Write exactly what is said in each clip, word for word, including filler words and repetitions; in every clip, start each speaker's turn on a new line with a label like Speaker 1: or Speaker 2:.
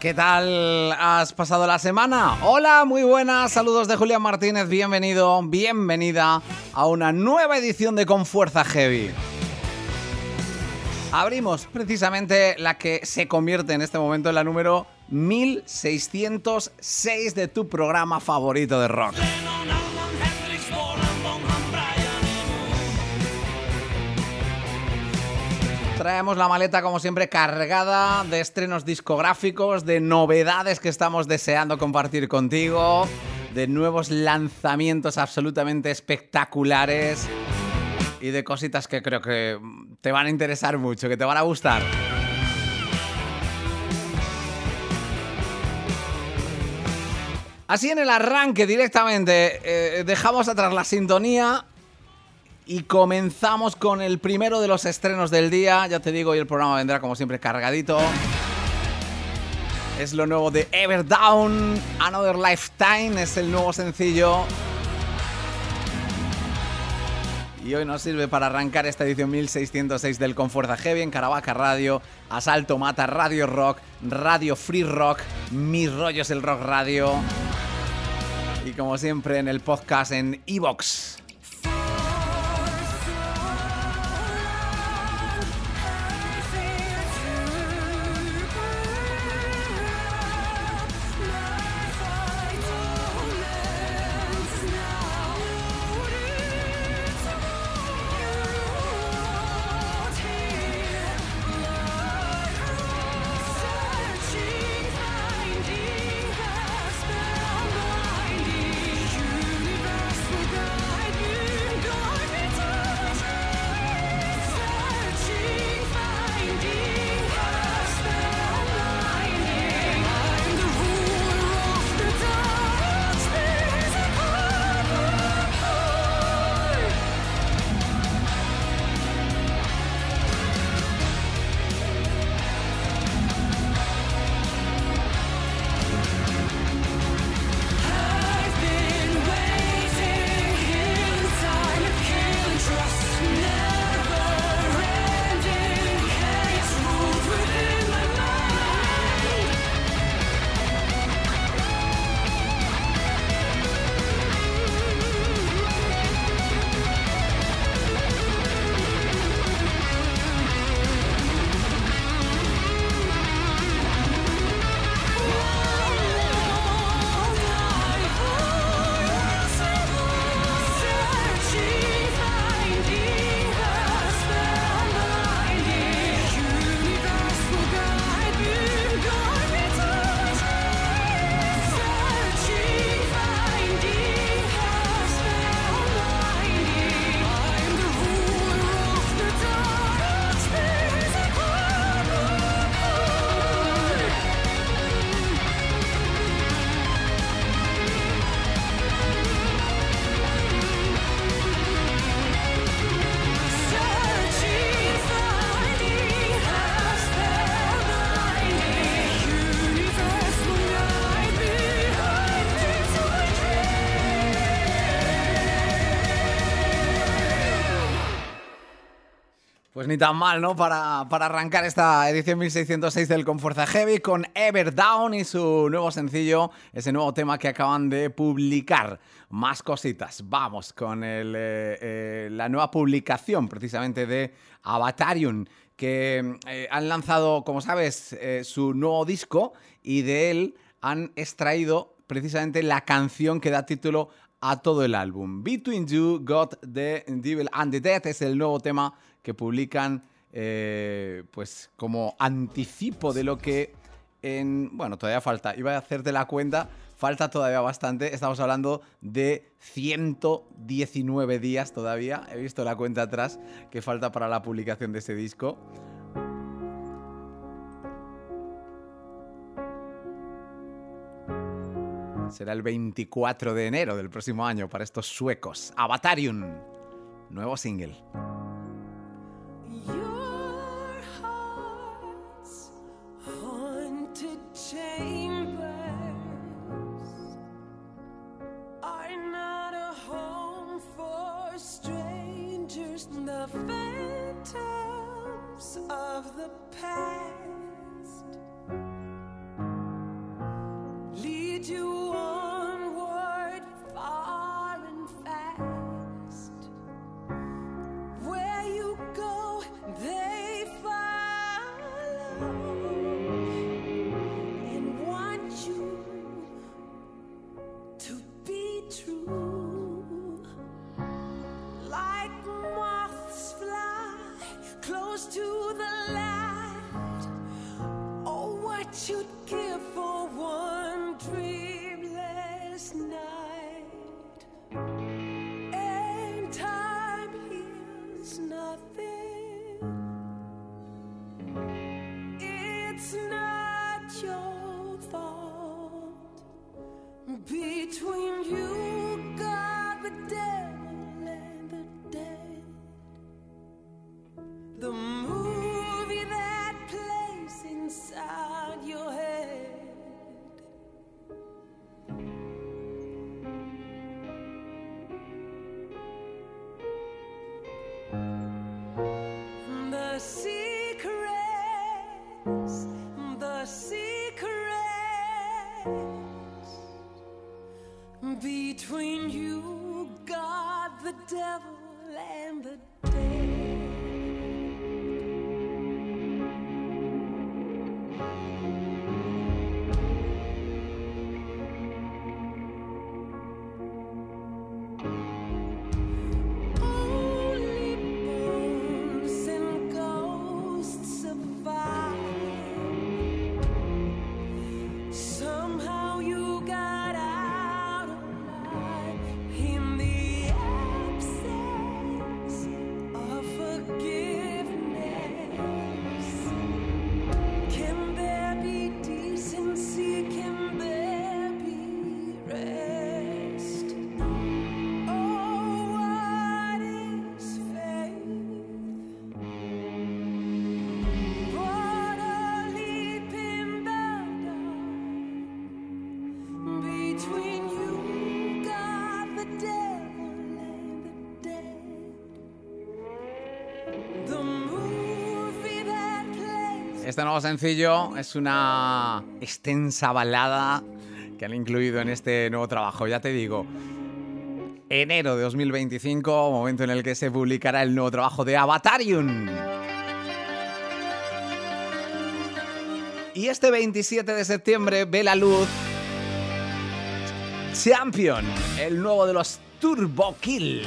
Speaker 1: ¿Qué tal has pasado la semana? Hola, muy buenas, saludos de Julián Martínez, bienvenido, bienvenida a una nueva edición de Con Fuerza Heavy. Abrimos precisamente la que se convierte en este momento en la número mil seiscientos seis de tu programa favorito de rock. Traemos la maleta, como siempre, cargada de estrenos discográficos, de novedades que estamos deseando compartir contigo, de nuevos lanzamientos absolutamente espectaculares y de cositas que creo que te van a interesar mucho, que te van a gustar. Así en el arranque directamente, eh, dejamos atrás la sintonía y comenzamos con el primero de los estrenos del día. Ya te digo, hoy el programa vendrá como siempre cargadito. Es lo nuevo de Everdown, Another Lifetime, es el nuevo sencillo. Y hoy nos sirve para arrancar esta edición mil seiscientos seis del Con Fuerza Heavy en Caravaca Radio, Asalto Mata, Radio Rock, Radio Free Rock, Mis Rollos el Rock Radio. Y como siempre en el podcast en iVoox. Pues ni tan mal, ¿no? Para, para arrancar esta edición mil seiscientos seis del Con Fuerza Heavy con Everdown y su nuevo sencillo, ese nuevo tema que acaban de publicar. Más cositas. Vamos con el, eh, eh, la nueva publicación precisamente de Avatarium, que eh, han lanzado, como sabes, eh, su nuevo disco y de él han extraído precisamente la canción que da título a todo el álbum. Between You, God, the Devil and the Dead es el nuevo tema que publican eh, pues como anticipo de lo que en... Bueno, todavía falta, iba a hacerte la cuenta, falta todavía bastante, estamos hablando de ciento diecinueve días todavía, he visto la cuenta atrás que falta para la publicación de ese disco. Será el veinticuatro de enero del próximo año para estos suecos. Avatarium, nuevo single.
Speaker 2: Of the past
Speaker 1: Este nuevo sencillo es una extensa balada que han incluido en este nuevo trabajo. Ya te digo, enero de dos mil veinticinco, momento en el que se publicará el nuevo trabajo de Avatarium. Y este veintisiete de septiembre ve la luz Champion, el nuevo de los Turbo Kill.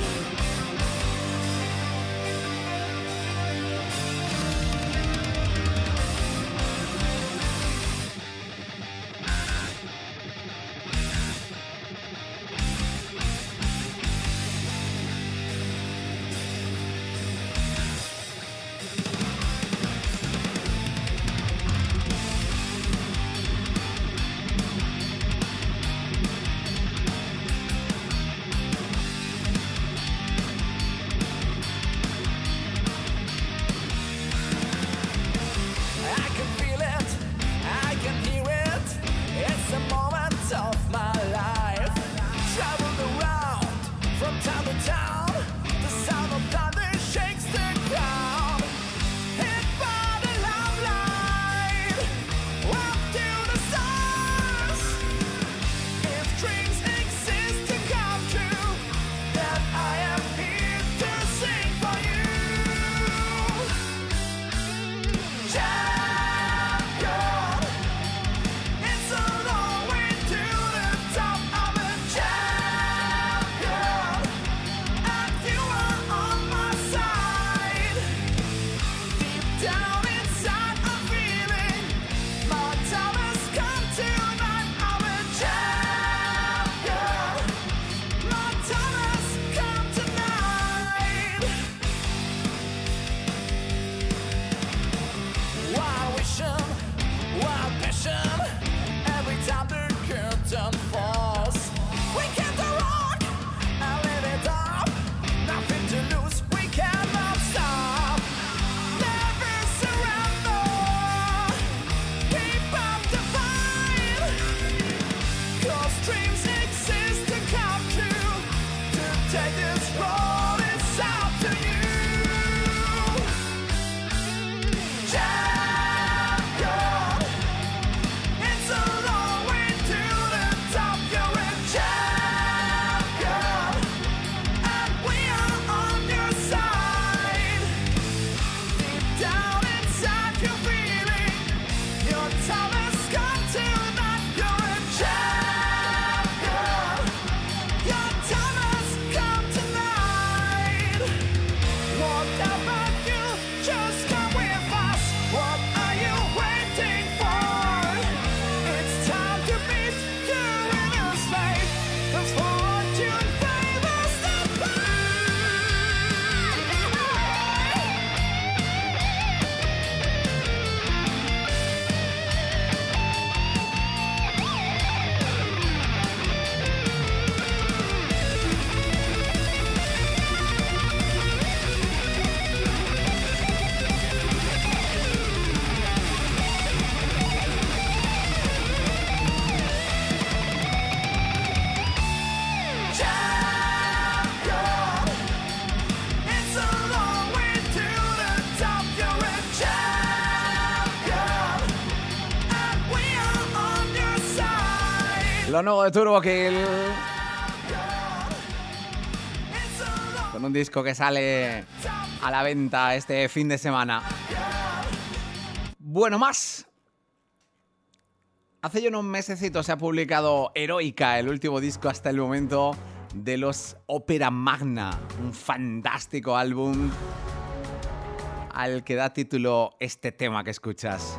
Speaker 1: Lo nuevo de Turbo Kill. con un disco que sale a la venta este fin de semana. Bueno, más. Hace ya unos mesecitos se ha publicado Heroica, el último disco hasta el momento de los Ópera Magna, un fantástico álbum al que da título este tema que escuchas.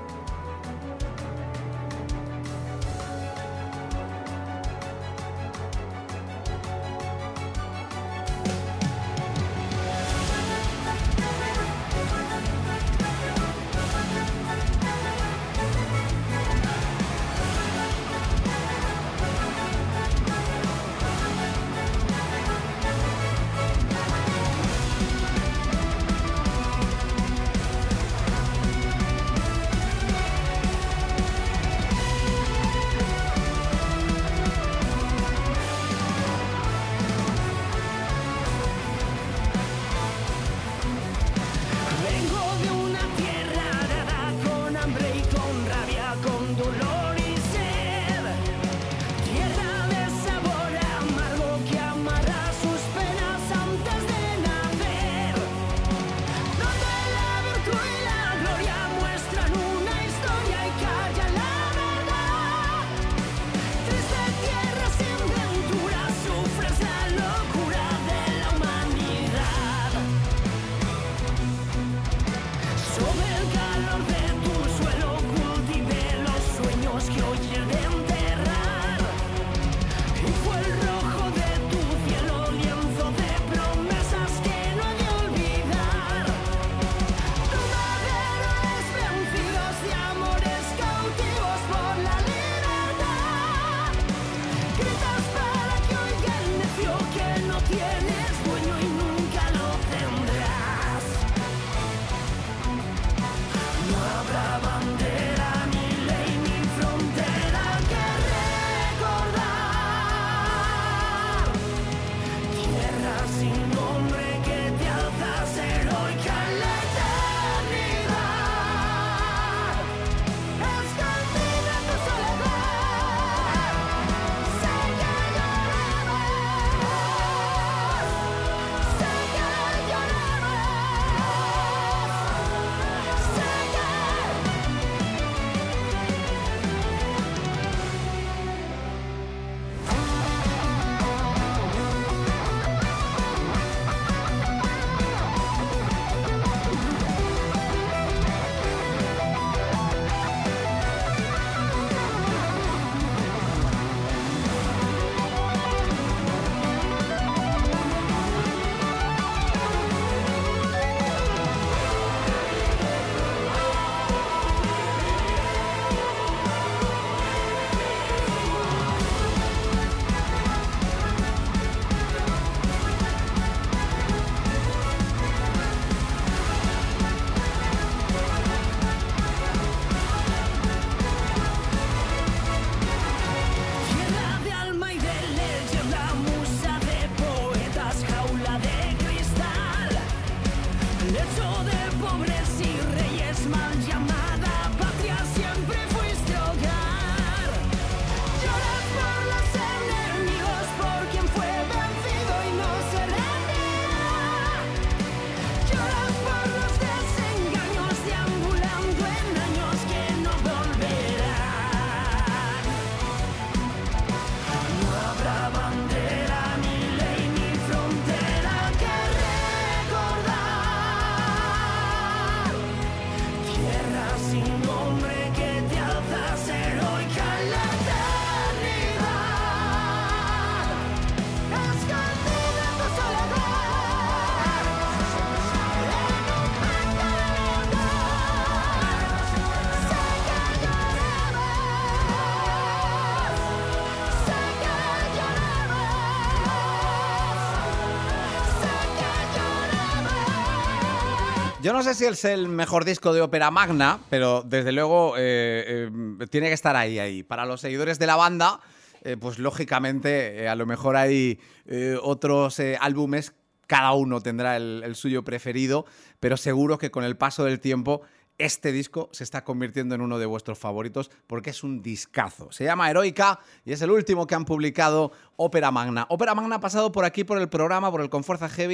Speaker 1: Yo no sé si es el mejor disco de Ópera Magna, pero desde luego eh, eh, tiene que estar ahí, ahí. Para los seguidores de la banda, eh, pues lógicamente eh, a lo mejor hay eh, otros eh, álbumes, cada uno tendrá el, el suyo preferido, pero seguro que con el paso del tiempo este disco se está convirtiendo en uno de vuestros favoritos porque es un discazo. Se llama Heroica y es el último que han publicado Ópera Magna. Ópera Magna ha pasado por aquí, por el programa, por el Con Fuerza Heavy,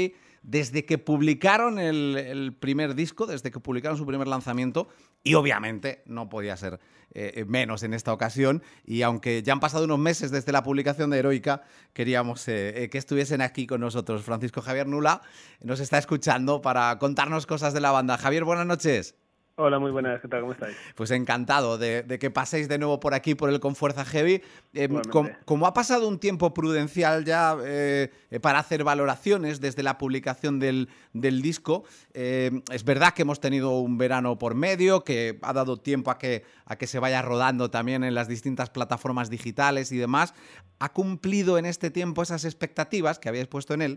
Speaker 1: desde que publicaron el, el primer disco, desde que publicaron su primer lanzamiento, y obviamente no podía ser eh, menos en esta ocasión, y aunque ya han pasado unos meses desde la publicación de Heroica, queríamos eh, eh, que estuviesen aquí con nosotros. Francisco Javier Nula nos está escuchando para contarnos cosas de la banda. Javier, buenas noches.
Speaker 2: Hola, muy buenas, ¿qué tal? ¿Cómo estáis?
Speaker 1: Pues encantado de, de que paséis de nuevo por aquí, por el Confuerza Heavy. Eh, com, como ha pasado un tiempo prudencial ya eh, para hacer valoraciones desde la publicación del, del disco, eh, es verdad que hemos tenido un verano por medio, que ha dado tiempo a que, a que se vaya rodando también en las distintas plataformas digitales y demás. ¿Ha cumplido en este tiempo esas expectativas que habíais puesto en él?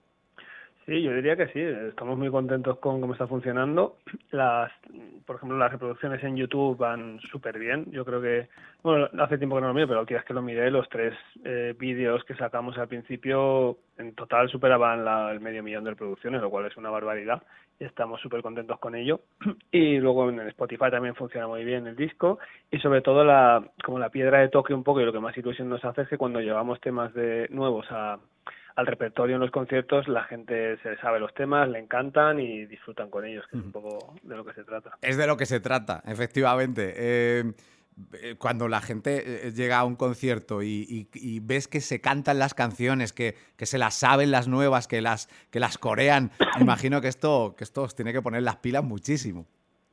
Speaker 2: Sí, yo diría que sí, estamos muy contentos con cómo está funcionando. Las, por ejemplo, las reproducciones en YouTube van súper bien. Yo creo que, bueno, hace tiempo que no lo miro, pero la última vez que lo miré, los tres eh, vídeos que sacamos al principio en total superaban la, el medio millón de reproducciones, lo cual es una barbaridad y estamos súper contentos con ello. Y luego en Spotify también funciona muy bien el disco y sobre todo la como la piedra de toque un poco, y lo que más ilusión nos hace es que cuando llevamos temas de nuevos a al repertorio en los conciertos, la gente se sabe los temas, le encantan y disfrutan con ellos, que es un poco de lo que se trata.
Speaker 1: Es de lo que se trata, efectivamente. Eh, cuando la gente llega a un concierto y, y, y ves que se cantan las canciones, que, que se las saben las nuevas, que las, que las corean, imagino que esto, que esto os tiene que poner las pilas muchísimo.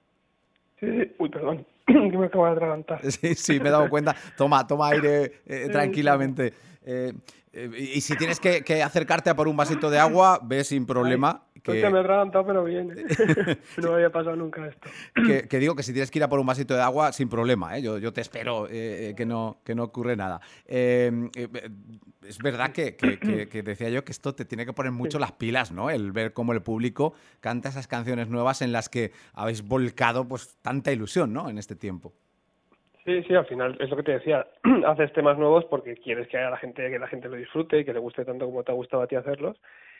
Speaker 2: Sí, sí. Uy, perdón, que me acabo de atragantar.
Speaker 1: Sí, sí, me he dado cuenta. Toma, toma aire eh, tranquilamente. Eh, eh, y si tienes que, que acercarte a por un vasito de agua, ve sin problema.
Speaker 2: Ay,
Speaker 1: que...
Speaker 2: me he atragantado, pero bien. ¿eh? No había pasado nunca esto.
Speaker 1: Que, que digo que si tienes que ir a por un vasito de agua, sin problema, ¿eh? yo, yo te espero, eh, que, no, que no ocurre nada. Eh, eh, es verdad que, que, que, que decía yo que esto te tiene que poner mucho las pilas, ¿no? El ver cómo el público canta esas canciones nuevas en las que habéis volcado pues tanta ilusión, ¿no? En este tiempo.
Speaker 2: Sí, sí, al final es lo que te decía, haces temas nuevos porque quieres que haya la gente, que la gente lo disfrute y que le guste tanto como te ha gustado a ti hacerlos.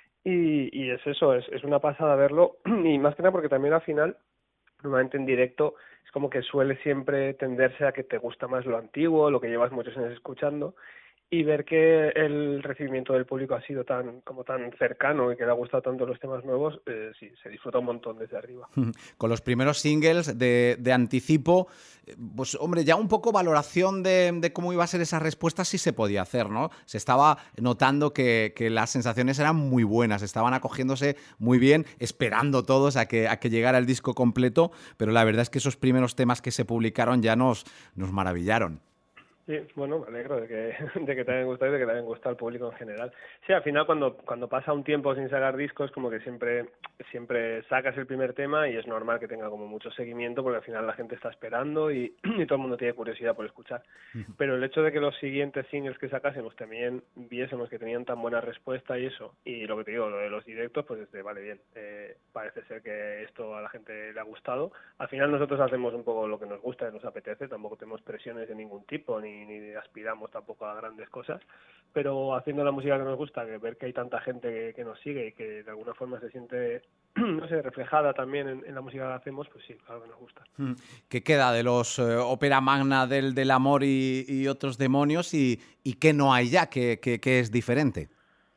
Speaker 2: Y, y es eso, es, es una pasada verlo, y más que nada porque también al final, normalmente en directo, es como que suele siempre tenderse a que te gusta más lo antiguo, lo que llevas muchos años escuchando, y ver que el recibimiento del público ha sido tan como tan cercano y que le ha gustado tanto los temas nuevos, eh, sí, se disfruta un montón desde arriba.
Speaker 1: Con los primeros singles de, de anticipo, pues hombre, ya un poco valoración de, de cómo iba a ser esa respuesta sí se podía hacer, ¿no? Se estaba notando que, que las sensaciones eran muy buenas, estaban acogiéndose muy bien, esperando todos a que, a que llegara el disco completo, pero la verdad es que esos primeros temas que se publicaron ya nos, nos maravillaron.
Speaker 2: Sí, bueno, me alegro de que, de que te hayan gustado y de que te hayan gustado al público en general. Sí, al final cuando, cuando pasa un tiempo sin sacar discos, como que siempre, siempre sacas el primer tema y es normal que tenga como mucho seguimiento porque al final la gente está esperando y, y todo el mundo tiene curiosidad por escuchar. Pero el hecho de que los siguientes singles que sacásemos también viésemos que tenían tan buena respuesta y eso, y lo que te digo, lo de los directos, pues este, vale, bien, eh, parece ser que esto a la gente le ha gustado. Al final nosotros hacemos un poco lo que nos gusta y nos apetece, tampoco tenemos presiones de ningún tipo, ni ni aspiramos tampoco a grandes cosas, pero haciendo la música que nos gusta, que ver que hay tanta gente que, que nos sigue y que de alguna forma se siente, no sé, reflejada también en, en la música que hacemos, pues sí, claro que nos gusta.
Speaker 1: ¿Qué queda de los eh, ópera magna del, del amor y, y otros demonios y, y qué no hay ya, que, que, que es diferente?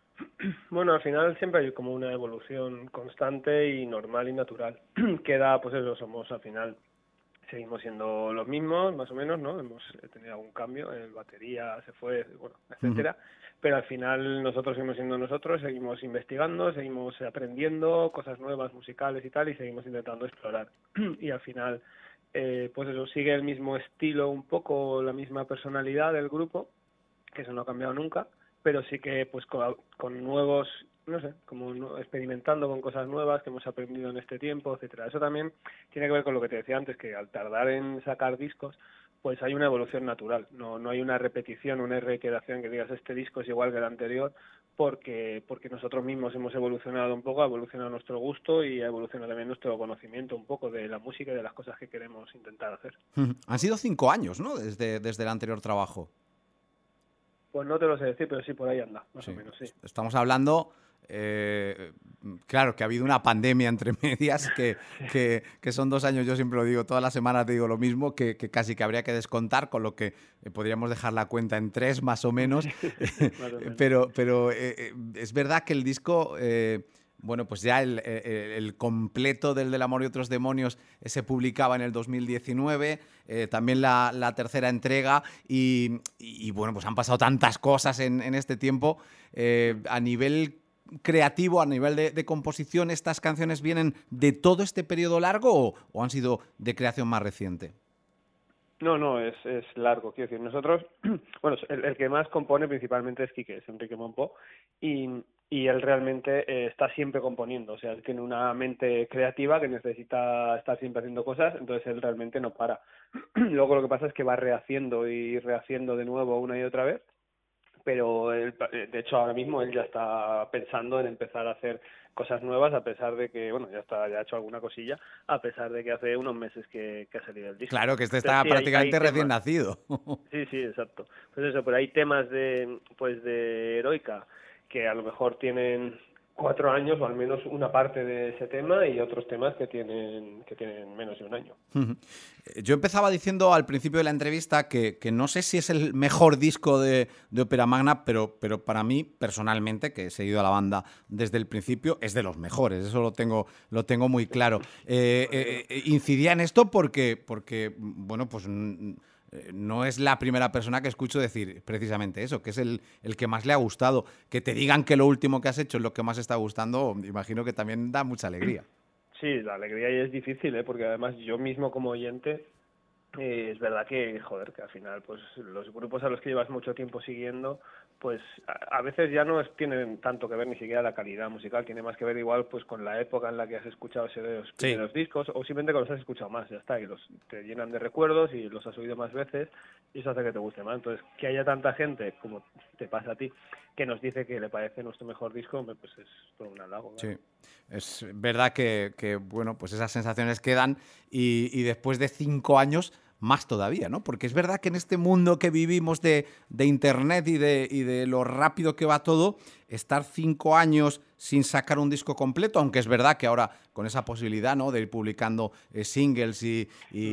Speaker 2: Bueno, al final siempre hay como una evolución constante y normal y natural. Queda, pues eso, somos al final seguimos siendo los mismos, más o menos, ¿no? Hemos tenido algún cambio, el batería se fue, bueno, etcétera, uh-huh. Pero al final nosotros seguimos siendo nosotros, seguimos investigando, seguimos aprendiendo cosas nuevas musicales y tal, y seguimos intentando explorar. Y al final, eh, pues eso, sigue el mismo estilo, un poco la misma personalidad del grupo, que eso no ha cambiado nunca, pero sí que pues con, con nuevos, no sé, como no, experimentando con cosas nuevas que hemos aprendido en este tiempo, etcétera. Eso también tiene que ver con lo que te decía antes, que al tardar en sacar discos, pues hay una evolución natural, no no hay una repetición, una reiteración que digas este disco es igual que el anterior, porque porque nosotros mismos hemos evolucionado un poco, ha evolucionado nuestro gusto y ha evolucionado también nuestro conocimiento un poco de la música y de las cosas que queremos intentar hacer.
Speaker 1: Han sido cinco años, ¿no? Desde, desde el anterior trabajo.
Speaker 2: Pues no te lo sé decir, pero sí, por ahí anda, más
Speaker 1: sí.
Speaker 2: o menos, sí.
Speaker 1: Estamos hablando, eh, claro, que ha habido una pandemia entre medias, que, que, que son dos años, yo siempre lo digo, todas las semanas te digo lo mismo, que, que casi que habría que descontar, con lo que eh, podríamos dejar la cuenta en tres, más o menos. más o menos. pero pero eh, es verdad que el disco... Eh, Bueno, pues ya el, el, el completo del Del amor y otros demonios se publicaba en el dos mil diecinueve, eh, también la, la tercera entrega y, y, y bueno, pues han pasado tantas cosas en, en este tiempo. Eh, a nivel creativo, a nivel de, de composición, ¿estas canciones vienen de todo este periodo largo o, o han sido de creación más reciente?
Speaker 2: No, no, es, es largo, quiero decir, nosotros, bueno, el, el que más compone principalmente es Quique, es Enrique Mompó, y, y él realmente eh, está siempre componiendo, o sea, él tiene una mente creativa que necesita estar siempre haciendo cosas, entonces él realmente no para. Luego lo que pasa es que va rehaciendo y rehaciendo de nuevo una y otra vez, pero él, de hecho ahora mismo él ya está pensando en empezar a hacer cosas nuevas, a pesar de que, bueno, ya está, ya ha hecho alguna cosilla, a pesar de que hace unos meses que, que ha salido el disco.
Speaker 1: Claro, que este
Speaker 2: Entonces
Speaker 1: está
Speaker 2: sí, hay, hay
Speaker 1: prácticamente recién
Speaker 2: temas.
Speaker 1: nacido.
Speaker 2: Sí, sí, exacto. Pues eso, pero hay temas de, pues de Heroica que a lo mejor tienen cuatro años o al menos una parte de ese tema y otros temas que tienen que tienen menos de un año.
Speaker 1: Yo empezaba diciendo al principio de la entrevista que, que no sé si es el mejor disco de, de Ópera Magna, pero, pero para mí, personalmente, que he seguido a la banda desde el principio, es de los mejores. Eso lo tengo, lo tengo muy claro. Eh, eh, eh, incidía en esto porque, porque bueno, pues no es la primera persona que escucho decir precisamente eso, que es el, el que más le ha gustado. Que te digan que lo último que has hecho es lo que más está gustando, imagino que también da mucha alegría.
Speaker 2: Sí, la alegría ahí es difícil, ¿eh? Porque además yo mismo como oyente, eh, es verdad que, joder, que al final pues los grupos a los que llevas mucho tiempo siguiendo, pues a, a veces ya no es, tienen tanto que ver ni siquiera la calidad musical, tiene más que ver igual pues con la época en la que has escuchado ese de los primeros
Speaker 1: Sí.
Speaker 2: discos o simplemente que los has escuchado más, ya está, y los te llenan de recuerdos y los has oído más veces y eso hace que te guste más. Entonces, que haya tanta gente, como te pasa a ti, que nos dice que le parece nuestro mejor disco, pues es todo un halago, ¿vale?
Speaker 1: Sí, es verdad que, que, bueno, pues esas sensaciones quedan y, y después de cinco años más todavía, ¿no? Porque es verdad que en este mundo que vivimos de, de Internet y de, y de lo rápido que va todo, estar cinco años sin sacar un disco completo, aunque es verdad que ahora con esa posibilidad, ¿no?, de ir publicando eh, singles y,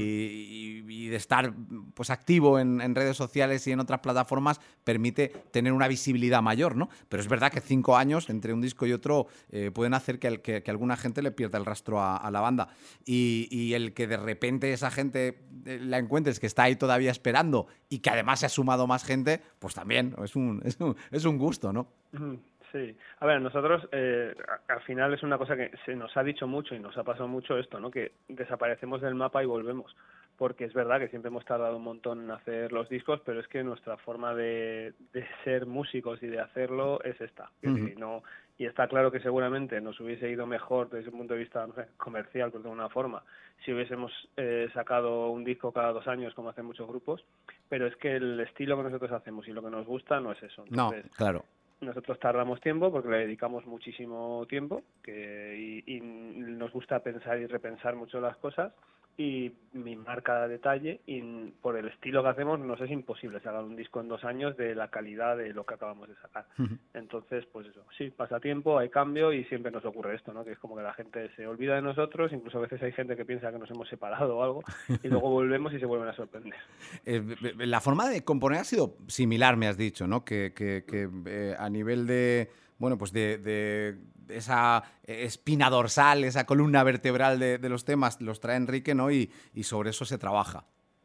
Speaker 1: y, y de estar pues activo en, en redes sociales y en otras plataformas, permite tener una visibilidad mayor, ¿no? Pero es verdad que cinco años entre un disco y otro eh, pueden hacer que, que, que alguna gente le pierda el rastro a, a la banda. Y, y el que de repente esa gente eh, la encuentres que está ahí todavía esperando y que además se ha sumado más gente, pues también es un, es un, es un gusto, ¿no?
Speaker 2: Sí, a ver, nosotros eh, al final es una cosa que se nos ha dicho mucho y nos ha pasado mucho esto, ¿no? Que desaparecemos del mapa y volvemos, porque es verdad que siempre hemos tardado un montón en hacer los discos, pero es que nuestra forma de, de ser músicos y de hacerlo es esta, uh-huh. y, no, y está claro que seguramente nos hubiese ido mejor desde un punto de vista, no sé, comercial, por de alguna forma, si hubiésemos eh, sacado un disco cada dos años como hacen muchos grupos, pero es que el estilo que nosotros hacemos y lo que nos gusta no es eso. Entonces,
Speaker 1: no, claro.
Speaker 2: Nosotros tardamos tiempo porque le dedicamos muchísimo tiempo que, y, y nos gusta pensar y repensar mucho las cosas y mimar cada detalle y por el estilo que hacemos nos es imposible sacar un disco en dos años de la calidad de lo que acabamos de sacar. Uh-huh. Entonces, pues eso, sí, pasa tiempo, hay cambio y siempre nos ocurre esto, ¿no? Que es como que la gente se olvida de nosotros, incluso a veces hay gente que piensa que nos hemos separado o algo y luego volvemos y se vuelven a sorprender.
Speaker 1: Eh, la forma de componer ha sido similar, me has dicho, ¿no? Que, que, que eh, a nivel de, bueno, pues de, de esa espina dorsal, esa columna vertebral de, de los temas, los trae Enrique, ¿no? Y, y sobre eso se trabaja.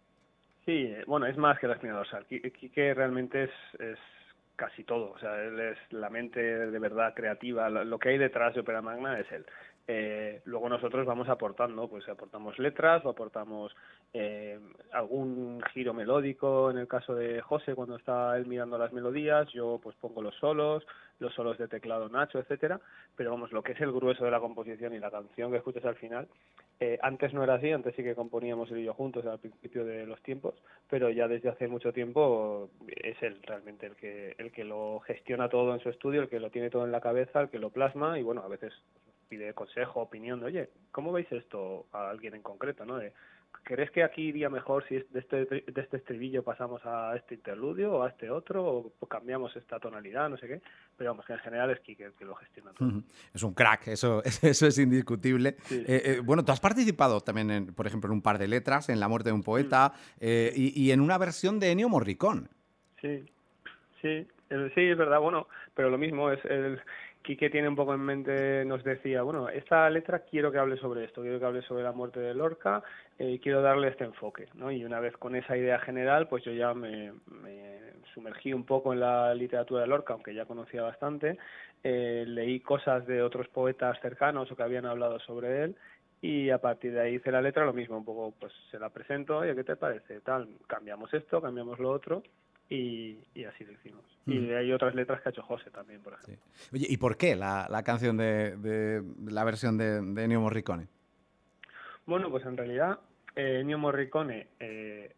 Speaker 2: Sí, bueno, es más que la espina dorsal. Quique realmente es, es casi todo. O sea, él es la mente de verdad creativa. Lo que hay detrás de Ópera Magna es él. Eh, luego nosotros vamos aportando, pues aportamos letras o aportamos eh, algún giro melódico, en el caso de José cuando está él mirando las melodías, yo pues pongo los solos, los solos de teclado Nacho, etcétera, pero vamos, lo que es el grueso de la composición y la canción que escuchas al final, eh, antes no era así, antes sí que componíamos él y yo juntos al principio de los tiempos, pero ya desde hace mucho tiempo es él realmente el que, el que lo gestiona todo en su estudio, el que lo tiene todo en la cabeza, el que lo plasma y bueno, a veces pide consejo, opinión de, oye, ¿cómo veis esto a alguien en concreto, no? De, ¿crees que aquí iría mejor si de este, de este estribillo pasamos a este interludio o a este otro o cambiamos esta tonalidad, no sé qué? Pero vamos, que en general es Quique el que lo gestiona todo.
Speaker 1: Uh-huh. Es un crack, eso, eso es indiscutible. Sí. Eh, eh, bueno, tú has participado también, en, por ejemplo, en un par de letras, en La muerte de un poeta, uh-huh. eh, y, y en una versión de Ennio Morricone.
Speaker 2: Sí, sí, sí, es verdad, bueno, pero lo mismo es el... Quique tiene un poco en mente, nos decía, bueno, esta letra quiero que hable sobre esto, quiero que hable sobre la muerte de Lorca, eh, quiero darle este enfoque, ¿no? Y una vez con esa idea general, pues yo ya me, me sumergí un poco en la literatura de Lorca, aunque ya conocía bastante, eh, leí cosas de otros poetas cercanos o que habían hablado sobre él, y a partir de ahí hice la letra, lo mismo, un poco, pues se la presento, oye, ¿qué te parece? Tal, cambiamos esto, cambiamos lo otro, y, y así lo hicimos. Mm. Y hay otras letras que ha hecho José también, por ejemplo.
Speaker 1: Sí. Oye, ¿y por qué la, la canción de, de la versión de, de Ennio Morricone?
Speaker 2: Bueno, pues en realidad eh, Ennio Morricone eh,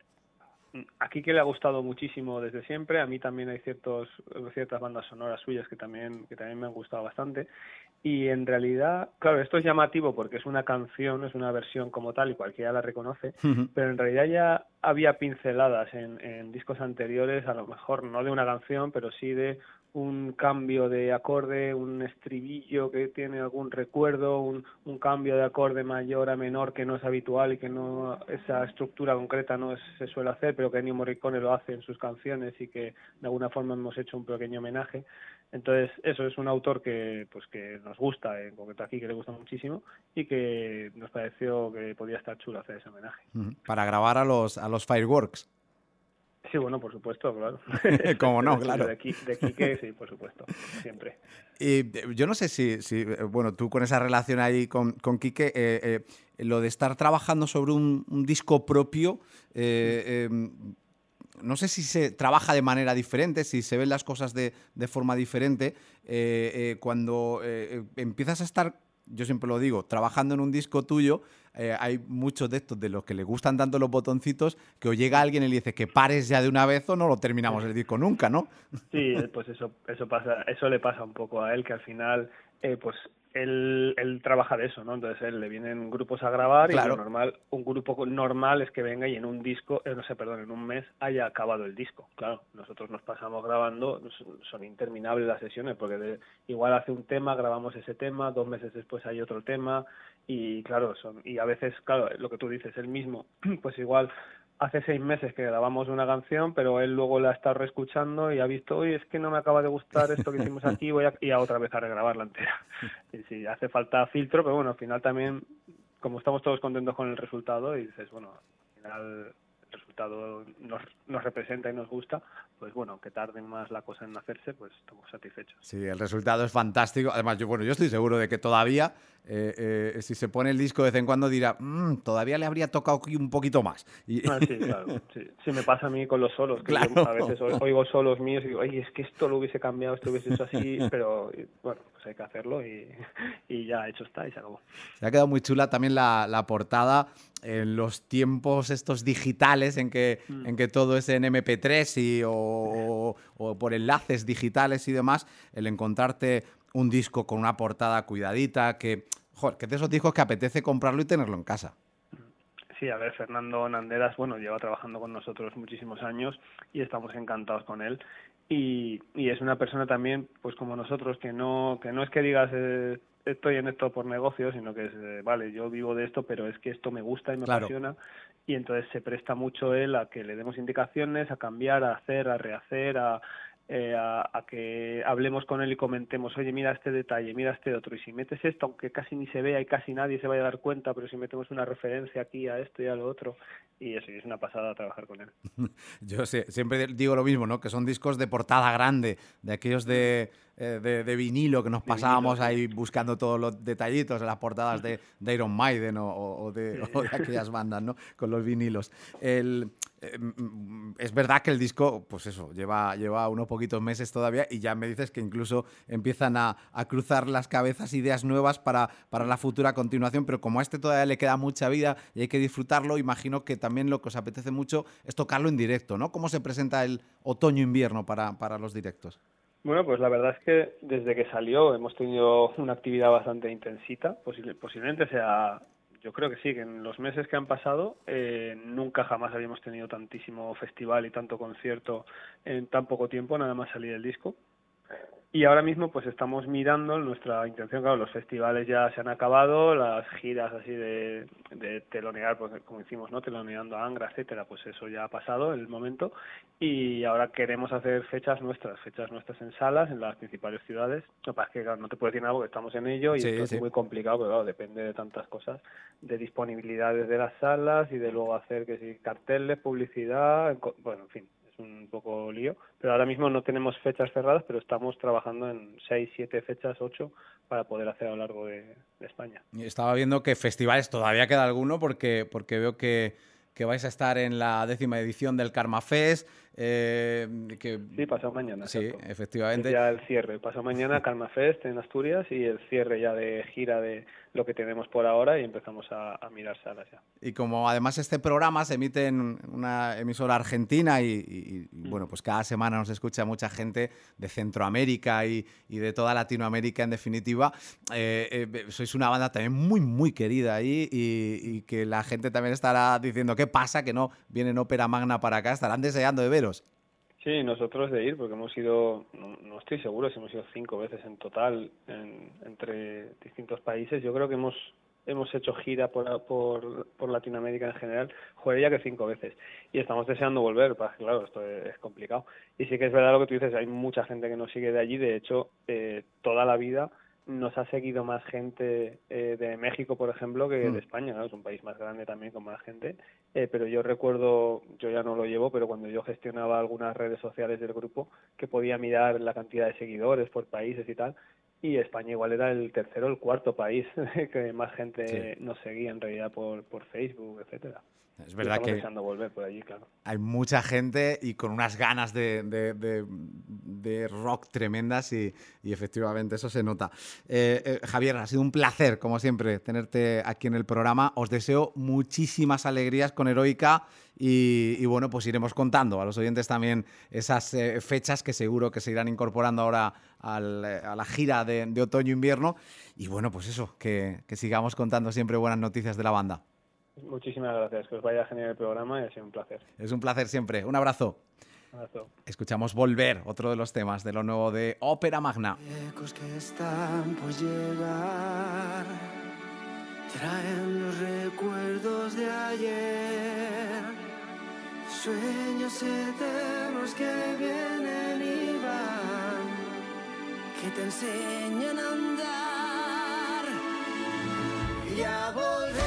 Speaker 2: a Quique le ha gustado muchísimo desde siempre. A mí también hay ciertos ciertas bandas sonoras suyas que también que también me han gustado bastante. Y en realidad, claro, esto es llamativo porque es una canción, es una versión como tal y cualquiera la reconoce, uh-huh. Pero en realidad ya había pinceladas en, en discos anteriores, a lo mejor no de una canción, pero sí de un cambio de acorde, un estribillo que tiene algún recuerdo, un, un cambio de acorde mayor a menor que no es habitual y que no esa estructura concreta no es, se suele hacer, pero que Ennio Morricone lo hace en sus canciones y que de alguna forma hemos hecho un pequeño homenaje. Entonces, eso es un autor que pues que nos gusta, en concreto aquí, que le gusta muchísimo y que nos pareció que podía estar chulo hacer ese homenaje.
Speaker 1: Para grabar a los a los Fireworks.
Speaker 2: Sí, bueno, por supuesto, claro.
Speaker 1: Como no, claro.
Speaker 2: De Quique, sí, por supuesto, siempre.
Speaker 1: Y yo no sé si, si bueno, tú con esa relación ahí con, con Quique, eh, eh, lo de estar trabajando sobre un, un disco propio, eh, eh, no sé si se trabaja de manera diferente, si se ven las cosas de, de forma diferente. Eh, eh, cuando eh, empiezas a estar, yo siempre lo digo, trabajando en un disco tuyo, eh, hay muchos de estos de los que le gustan tanto los botoncitos que o llega alguien y le dice que pares ya de una vez o no lo terminamos el disco nunca, ¿no?
Speaker 2: Sí, pues eso eso pasa, eso le pasa un poco a él, que al final, eh, pues él, él trabaja de eso, ¿no? Entonces él le vienen grupos a grabar, claro. Y lo normal, un grupo normal es que venga y en un disco, eh, no sé, perdón, en un mes haya acabado el disco. Claro, nosotros nos pasamos grabando, son interminables las sesiones, porque de, igual hace un tema, grabamos ese tema, dos meses después hay otro tema, y claro, son y a veces, claro, lo que tú dices, él mismo, pues igual hace seis meses que grabamos una canción, pero él luego la ha estado reescuchando y ha visto, oye, es que no me acaba de gustar esto que hicimos aquí, voy a, y a otra vez a regrabarla entera. Y sí, hace falta filtro, pero bueno, al final también, como estamos todos contentos con el resultado, y dices, bueno, al final el resultado nos, nos representa y nos gusta, pues bueno, que tarde más la cosa en hacerse, pues estamos satisfechos.
Speaker 1: Sí, el resultado es fantástico. Además, yo, bueno, yo estoy seguro de que todavía, eh, eh, si se pone el disco de vez en cuando, dirá, mmm, todavía le habría tocado un poquito más. Y...
Speaker 2: Ah, sí, claro. Sí. sí, me pasa a mí con los solos, que claro. Yo a veces oigo solos míos y digo, oye, es que esto lo hubiese cambiado, esto lo hubiese hecho así, pero bueno, pues hay que hacerlo y, y ya hecho está y se acabó.
Speaker 1: Se ha quedado muy chula también la, la portada en los tiempos estos digitales en que, mm. en que todo es en eme pe tres y, o, o, o por enlaces digitales y demás, el encontrarte un disco con una portada cuidadita, que, joder, que de esos discos que apetece comprarlo y tenerlo en casa.
Speaker 2: Sí, a ver, Fernando Nanderas, bueno, lleva trabajando con nosotros muchísimos años y estamos encantados con él. Y, y es una persona también, pues como nosotros, que no que no es que digas eh, estoy en esto por negocio, sino que es, eh, vale, yo vivo de esto, pero es que esto me gusta y me claro. apasiona. Y entonces se presta mucho él a que le demos indicaciones, a cambiar, a hacer, a rehacer, a... Eh, a, a que hablemos con él y comentemos, oye, mira este detalle, mira este otro, y si metes esto, aunque casi ni se vea y casi nadie se vaya a dar cuenta, pero si metemos una referencia aquí a esto y a lo otro, y eso, y es una pasada trabajar con él.
Speaker 1: Yo sé, siempre digo lo mismo, ¿no? Que son discos de portada grande, de aquellos de, eh, de, de vinilo que nos de pasábamos vinilo, ahí sí. buscando todos los detallitos de las portadas de, de Iron Maiden o, o, de, o de aquellas bandas, ¿no? Con los vinilos. El... Es verdad que el disco, pues eso, lleva, lleva unos poquitos meses todavía y ya me dices que incluso empiezan a, a cruzar las cabezas ideas nuevas para, para la futura continuación, pero como a este todavía le queda mucha vida y hay que disfrutarlo, imagino que también lo que os apetece mucho es tocarlo en directo, ¿no? ¿Cómo se presenta el otoño-invierno para, para los directos?
Speaker 2: Bueno, pues la verdad es que desde que salió hemos tenido una actividad bastante intensita, posible, posiblemente sea... Yo creo que sí, que en los meses que han pasado eh, nunca jamás habíamos tenido tantísimo festival y tanto concierto en tan poco tiempo, nada más salir el disco. Y ahora mismo pues estamos mirando nuestra intención, claro, los festivales ya se han acabado, las giras así de, de telonear, pues como hicimos, ¿no? Teloneando a Angra, etcétera, pues eso ya ha pasado el momento y ahora queremos hacer fechas nuestras, fechas nuestras en salas, en las principales ciudades. Lo que pasa es que claro, no te puedo decir nada porque estamos en ello y
Speaker 1: Sí,
Speaker 2: esto
Speaker 1: sí.
Speaker 2: es muy complicado, pero claro, depende de tantas cosas, de disponibilidades de las salas y de luego hacer que si carteles, publicidad, bueno, en fin. Un poco lío, pero ahora mismo no tenemos fechas cerradas, pero estamos trabajando en seis, siete fechas, ocho, para poder hacer a lo largo de, de España.
Speaker 1: Estaba viendo que festivales todavía queda alguno porque, porque veo que, que vais a estar en la décima edición del Karma Fest. Eh, que...
Speaker 2: Sí, pasado mañana.
Speaker 1: Sí,
Speaker 2: exacto.
Speaker 1: efectivamente.
Speaker 2: Es ya el cierre. Pasado mañana Karma Fest en Asturias y el cierre ya de gira de lo que tenemos por ahora y empezamos a, a mirar salas ya.
Speaker 1: Y como además este programa se emite en una emisora argentina y, y, y bueno, pues cada semana nos escucha mucha gente de Centroamérica y, y de toda Latinoamérica en definitiva, eh, eh, sois una banda también muy, muy querida ahí y, y que la gente también estará diciendo ¿qué pasa? Que no vienen Ópera Magna para acá, estarán deseando de veros.
Speaker 2: Sí, nosotros de ir, porque hemos ido, no, no estoy seguro si hemos ido cinco veces en total en, entre distintos países. Yo creo que hemos hemos hecho gira por, por, por Latinoamérica en general, jodería que cinco veces. Y estamos deseando volver, para, claro, esto es, es complicado. Y sí que es verdad lo que tú dices, hay mucha gente que nos sigue de allí, de hecho, eh, toda la vida nos ha seguido más gente eh, de México, por ejemplo, que de España, ¿no? Es un país más grande también con más gente, eh, pero yo recuerdo, yo ya no lo llevo, pero cuando yo gestionaba algunas redes sociales del grupo, que podía mirar la cantidad de seguidores por países y tal, y España igual era el tercero o el cuarto país que más gente sí. nos seguía en realidad por, por Facebook, etcétera.
Speaker 1: Es verdad que
Speaker 2: deseando volver por allí, claro.
Speaker 1: Hay mucha gente y con unas ganas de, de, de, de rock tremendas y, y efectivamente eso se nota. Eh, eh, Javier, ha sido un placer, como siempre, tenerte aquí en el programa. Os deseo muchísimas alegrías con Heroica y, y bueno, pues iremos contando a los oyentes también esas eh, fechas que seguro que se irán incorporando ahora al, a la gira de, de otoño-invierno. Y bueno, pues eso, que, que sigamos contando siempre buenas noticias de la banda.
Speaker 2: Muchísimas gracias, que os vaya genial el programa y ha sido un placer.
Speaker 1: Es un placer siempre. Un abrazo.
Speaker 2: Un abrazo.
Speaker 1: Escuchamos Volver, otro de los temas de lo nuevo de Ópera Magna.
Speaker 3: Ecos que están por llegar traen los recuerdos de ayer, sueños eternos que vienen y van, que te enseñan a andar y a volver.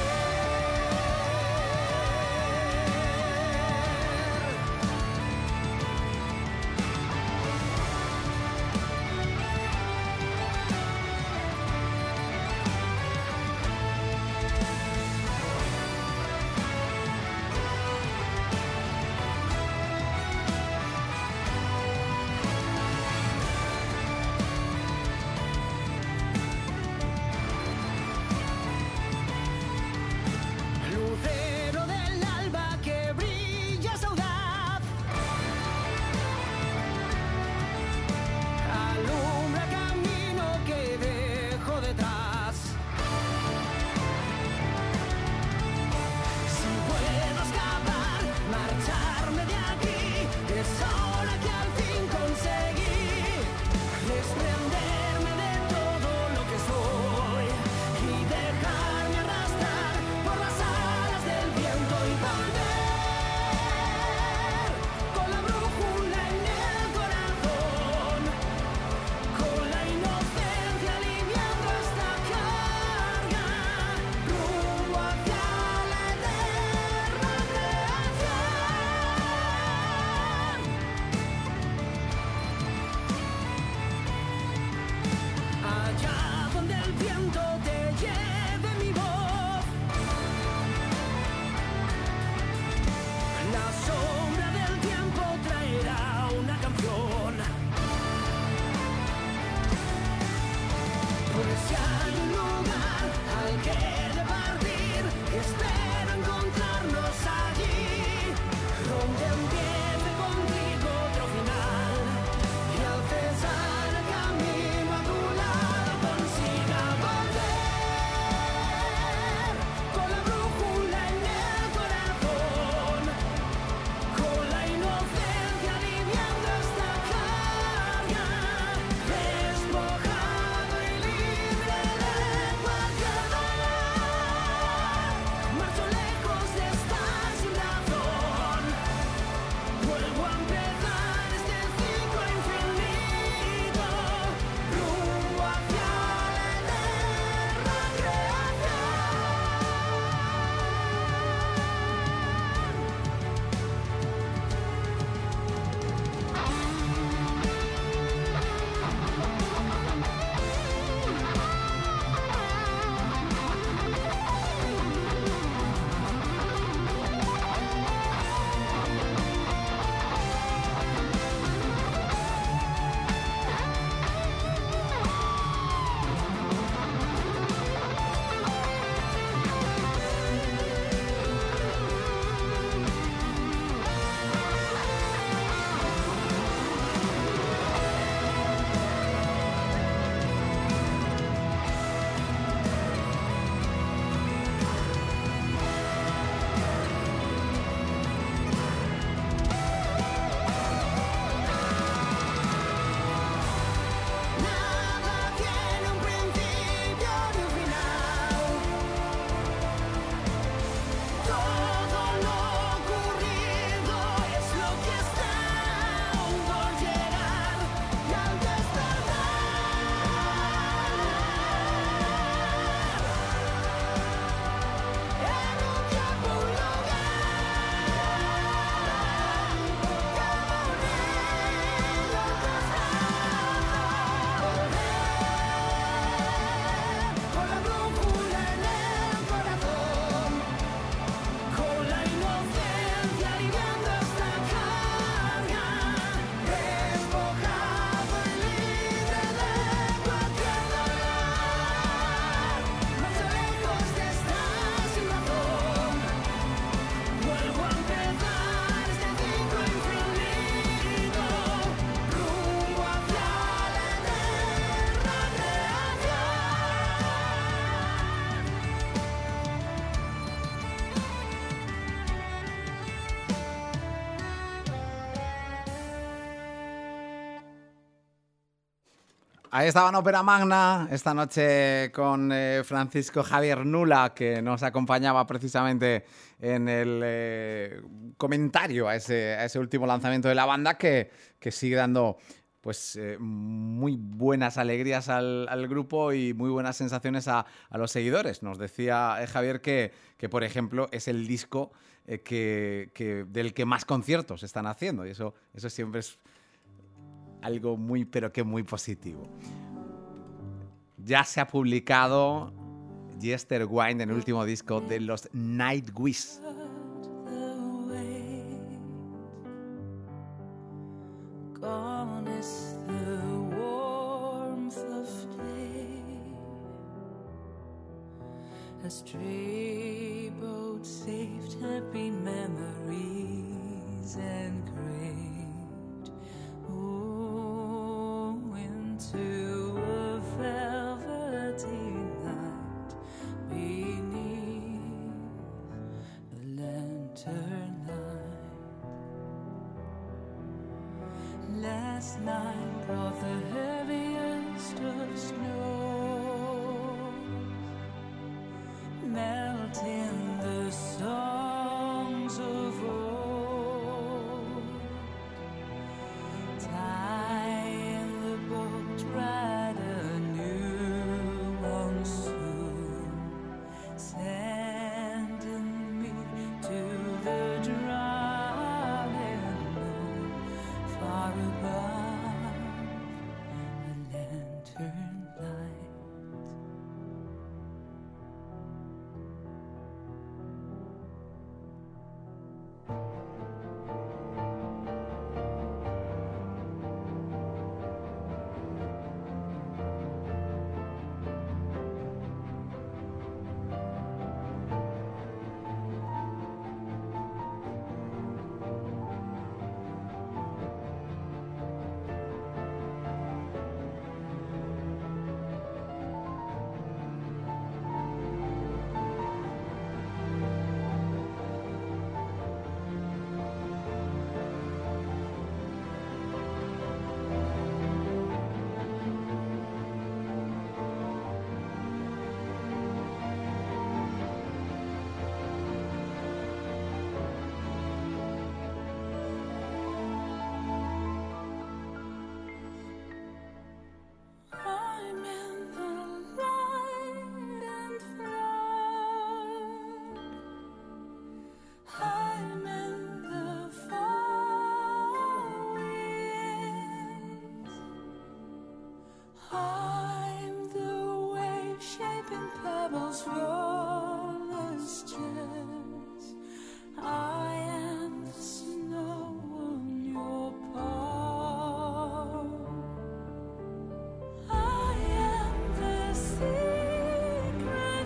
Speaker 1: Ahí estaba en Ópera Magna, esta noche con eh, Francisco Javier Nula, que nos acompañaba precisamente en el eh, comentario a ese, a ese último lanzamiento de la banda, que, que sigue dando pues eh, muy buenas alegrías al, al grupo y muy buenas sensaciones a, a los seguidores. Nos decía eh, Javier que, que, por ejemplo, es el disco eh, que, que, del que más conciertos están haciendo, y eso, eso siempre es algo muy, pero que muy positivo. Ya se ha publicado Yesterwind, el último disco de los Nightwish.
Speaker 3: Last night brought the heaviest of snow, melting the songs of old, tying the boat, ride a new one soon, sending me to the dry moon, far above a lantern light. I'm in the light and flood, I'm in the far winds, I'm the wave shaping pebbles, flawless gems, I am the snow on your palm, I am the secret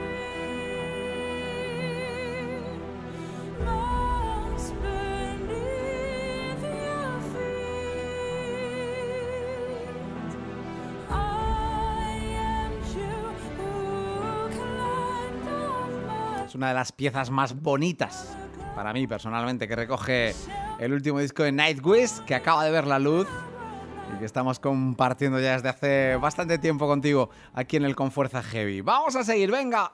Speaker 3: stream, lost beneath your feet. I am you who climbed off my
Speaker 1: Es una de las piezas más bonitas para mí personalmente que recoge el último disco de Nightwish, que acaba de ver la luz y que estamos compartiendo ya desde hace bastante tiempo contigo aquí en el Con Fuerza Heavy. ¡Vamos a seguir! ¡Venga!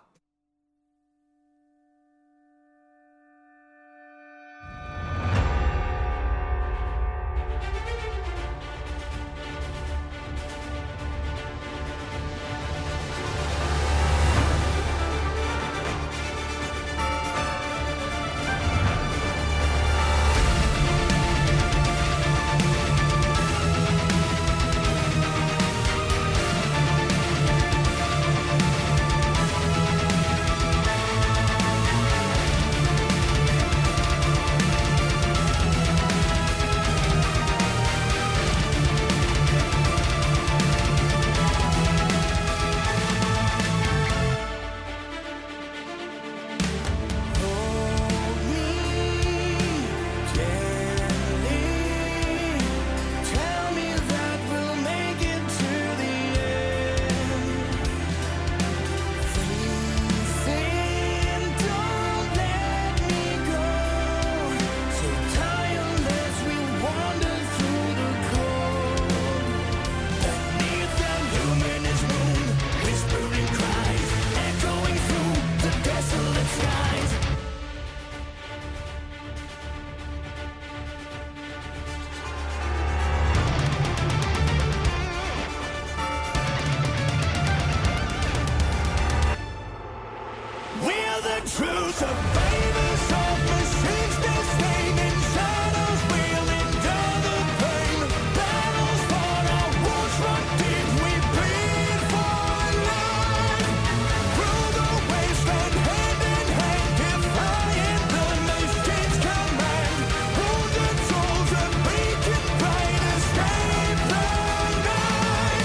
Speaker 4: the truth. Survivors of machines, they're staying in shadows, wheeling down the pain. Battles for our wounds run deep, we bleed for life. Through the wasteland, hand in hand, defying the machine's command. Wounded souls and beacon bright, escape the night.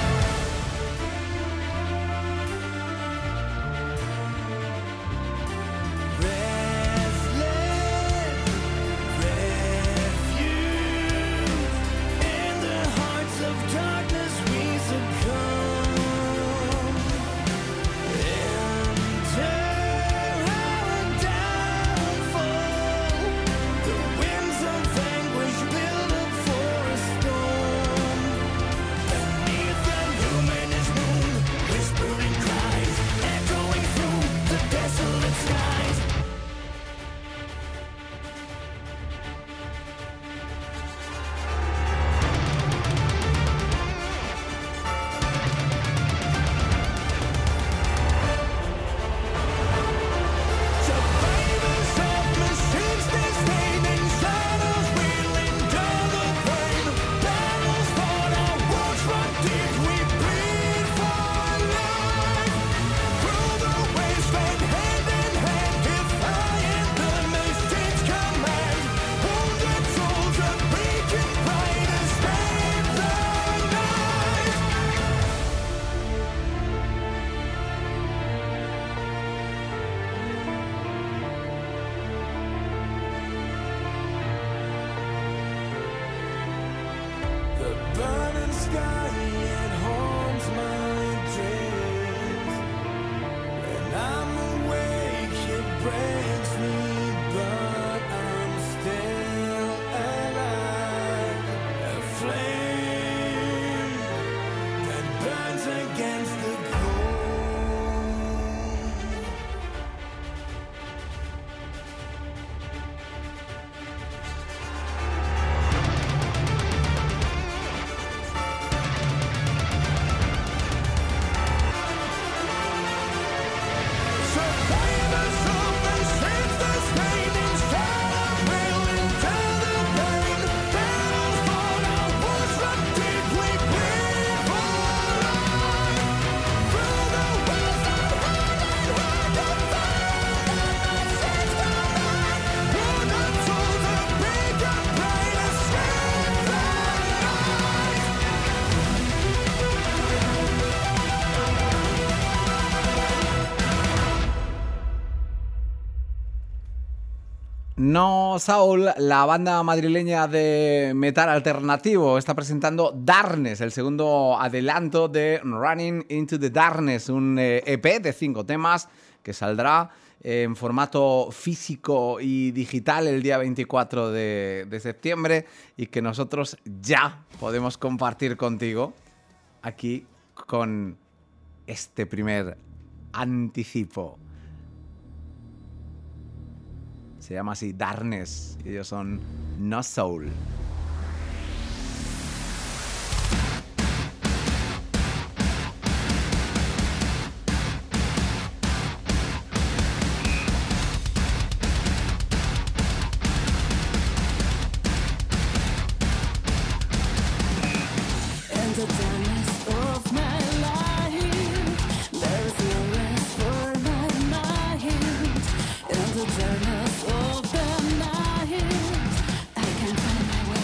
Speaker 4: Restless refuge, in the hearts of darkness we succumb. Enter our downfall. The winds of anguish build up for a storm. Beneath the luminous moon, whispering cries, echoing through the desolate skies. Survivors of machines, they stayed in shadows, wheeling down the pain. Battles fought, our wounds run deep, we bleed for life. Through the wasteland, hand in hand, defying the machine's command. Wounded souls, a beacon bright, escape the night. The burning sky, it haunts my dreams. When I'm awake, it breaks me, but I'm still alive. A flame that burns against the cold. Survivors of machines, they're staying in shadows, wheeling down the pain. Battles fought, our wounds run deep, we bleed for life. Through the wasteland, hand in hand, defying the machine's command. Wounded souls, a beacon bright, escape the night.
Speaker 1: No Soul, la banda madrileña de metal alternativo, está presentando Darkness, el segundo adelanto de Running into the Darkness, un eh, E P de cinco temas que saldrá eh, en formato físico y digital el día veinticuatro de, de septiembre y que nosotros ya podemos compartir contigo aquí con este primer anticipo. Se llama así Darkness y ellos son No Soul.
Speaker 3: In the darkness of my life, there is no rest for my mind. In the darkness of the night, I can find my way.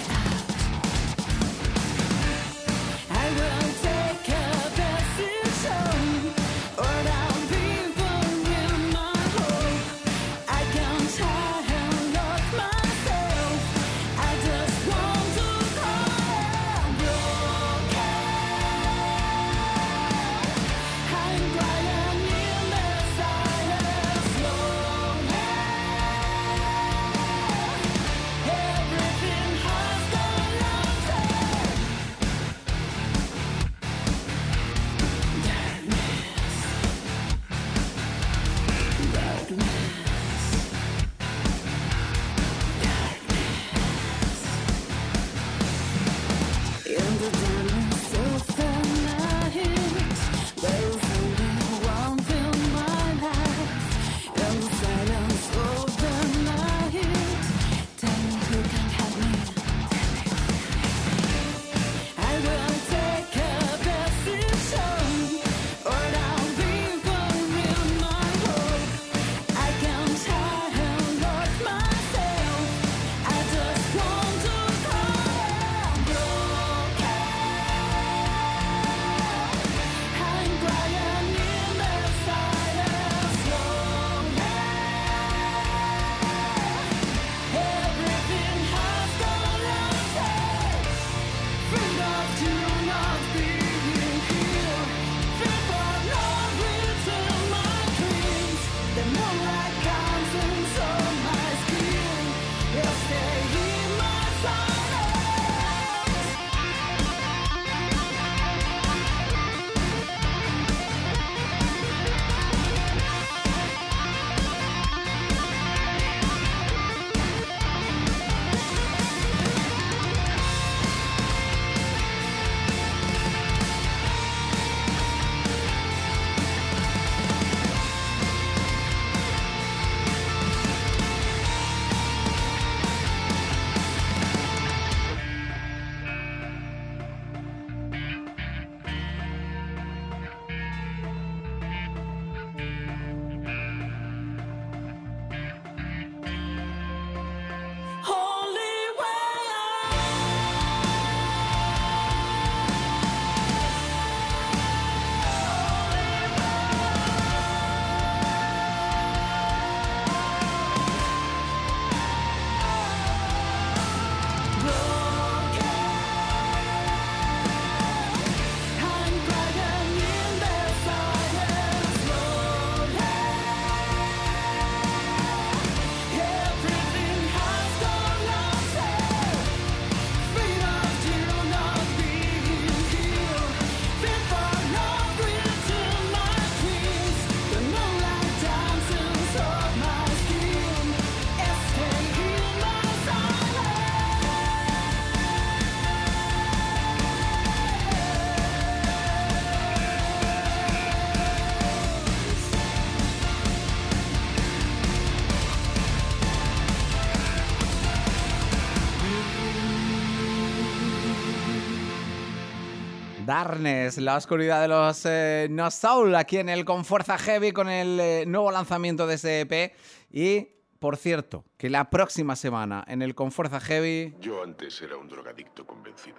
Speaker 1: Darkness, la oscuridad de los eh, No Soul, aquí en el Con Fuerza Heavy con el eh, nuevo lanzamiento de ese E P. Y, por cierto, que la próxima semana en el Con Fuerza Heavy...
Speaker 5: Yo antes era un drogadicto convencido.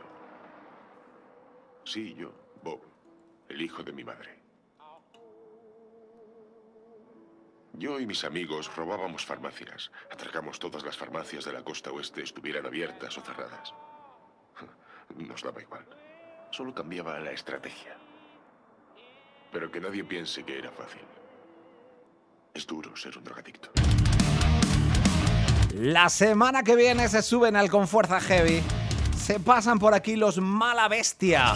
Speaker 5: Sí, yo, Bob, el hijo de mi madre. Yo y mis amigos robábamos farmacias. Atracamos todas las farmacias de la costa oeste, estuvieran abiertas o cerradas. Nos daba igual. Solo cambiaba la estrategia. Pero que nadie piense que era fácil. Es duro ser un drogadicto.
Speaker 1: La semana que viene se suben al Con Fuerza Heavy. Se pasan por aquí los Mala Bestia.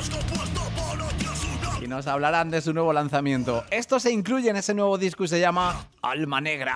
Speaker 1: Y nos hablarán de su nuevo lanzamiento. Esto se incluye en ese nuevo disco y se llama Alma Negra.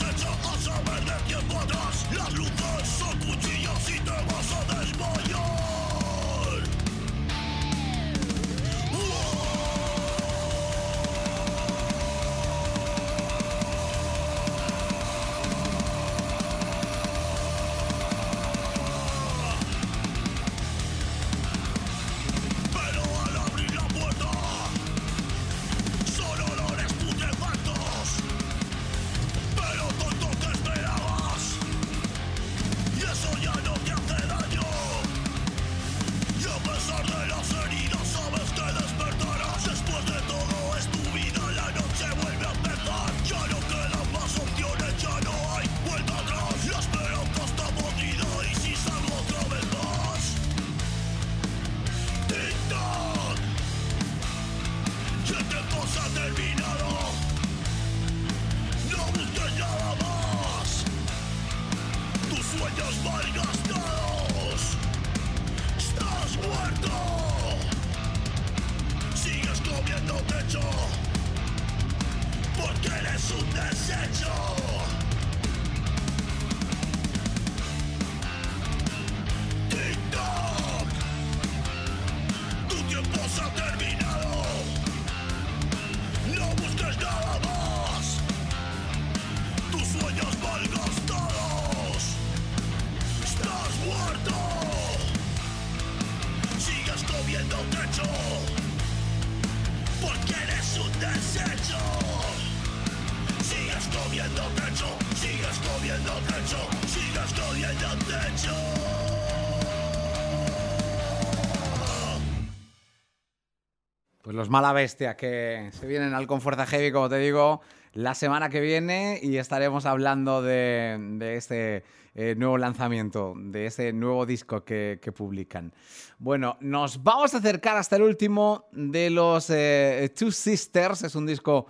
Speaker 1: Pues los Mala Bestia que se vienen al Con Fuerza Heavy, como te digo, la semana que viene y estaremos hablando de, de este eh, nuevo lanzamiento, de ese nuevo disco que, que publican. Bueno, nos vamos a acercar hasta el último de los eh, Two Sisters. Es un disco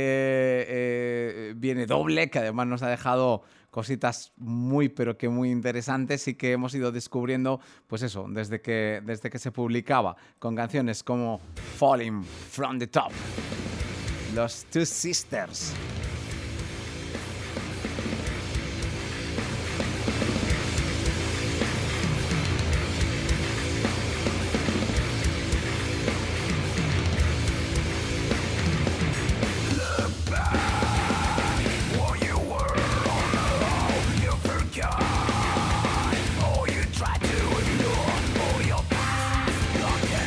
Speaker 1: que eh, viene doble, que además nos ha dejado cositas muy, pero que muy interesantes y que hemos ido descubriendo, pues eso, desde que, desde que se publicaba, con canciones como Falling From The Top. Los Two Sisters.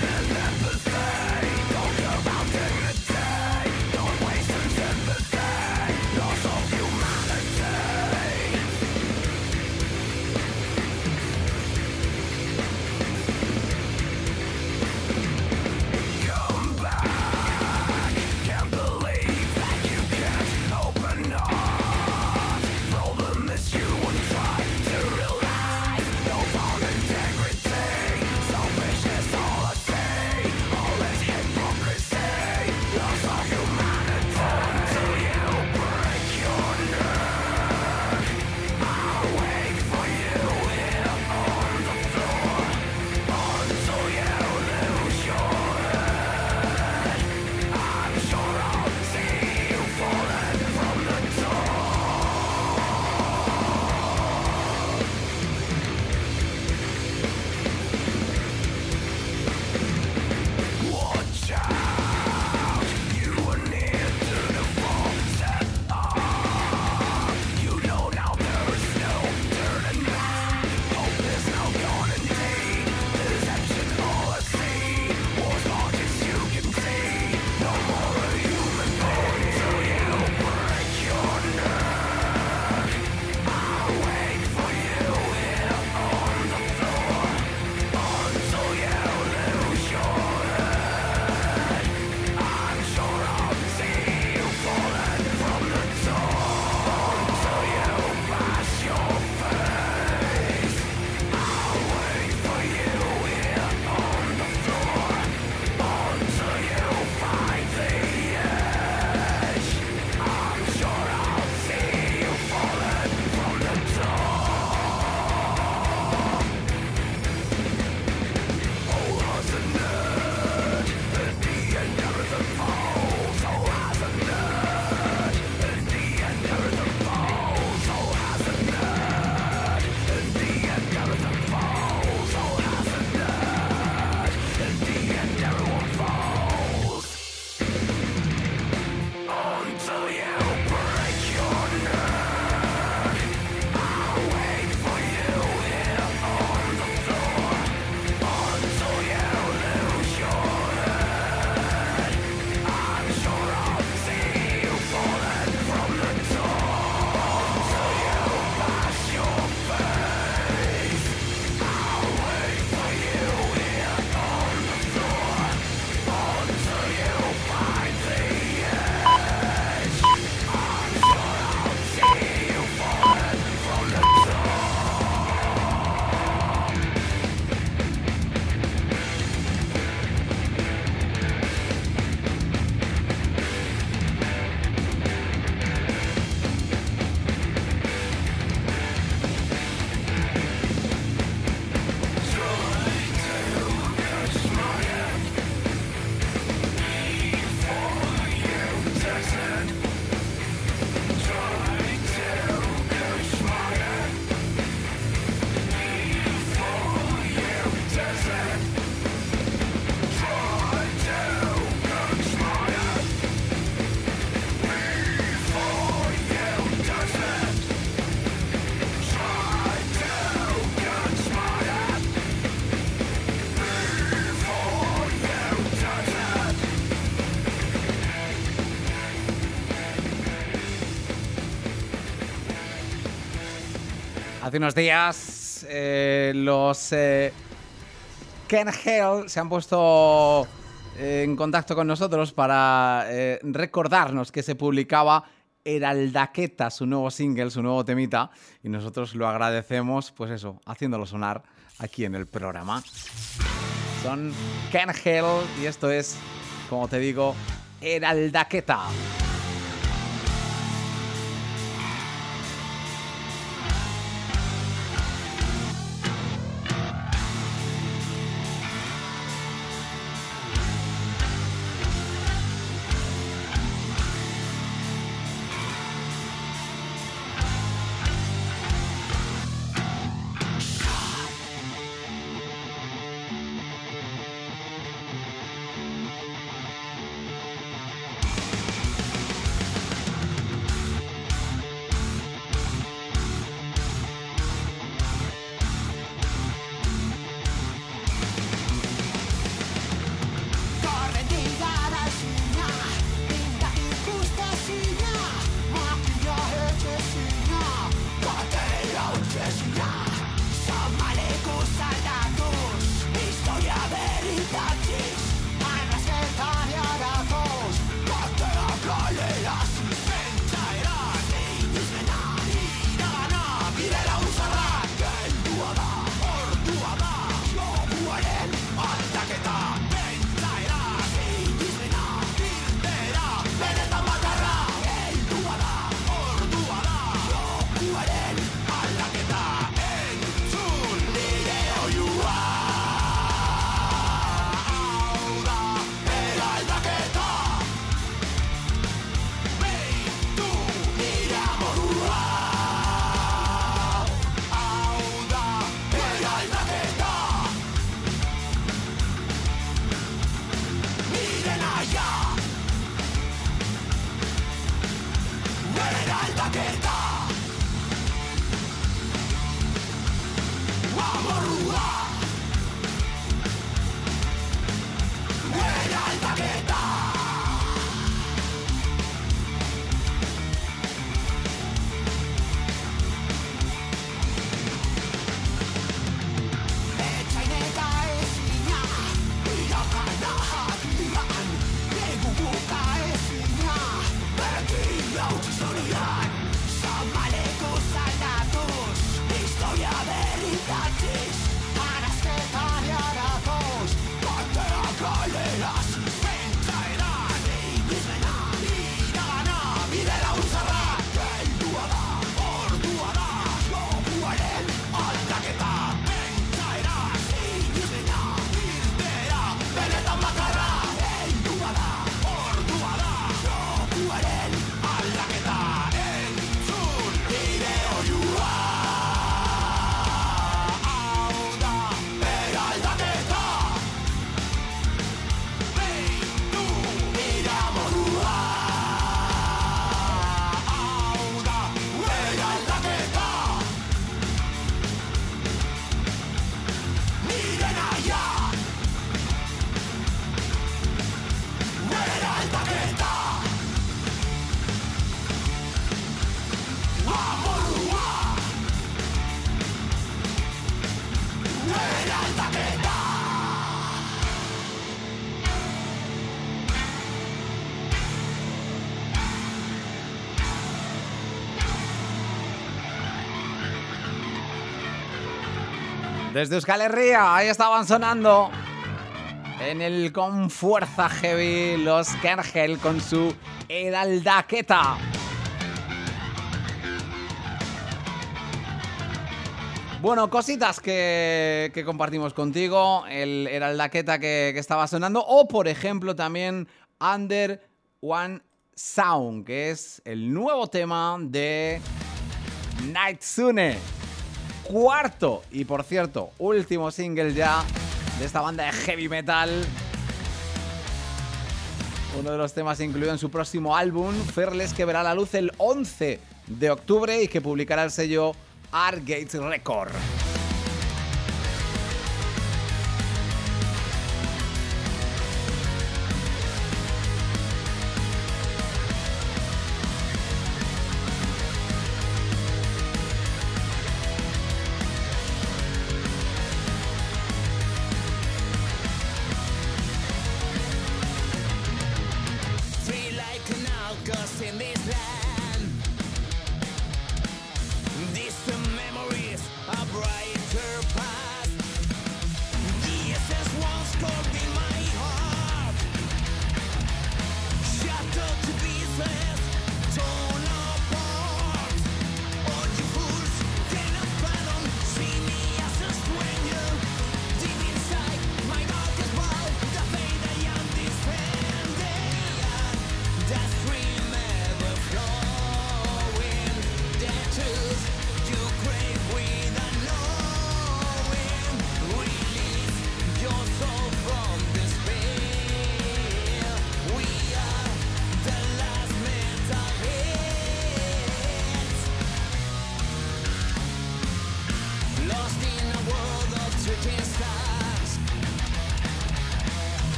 Speaker 4: Don't waste your sympathy.
Speaker 1: Hace unos días eh, los eh, Ken Hale se han puesto eh, en contacto con nosotros para eh, recordarnos que se publicaba Heraldaqueta, su nuevo single, su nuevo temita, y nosotros lo agradecemos, pues eso, haciéndolo sonar aquí en el programa. Son Ken Hale y esto es, como te digo, Heraldaqueta. Desde Euskal Herria, ahí estaban sonando en el Con Fuerza Heavy los Ken Hale con su Heraldaqueta. Bueno, cositas que, que compartimos contigo, el Heraldaqueta que, que estaba sonando, o por ejemplo también Under One Sound, que es el nuevo tema de Nightsune. Cuarto y, por cierto, último single ya de esta banda de heavy metal. Uno de los temas incluido en su próximo álbum, Fearless, que verá la luz el once de octubre y que publicará el sello Artgate Record.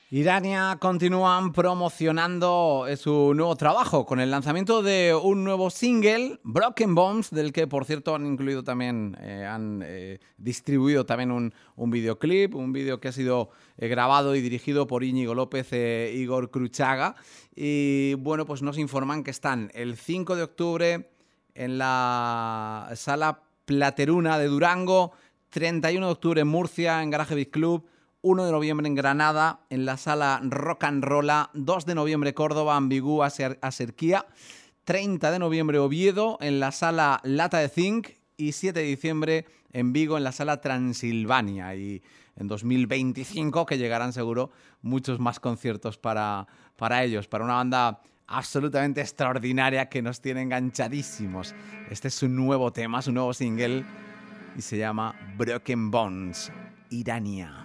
Speaker 1: Irania continúan promocionando su nuevo trabajo con el lanzamiento de un nuevo single, Broken Bones, del que, por cierto, han incluido también, eh, han eh, distribuido también un, un videoclip, un vídeo que ha sido eh, grabado y dirigido por Íñigo López e Igor Cruchaga. Y bueno, pues nos informan que están el cinco de octubre en la Sala Plateruna de Durango, treinta y uno de octubre en Murcia, en Garaje Beat Club, uno de noviembre en Granada, en la Sala Rock and Rolla, dos de noviembre Córdoba, Ambigú, Aser- Aserquía, treinta de noviembre Oviedo, en la Sala Lata de Zinc y siete de diciembre en Vigo, en la Sala Transilvania. Y en dos mil veinticinco que llegarán seguro muchos más conciertos para, para ellos, para una banda absolutamente extraordinaria que nos tiene enganchadísimos. Este es su nuevo tema, su nuevo single, y se llama Broken Bones, Irania.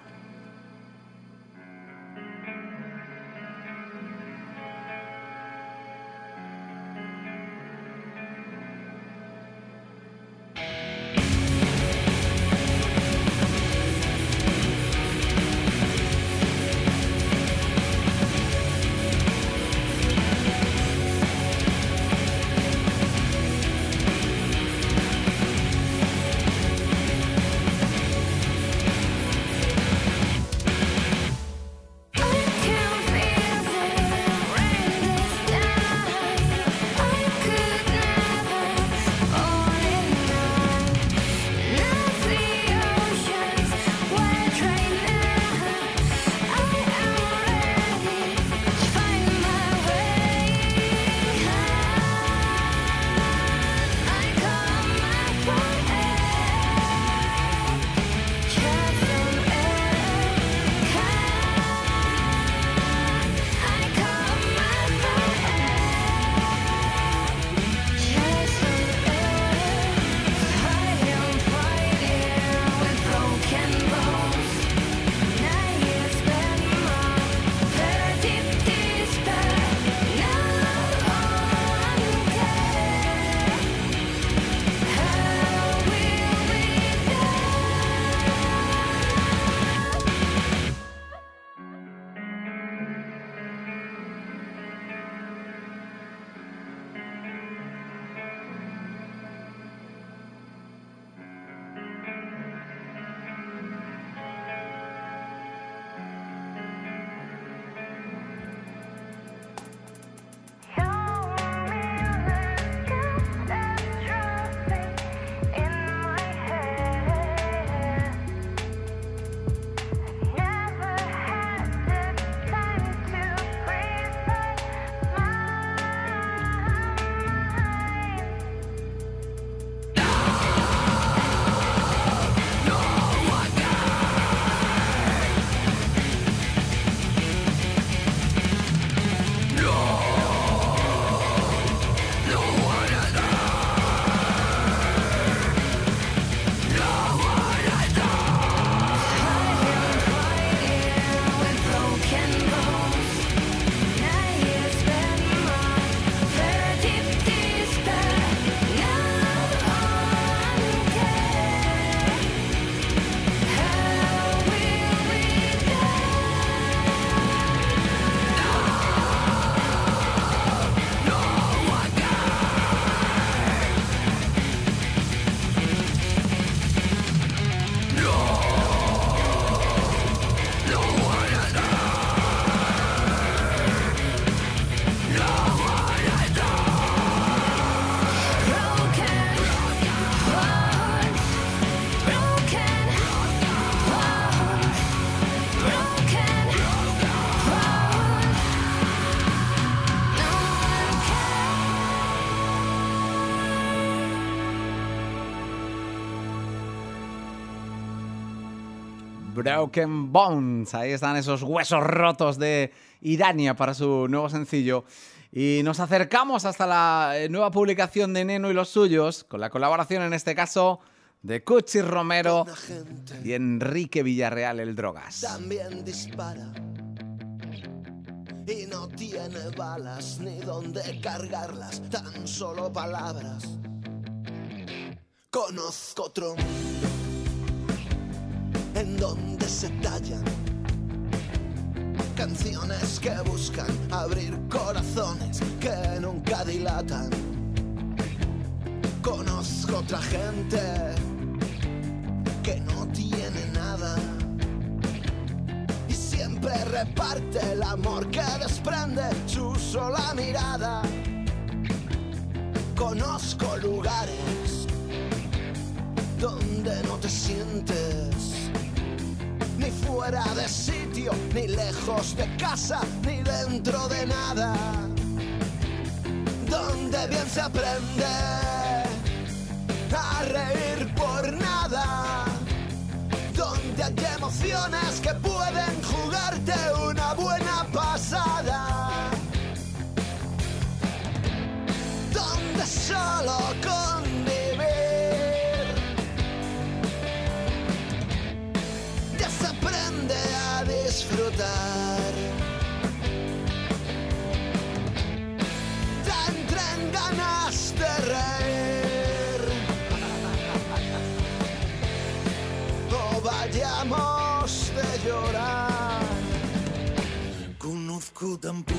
Speaker 1: Broken Bones. Ahí están esos huesos rotos de Irania para su nuevo sencillo. Y nos acercamos hasta la nueva publicación de Neno y los suyos, con la colaboración en este caso de Cuchi Romero y Enrique Villarreal, el Drogas.
Speaker 6: También dispara y no tiene balas ni dónde cargarlas, tan solo palabras. Conozco otro mundo en donde se tallan canciones que buscan abrir corazones que nunca dilatan. Conozco otra gente que no tiene nada y siempre reparte el amor que desprende su sola mirada. Conozco lugares donde no te sientes ni fuera de sitio, ni lejos de casa, ni dentro de nada. Donde bien se aprende a reír por nada. Donde hay emociones que pueden jugarte una buena pasada. Donde solo convivir ya se aprende a disfrutar. Te entran ganas de reír o vayamos de llorar.
Speaker 4: Conozco tan poco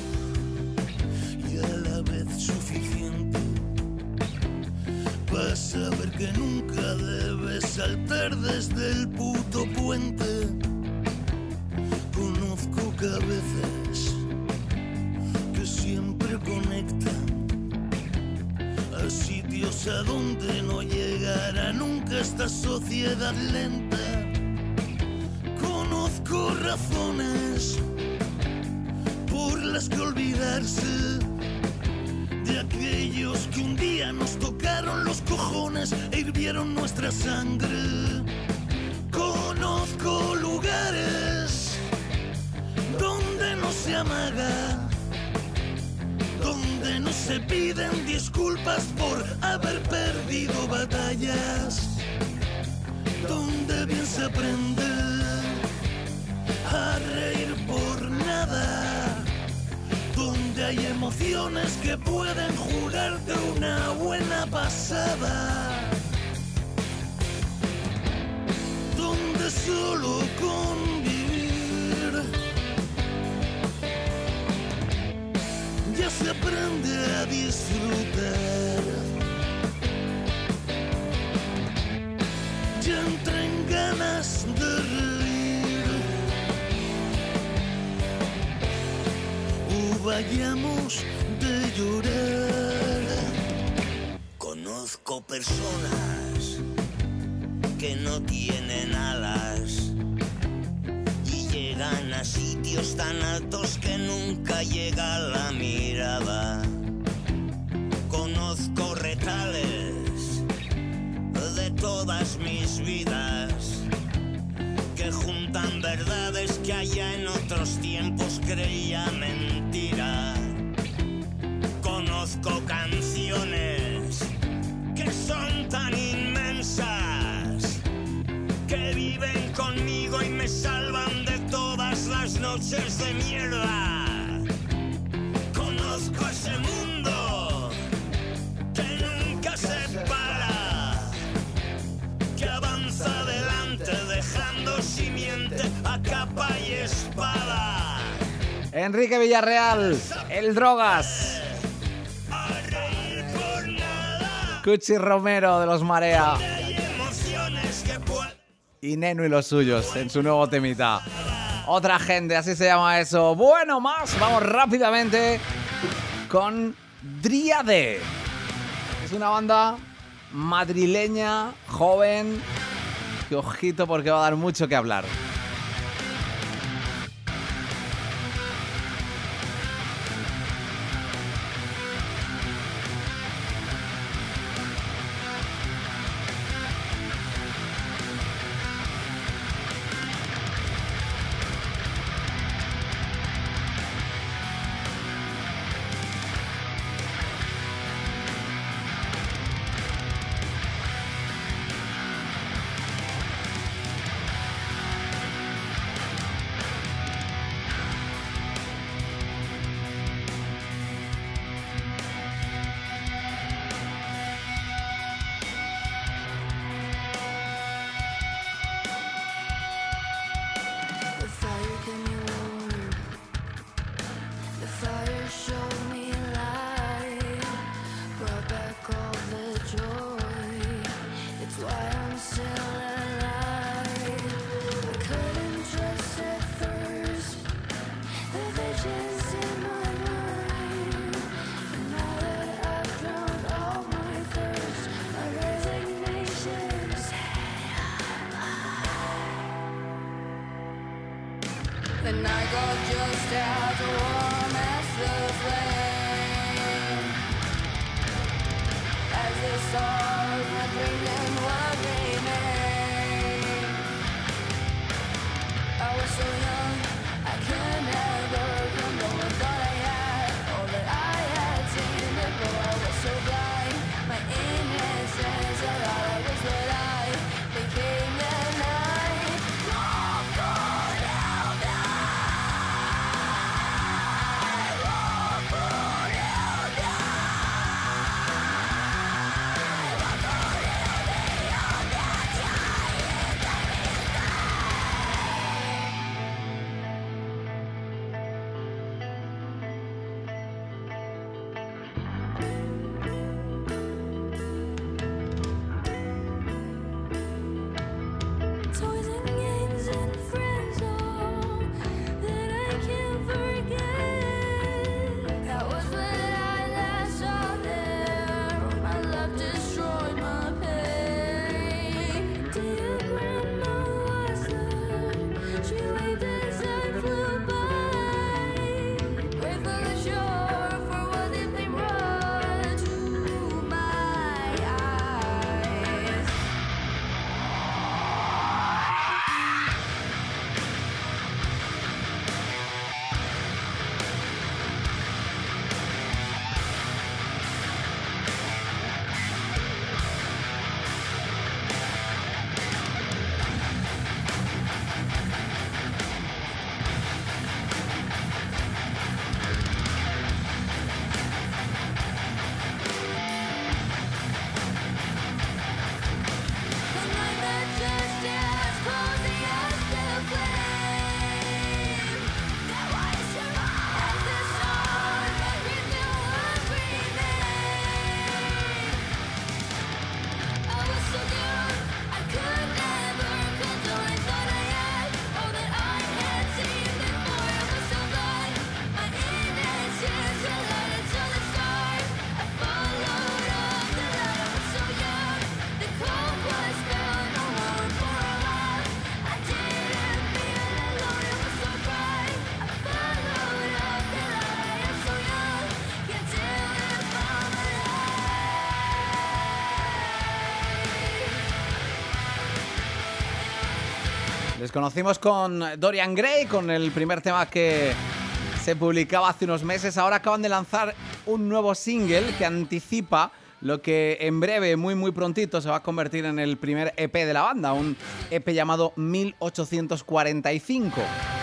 Speaker 4: y a la vez suficiente para saber que nunca debes saltar desde el puto puente. Conozco cabezas que siempre conectan a sitios a donde no llegará nunca esta sociedad lenta. Conozco razones por las que olvidarse de aquellos que un día nos tocaron los cojones e hirvieron nuestra sangre. Conozco lugares donde no se amaga, donde no se piden disculpas por haber perdido batallas, donde bien se aprende a reír por nada, donde hay emociones que pueden jugarte una buena pasada, donde solo convivir ya se aprende a disfrutar. Ya entra en ganas de reír o vayamos de llorar.
Speaker 7: Conozco personas que no tienen alas y llegan a sitios tan altos que nunca llega la mirada. Conozco retales de todas mis vidas que juntan verdades que allá en otros tiempos creía mentira. Conozco canciones que son tan inmensas que viven conmigo y me salvan de todas las noches de mierda. Conozco ese mundo que nunca se para, que avanza adelante dejando simiente a capa y espada.
Speaker 1: Enrique Villarreal, el Drogas.
Speaker 7: A reír por nada.
Speaker 1: Cuchi Romero de los Marea.
Speaker 7: Hay emociones que pueden.
Speaker 1: Y Nenu y los suyos en su nuevo temita. Otra gente, así se llama eso. Bueno, más, vamos rápidamente con Dríade. Es una banda madrileña, joven, que ojito porque va a dar mucho que hablar.
Speaker 3: stars are warm as the flame. As the stars were dreaming would remain. I was so young, I could never condone. I thought I had all that I had seen before. I was so blind, my innocence. I thought I was what I became the night. Walk on out night. Walk on out night. Walk on out beyond that giant toys and games and friends, all that I can't forget. That was when I last saw them. My love destroyed my pain. Dear grandma was there. She waved as I flew by. Grateful and sure for what they brought to my eyes. The night that just is closing as the flame. That was survive as the stars that we knew would remain. I was so young, I could never condone. I thought I had all that I had seen before. I was so blind, my innocence. I let it to the stars. I followed up the light. I was so young, the cold was gone, no more for a while. I didn't feel alone, it was so bright. I followed up the light. I am so young, can't tell if I'm alive.
Speaker 1: Les conocimos con Dorian Gray, con el primer tema que se publicaba hace unos meses. Ahora acaban de lanzar un nuevo single que anticipa lo que en breve, muy muy prontito, se va a convertir en el primer E P de la banda, un E P llamado mil ochocientos cuarenta y cinco.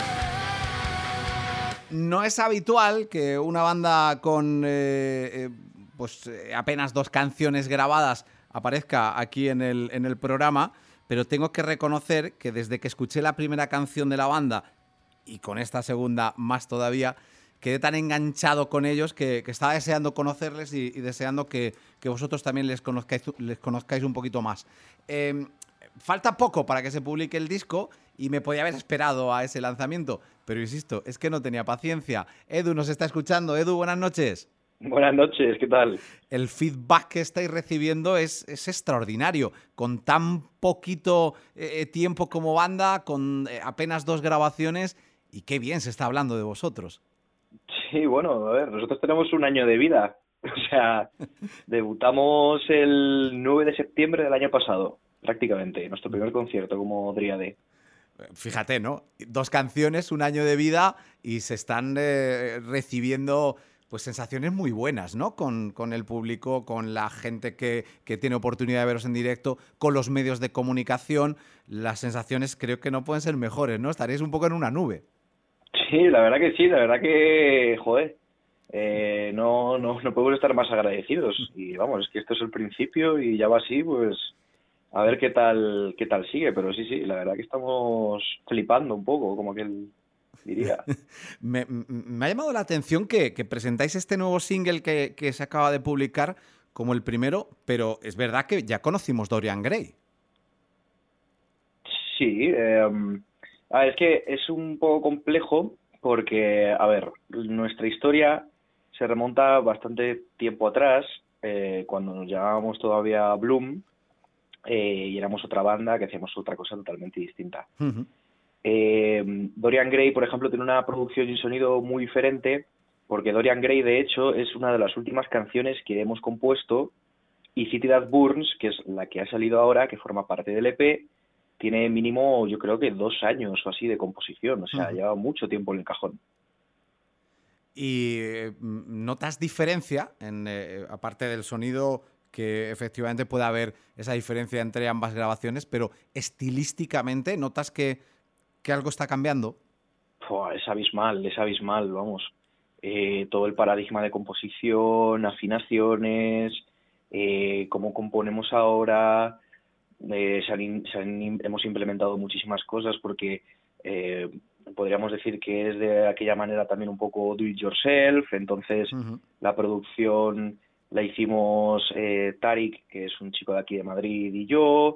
Speaker 1: No es habitual que una banda con eh, eh, pues eh, apenas dos canciones grabadas aparezca aquí en el, en el programa, pero tengo que reconocer que desde que escuché la primera canción de la banda y con esta segunda más todavía, quedé tan enganchado con ellos que, que estaba deseando conocerles y, y deseando que, que vosotros también les conozcáis, les conozcáis un poquito más. Eh, falta poco para que se publique el disco y me podía haber esperado a ese lanzamiento, pero insisto, es que no tenía paciencia. Edu nos está escuchando. Edu, buenas noches.
Speaker 8: Buenas noches, ¿qué tal?
Speaker 1: El feedback que estáis recibiendo es, es extraordinario. Con tan poquito eh, tiempo como banda, con eh, apenas dos grabaciones, y qué bien se está hablando de vosotros.
Speaker 8: Sí, bueno, a ver, nosotros tenemos un año de vida. O sea, debutamos el nueve de septiembre del año pasado, prácticamente, nuestro primer concierto como Dríade.
Speaker 1: Fíjate, ¿no? Dos canciones, un año de vida, y se están eh, recibiendo pues sensaciones muy buenas, ¿no? Con, con el público, con la gente que, que tiene oportunidad de veros en directo, con los medios de comunicación. Las sensaciones creo que no pueden ser mejores, ¿no? Estaréis un poco en una nube.
Speaker 8: Sí, la verdad que sí, la verdad que, joder, eh, no, no, no podemos estar más agradecidos. Y vamos, es que esto es el principio y ya va así, pues a ver qué tal, qué tal sigue. Pero sí, sí, la verdad que estamos flipando un poco, como aquel diría.
Speaker 1: me, me ha llamado la atención que, que presentáis este nuevo single que, que se acaba de publicar como el primero, pero es verdad que ya conocimos Dorian Gray.
Speaker 8: Sí, eh, a ver, es que es un poco complejo porque, a ver, nuestra historia se remonta bastante tiempo atrás, eh, cuando nos llamábamos todavía Bloom, eh, y éramos otra banda que hacíamos otra cosa totalmente distinta.
Speaker 1: Uh-huh.
Speaker 8: Eh, Dorian Gray, por ejemplo, tiene una producción y sonido muy diferente, porque Dorian Gray, de hecho, es una de las últimas canciones que hemos compuesto, y City That Burns, que es la que ha salido ahora, que forma parte del E P, tiene mínimo, yo creo que dos años o así de composición, o sea,
Speaker 1: Ujú.
Speaker 8: lleva mucho tiempo en el cajón.
Speaker 1: ¿Y eh, notas diferencia, en, eh, aparte del sonido, que efectivamente puede haber esa diferencia entre ambas grabaciones, pero estilísticamente notas que, que algo está cambiando?
Speaker 8: Fua, es abismal, es abismal, vamos. Eh, todo el paradigma de composición, afinaciones, eh, cómo componemos ahora, eh, se han in- se han im- hemos implementado muchísimas cosas porque eh, podríamos decir que es de aquella manera también un poco do it yourself, entonces
Speaker 1: Ujú.
Speaker 8: la producción la hicimos eh, Tarik, que es un chico de aquí de Madrid, y yo.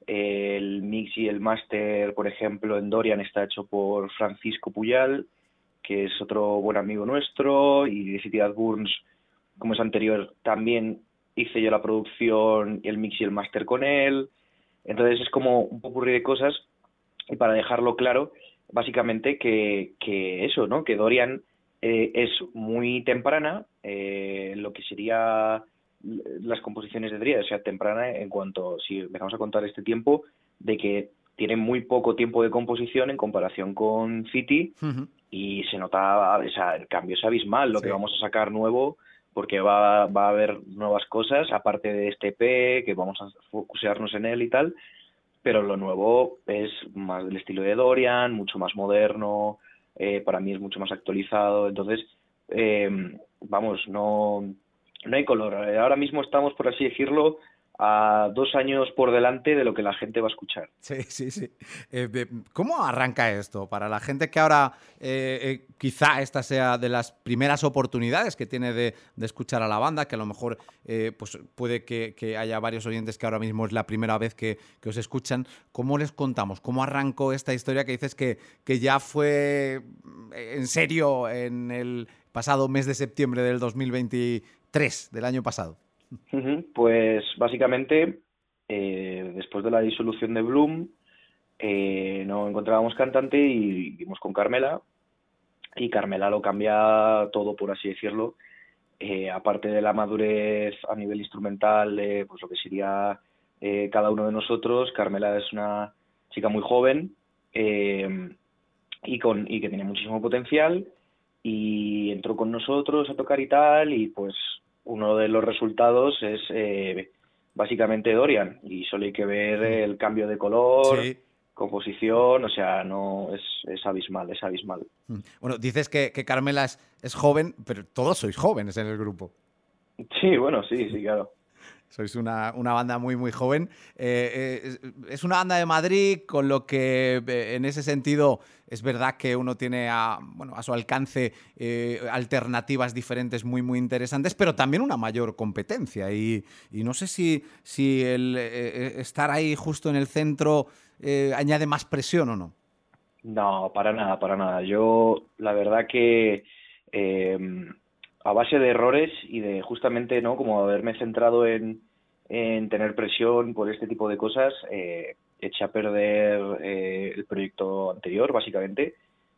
Speaker 8: El mix y el máster, por ejemplo, en Dorian está hecho por Francisco Puyal, que es otro buen amigo nuestro, y de City That Burns, como es anterior, también hice yo la producción, el mix y el máster con él. Entonces es como un popurrí de cosas, y para dejarlo claro, básicamente que, que eso, ¿no? Que Dorian eh, es muy temprana, eh, lo que sería las composiciones de Dríada, o sea, temprana en cuanto, si empezamos a contar este tiempo, de que tiene muy poco tiempo de composición en comparación con City,
Speaker 1: Ujú.
Speaker 8: y se nota, o sea, el cambio es abismal, lo
Speaker 1: Sí.
Speaker 8: que vamos a sacar nuevo, porque va, va a haber nuevas cosas, aparte de este E P, que vamos a focusearnos en él y tal, pero lo nuevo es más del estilo de Dorian, mucho más moderno, eh, para mí es mucho más actualizado, entonces, eh, vamos, no, no hay color. Eh, Ahora mismo estamos, por así decirlo, a dos años por delante de lo que la gente va a escuchar.
Speaker 1: Sí, sí, sí. Eh, de- ¿Cómo arranca esto? Para la gente que ahora eh, eh, quizá esta sea de las primeras oportunidades que tiene de, de escuchar a la banda, que a lo mejor eh, pues puede que, que haya varios oyentes que ahora mismo es la primera vez que, que os escuchan. ¿Cómo les contamos? ¿Cómo arrancó esta historia que dices que, que ya fue eh, en serio en el pasado mes de septiembre del dos mil veintitrés, del año pasado?
Speaker 8: Ujú. Pues básicamente, eh, después de la disolución de Bloom, eh, no encontrábamos cantante y vimos con Carmela, y Carmela lo cambia todo, por así decirlo. Eh, aparte de la madurez a nivel instrumental, de pues lo que sería eh, cada uno de nosotros, Carmela es una chica muy joven, eh, y, con, y que tiene muchísimo potencial, y entró con nosotros a tocar y tal, y pues uno de los resultados es eh, básicamente Dorian, y solo hay que ver el cambio de color,
Speaker 1: Sí.
Speaker 8: composición, o sea, no es, es abismal, es abismal.
Speaker 1: Mm. Bueno, dices que, que Carmela es, es joven, pero todos sois jóvenes en el grupo.
Speaker 8: Sí, bueno, sí, sí, claro.
Speaker 1: Sois una, una banda muy, muy joven. Eh, eh, es, es una banda de Madrid, con lo que eh, en ese sentido es verdad que uno tiene a, bueno, a su alcance eh, alternativas diferentes muy, muy interesantes, pero también una mayor competencia. Y, y no sé si, si el eh, estar ahí justo en el centro eh, añade más presión o no.
Speaker 8: No, para nada, para nada. Yo, la verdad que eh, a base de errores y de justamente, ¿no? Como haberme centrado en, en tener presión por este tipo de cosas, eh, eché a perder eh, el proyecto anterior, básicamente.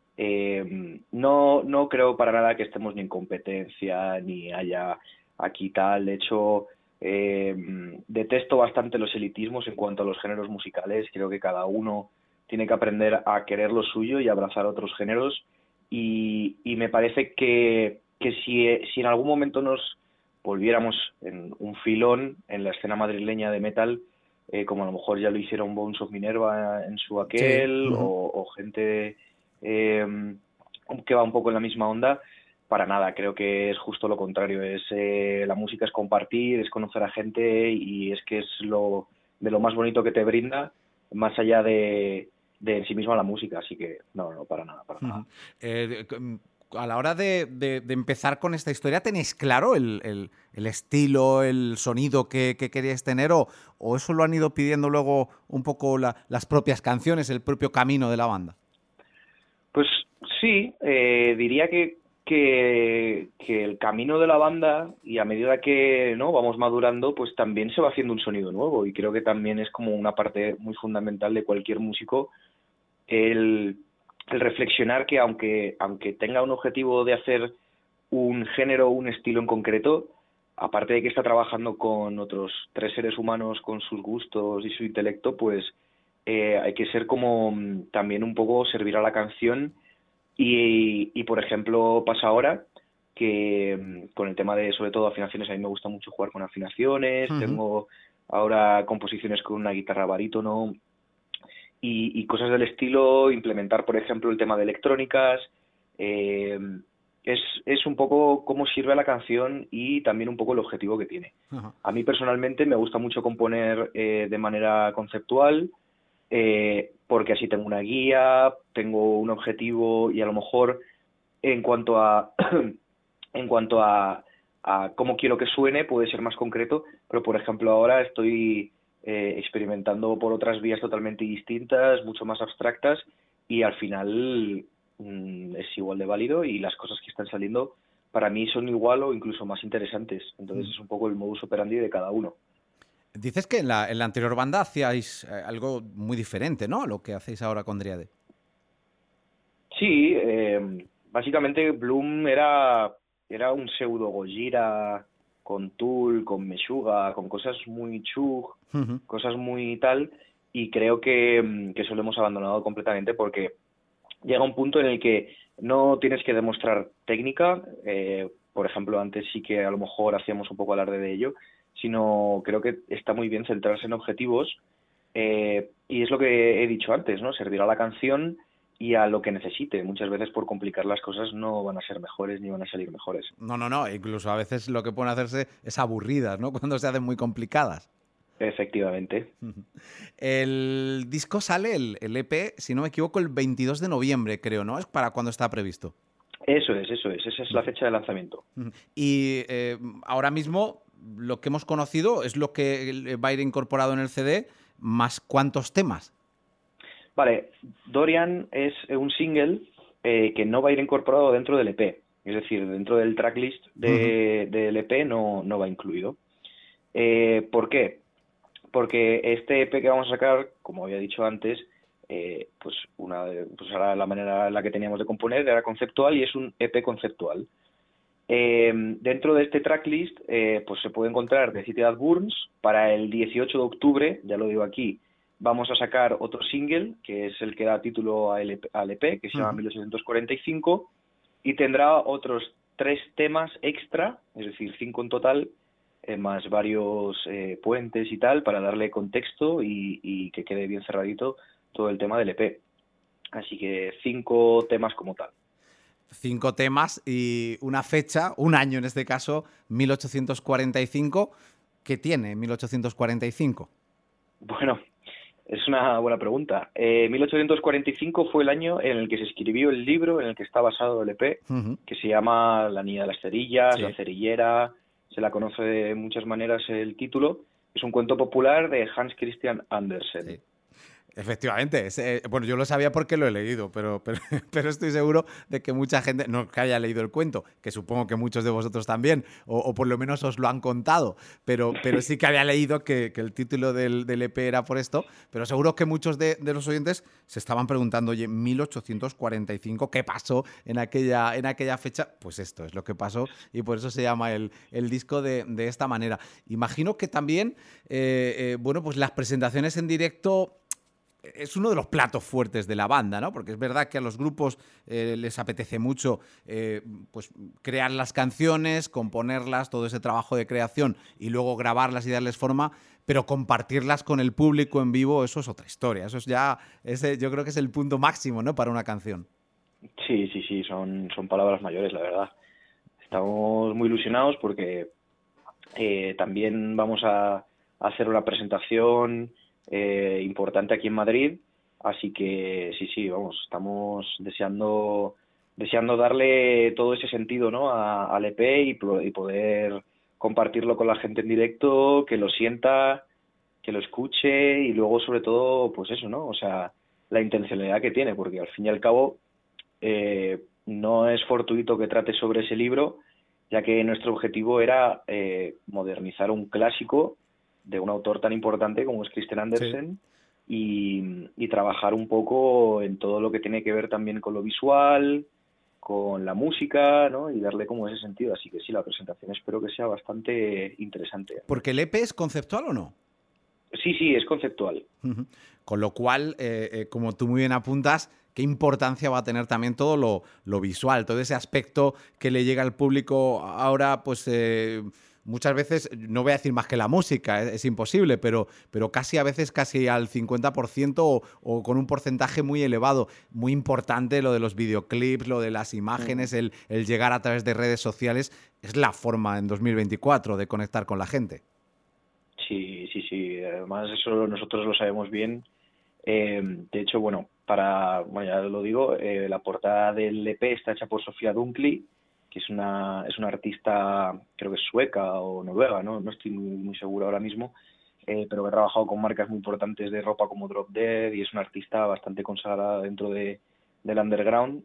Speaker 8: Eh, no, no creo para nada que estemos ni en competencia, ni haya aquí tal. De hecho, eh, detesto bastante los elitismos en cuanto a los géneros musicales. Creo que cada uno tiene que aprender a querer lo suyo y abrazar otros géneros, y, y me parece que, que si, si en algún momento nos volviéramos en un filón en la escena madrileña de metal, eh, como a lo mejor ya lo hicieron Bones of Minerva en su aquel,
Speaker 1: Sí. Uh-huh.
Speaker 8: o, o gente eh, que va un poco en la misma onda, para nada, creo que es justo lo contrario. Es eh, la música es compartir, es conocer a gente, y es que es lo de lo más bonito que te brinda, más allá de de en sí misma la música, así que no, no, para nada, para nada.
Speaker 1: Uh-huh. Eh, a la hora de, de, de empezar con esta historia, ¿tenéis claro el, el, el estilo, el sonido que, que queríais tener, o, o eso lo han ido pidiendo luego un poco la, las propias canciones, el propio camino de la banda?
Speaker 8: Pues sí, eh, diría que, que, que el camino de la banda, y a medida que no vamos madurando, pues también se va haciendo un sonido nuevo, y creo que también es como una parte muy fundamental de cualquier músico, el, el reflexionar que aunque, aunque tenga un objetivo de hacer un género o un estilo en concreto, aparte de que está trabajando con otros tres seres humanos con sus gustos y su intelecto, pues eh, hay que ser como mm, también un poco servir a la canción y, y, por ejemplo, pasa ahora que mm, con el tema de, sobre todo, afinaciones, a mí me gusta mucho jugar con afinaciones,
Speaker 1: Ujú.
Speaker 8: tengo ahora composiciones con una guitarra barítono y, y cosas del estilo, implementar, por ejemplo, el tema de electrónicas, eh, es, es un poco cómo sirve a la canción y también un poco el objetivo que tiene.
Speaker 1: Ajá.
Speaker 8: A mí personalmente me gusta mucho componer eh, de manera conceptual, eh, porque así tengo una guía, tengo un objetivo y a lo mejor en cuanto a en cuanto a, a cómo quiero que suene puede ser más concreto, pero por ejemplo ahora estoy eh, experimentando por otras vías totalmente distintas, mucho más abstractas y al final mm, es igual de válido y las cosas que están saliendo para mí son igual o incluso más interesantes. Entonces
Speaker 1: Mm.
Speaker 8: es un poco el modus operandi de cada uno.
Speaker 1: Dices que en la, en la anterior banda hacíais eh, algo muy diferente, ¿no? A lo que hacéis ahora con Driade.
Speaker 8: Sí, eh, básicamente Bloom era, era un pseudo Gojira con Tool, con Meshuggah, con cosas muy chug,
Speaker 1: Ujú.
Speaker 8: cosas muy tal, y creo que, mm, que eso lo hemos abandonado completamente porque llega un punto en el que no tienes que demostrar técnica, eh, por ejemplo, antes sí que a lo mejor hacíamos un poco alarde de ello, sino creo que está muy bien centrarse en objetivos, eh, y es lo que he dicho antes, ¿no? Servir a la canción y a lo que necesite. Muchas veces por complicar las cosas no van a ser mejores ni van a salir mejores.
Speaker 1: No, no, no. Incluso a veces lo que pueden hacerse es aburridas, ¿no? Cuando se hacen muy complicadas.
Speaker 8: Efectivamente.
Speaker 1: El disco sale, el, el E P, si no me equivoco, el veintidós de noviembre, creo, ¿no? Es para cuando está previsto.
Speaker 8: Eso es, eso es. Esa es la fecha de lanzamiento.
Speaker 1: Y eh, ahora mismo lo que hemos conocido es lo que va a ir incorporado en el C D, más cuántos temas.
Speaker 8: Vale, Dorian es un single eh, que no va a ir incorporado dentro del E P. Es decir, dentro del tracklist de, uh-huh. del E P no, no va incluido. Eh, ¿Por qué? Porque este E P que vamos a sacar, como había dicho antes, eh, pues una pues ahora la manera en la que teníamos de componer era conceptual y es un E P conceptual. Eh, dentro de este tracklist eh, pues se puede encontrar The City That Burns. Para el dieciocho de octubre, ya lo digo aquí, vamos a sacar otro single, que es el que da título al E P, al E P que se llama uh-huh. mil ochocientos cuarenta y cinco, y tendrá otros tres temas extra, es decir, cinco en total, eh, más varios eh, puentes y tal, para darle contexto y, y que quede bien cerradito todo el tema del E P. Así que cinco temas como tal.
Speaker 1: Cinco temas y una fecha, un año en este caso, mil ochocientos cuarenta y cinco. ¿Qué tiene mil ochocientos cuarenta y cinco?
Speaker 8: Bueno, es una buena pregunta. Eh, mil ochocientos cuarenta y cinco fue el año en el que se escribió el libro en el que está basado el E P, uh-huh. que se llama La niña de las cerillas, sí. La cerillera, se la conoce de muchas maneras el título. Es un cuento popular de Hans Christian Andersen.
Speaker 1: Sí. Efectivamente, es, eh, bueno, yo lo sabía porque lo he leído, pero, pero, pero estoy seguro de que mucha gente, no que haya leído el cuento, que supongo que muchos de vosotros también, o, o por lo menos os lo han contado, pero, pero sí que había leído que, que el título del, del E P era por esto, pero seguro que muchos de, de los oyentes se estaban preguntando, oye, mil ochocientos cuarenta y cinco, ¿qué pasó en aquella, en aquella fecha? Pues esto es lo que pasó y por eso se llama el, el disco de, de esta manera. Imagino que también, eh, eh, bueno, pues las presentaciones en directo es uno de los platos fuertes de la banda, ¿no? Porque es verdad que a los grupos eh, les apetece mucho eh, pues crear las canciones, componerlas, todo ese trabajo de creación y luego grabarlas y darles forma, pero compartirlas con el público en vivo, eso es otra historia. Eso es ya, ese, yo creo que es el punto máximo, ¿no? Para una canción.
Speaker 8: Sí, sí, sí, son, son palabras mayores, la verdad. Estamos muy ilusionados porque eh, también vamos a, a hacer una presentación Eh, importante aquí en Madrid, así que sí, sí, vamos, estamos deseando deseando darle todo ese sentido, ¿no? a, al E P y, y poder compartirlo con la gente en directo, que lo sienta, que lo escuche y luego sobre todo, pues eso, ¿no? O sea, la intencionalidad que tiene, porque al fin y al cabo eh, no es fortuito que trate sobre ese libro, ya que nuestro objetivo era eh, modernizar un clásico de un autor tan importante como es Christian Andersen, sí. y, y trabajar un poco en todo lo que tiene que ver también con lo visual, con la música, ¿no? Y darle como ese sentido. Así que sí, la presentación espero que sea bastante interesante.
Speaker 1: Porque el E P es conceptual o no.
Speaker 8: Sí, sí, es conceptual.
Speaker 1: Ujú. Con lo cual, eh, eh, como tú muy bien apuntas, qué importancia va a tener también todo lo, lo visual, todo ese aspecto que le llega al público ahora, pues eh, muchas veces, no voy a decir más que la música, es, es imposible, pero, pero casi a veces casi al cincuenta por ciento o, o con un porcentaje muy elevado. Muy importante lo de los videoclips, lo de las imágenes, el, el llegar a través de redes sociales, es la forma en dos mil veinticuatro de conectar con la gente.
Speaker 8: Sí, sí, sí. Además, eso nosotros lo sabemos bien. Eh, de hecho, bueno, para, bueno, ya lo digo, eh, la portada del E P está hecha por Sofía Dunkley, que es una, es una artista, creo que es sueca o noruega, no, no estoy muy, muy seguro ahora mismo, eh, pero que ha trabajado con marcas muy importantes de ropa como Drop Dead y es una artista bastante consagrada dentro de, del underground.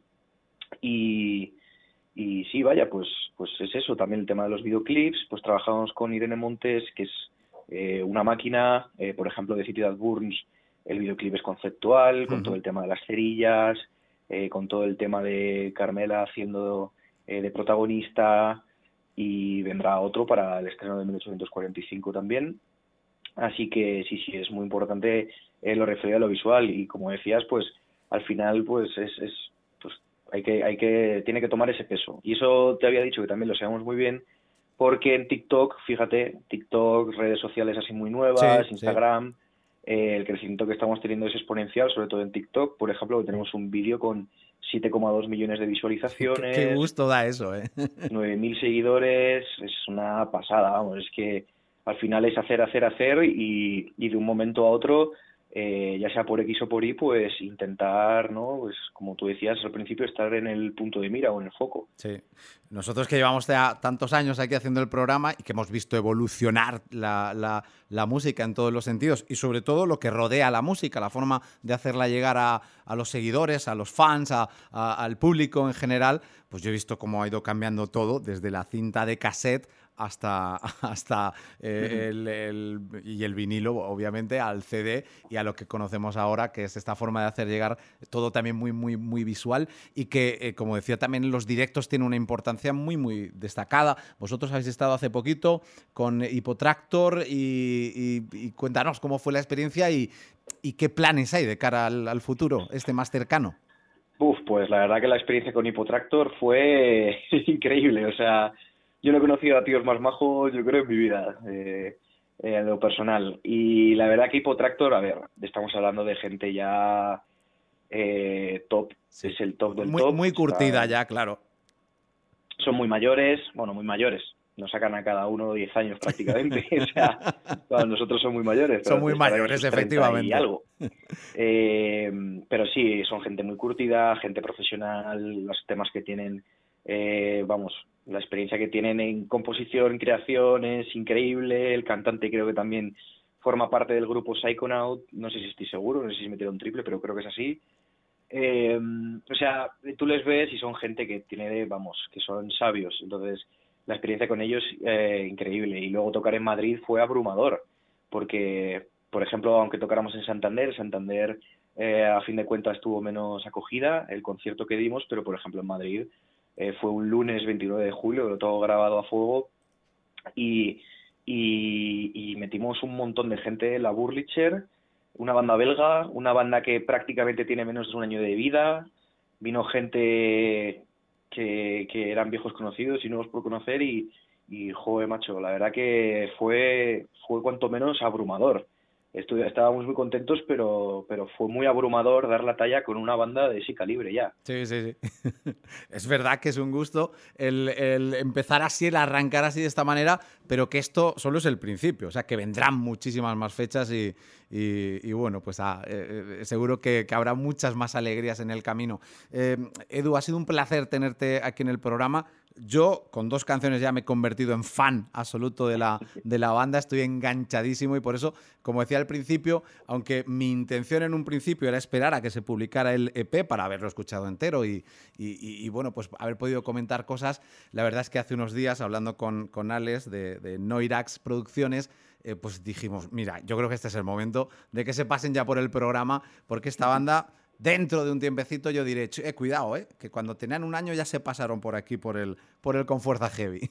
Speaker 8: Y, y sí, vaya, pues, pues es eso, también el tema de los videoclips, pues trabajamos con Irene Montes, que es eh, una máquina, eh, por ejemplo, de City That Burns. El videoclip es conceptual, con
Speaker 1: Uh-huh.
Speaker 8: todo el tema de las cerillas, eh, con todo el tema de Carmela haciendo eh, de protagonista, y vendrá otro para el estreno de mil ochocientos cuarenta y cinco también. Así que sí, sí, es muy importante eh, lo referido a lo visual, y como decías, pues al final pues es, es pues hay que hay que tiene que tomar ese peso. Y eso te había dicho que también lo sabemos muy bien, porque en TikTok, fíjate, TikTok, redes sociales así muy nuevas,
Speaker 1: Sí,
Speaker 8: Instagram, sí. Eh, el crecimiento que estamos teniendo es exponencial, sobre todo en TikTok. Por ejemplo, tenemos un vídeo con siete coma dos millones de visualizaciones.
Speaker 1: Qué, qué gusto da eso, ¿eh?
Speaker 8: nueve mil seguidores, es una pasada, vamos, es que al final es hacer, hacer, hacer y, y de un momento a otro, eh, ya sea por X o por Y, pues intentar, ¿no? Pues como tú decías al principio, estar en el punto de mira o en el foco.
Speaker 1: Sí. Nosotros que llevamos ya tantos años aquí haciendo el programa y que hemos visto evolucionar la, la, la música en todos los sentidos y sobre todo lo que rodea la música, la forma de hacerla llegar a, a los seguidores, a los fans, a, a, al público en general, pues yo he visto cómo ha ido cambiando todo, desde la cinta de cassette hasta, hasta eh, el, el, y el vinilo, obviamente, al C D y a lo que conocemos ahora, que es esta forma de hacer llegar todo también muy, muy, muy visual y que, eh, como decía, también los directos tienen una importancia muy, muy destacada. Vosotros habéis estado hace poquito con Hipotractor y, y, y cuéntanos cómo fue la experiencia y, y qué planes hay de cara al, al futuro, este más cercano.
Speaker 8: Uf, pues la verdad que la experiencia con Hipotractor fue increíble, o sea, yo no he conocido a tíos más majos, yo creo, en mi vida, eh, eh, en lo personal. Y la verdad que Hipotractor, a ver, estamos hablando de gente ya eh, top,
Speaker 1: Sí.
Speaker 8: es el top del
Speaker 1: Muy,
Speaker 8: top.
Speaker 1: muy curtida
Speaker 8: Está-
Speaker 1: ya, claro.
Speaker 8: Son muy mayores, bueno, muy mayores, nos sacan a cada uno diez años prácticamente, o sea, bueno, nosotros somos muy mayores.
Speaker 1: Son
Speaker 8: pero
Speaker 1: muy
Speaker 8: estarán en
Speaker 1: mayores,
Speaker 8: sus treinta
Speaker 1: efectivamente.
Speaker 8: Y algo. Eh, pero sí, son gente muy curtida, gente profesional, los temas que tienen, eh, vamos, la experiencia que tienen en composición, creación es increíble. El cantante creo que también forma parte del grupo Psychonaut, no sé si estoy seguro, no sé si metieron triple, pero creo que es así. Eh, o sea, tú les ves y son gente que tiene, vamos, que son sabios, entonces la experiencia con ellos eh, increíble. Y luego tocar en Madrid fue abrumador, porque, por ejemplo, aunque tocáramos en Santander, Santander eh, a fin de cuentas tuvo menos acogida el concierto que dimos, pero por ejemplo en Madrid eh, fue un lunes veintinueve de julio, lo todo grabado a fuego, y, y, y metimos un montón de gente, la Burlicher, una banda belga, una banda que prácticamente tiene menos de un año de vida, vino gente que, que eran viejos conocidos y nuevos por conocer, y, y joder, macho, la verdad que fue, fue cuanto menos abrumador. Estu- estábamos muy contentos, pero, pero fue muy abrumador dar la talla con una banda de ese calibre ya.
Speaker 1: Sí, sí, sí. Es verdad que es un gusto el, el empezar así, el arrancar así de esta manera, pero que esto solo es el principio. O sea, que vendrán muchísimas más fechas y, y, y bueno, pues ah, eh, eh, seguro que, que habrá muchas más alegrías en el camino. Eh, Edu, ha sido un placer tenerte aquí en el programa. Yo, con dos canciones ya me he convertido en fan absoluto de la, de la banda, estoy enganchadísimo y por eso, como decía al principio, aunque mi intención en un principio era esperar a que se publicara el E P para haberlo escuchado entero y, y, y, y bueno, pues haber podido comentar cosas, la verdad es que hace unos días, hablando con, con Alex de, de Noirax Producciones, eh, pues dijimos, mira, yo creo que este es el momento de que se pasen ya por el programa, porque esta banda... Dentro de un tiempecito yo diré, eh, cuidado, eh, que cuando tenían un año ya se pasaron por aquí, por el, por el Con Fuerza Heavy.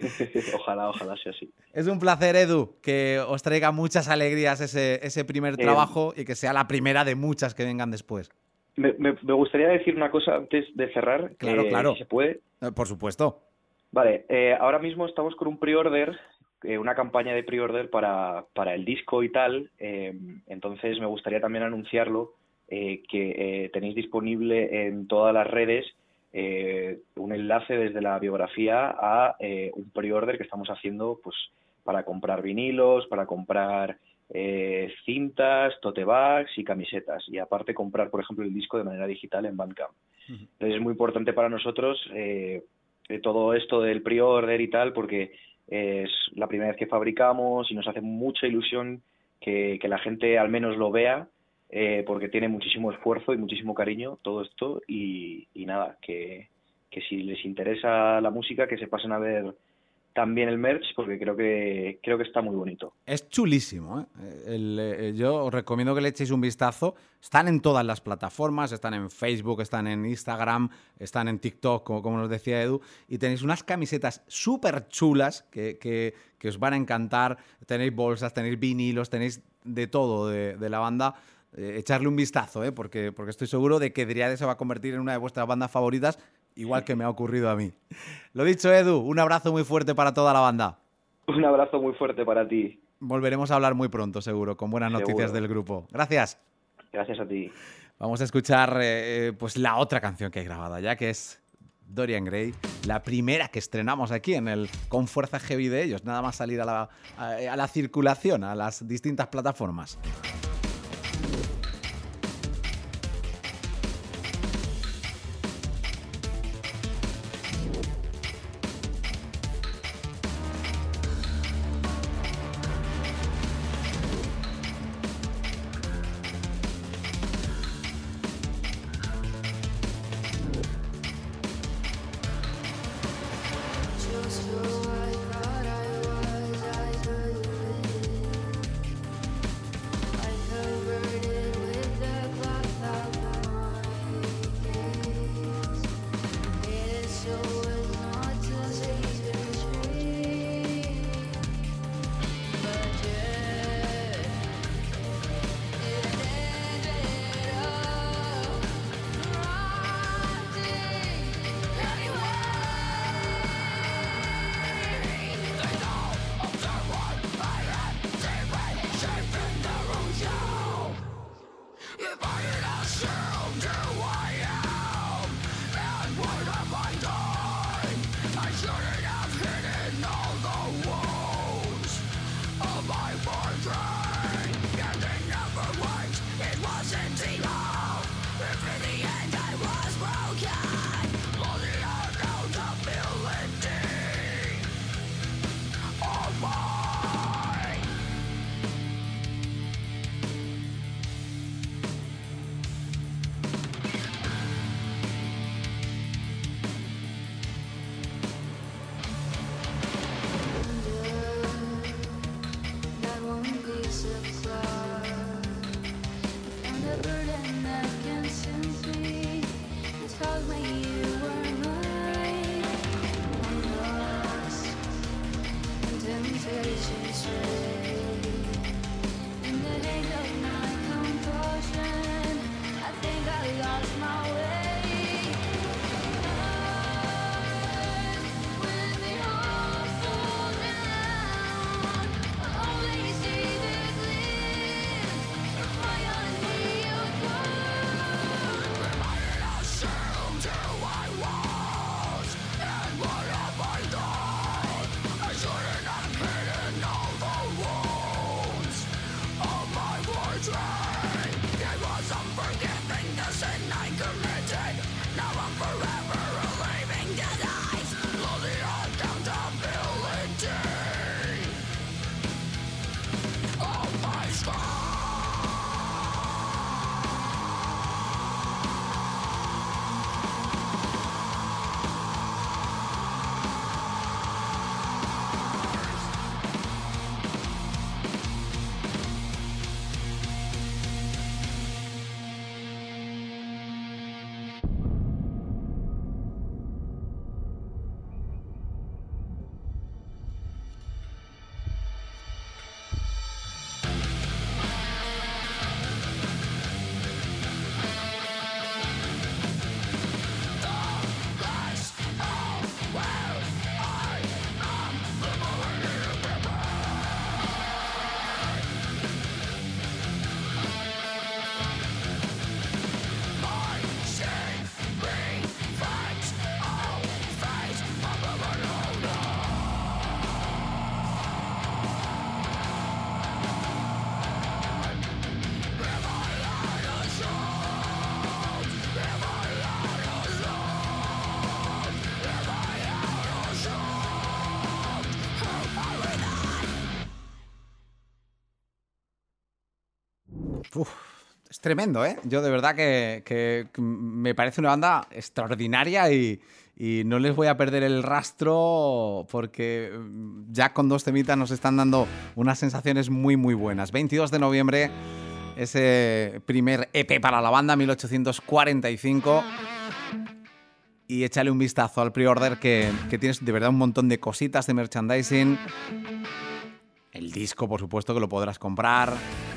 Speaker 8: Ojalá, ojalá sea así.
Speaker 1: Es un placer, Edu, que os traiga muchas alegrías ese, ese primer trabajo eh, y que sea la primera de muchas que vengan después.
Speaker 8: Me, me, me gustaría decir una cosa antes de cerrar.
Speaker 1: Claro,
Speaker 8: eh,
Speaker 1: claro.
Speaker 8: Si se puede.
Speaker 1: Eh, por supuesto.
Speaker 8: Vale, eh, ahora mismo estamos con un pre-order, eh, una campaña de pre-order para, para el disco y tal, eh, entonces me gustaría también anunciarlo. Eh, que eh, tenéis disponible en todas las redes eh, un enlace desde la biografía a eh, un pre-order que estamos haciendo pues para comprar vinilos, para comprar eh, cintas, tote bags y camisetas, y aparte comprar, por ejemplo, el disco de manera digital en Bandcamp. Uh-huh. Entonces es muy importante para nosotros eh, todo esto del pre-order y tal, porque es la primera vez que fabricamos y nos hace mucha ilusión que, que la gente al menos lo vea, Eh, porque tiene muchísimo esfuerzo y muchísimo cariño todo esto y, y nada, que, que si les interesa la música que se pasen a ver también el merch, porque creo que creo que está muy bonito.
Speaker 1: Es chulísimo, ¿eh? El, eh, yo os recomiendo que le echéis un vistazo. Están en todas las plataformas, están en Facebook, están en Instagram, están en TikTok, como, como nos decía Edu, y tenéis unas camisetas súper chulas que, que, que os van a encantar. Tenéis bolsas, tenéis vinilos, tenéis de todo de, de la banda. Eh, echarle un vistazo, ¿eh? porque, porque estoy seguro de que Dryade se va a convertir en una de vuestras bandas favoritas, igual que me ha ocurrido a mí. Lo dicho, Edu, un abrazo muy fuerte para toda la banda.
Speaker 8: Un abrazo muy fuerte para ti.
Speaker 1: Volveremos a hablar muy pronto, seguro, con buenas
Speaker 8: Seguro.
Speaker 1: noticias del grupo. Gracias.
Speaker 8: Gracias a ti.
Speaker 1: Vamos a escuchar eh, pues la otra canción que he grabado ya, que es Dorian Gray, la primera que estrenamos aquí en el Con Fuerza Heavy de ellos, nada más salir a la, a, a la circulación, a las distintas plataformas.
Speaker 3: That won't be
Speaker 1: Uf, es tremendo, ¿eh? Yo de verdad que, que me parece una banda extraordinaria y, y no les voy a perder el rastro porque ya con dos temitas nos están dando unas sensaciones muy, muy buenas. veintidós de noviembre, ese primer E P para la banda, mil ochocientos cuarenta y cinco. Y échale un vistazo al pre-order que, que tienes de verdad un montón de cositas de merchandising. El disco, por supuesto, que lo podrás comprar.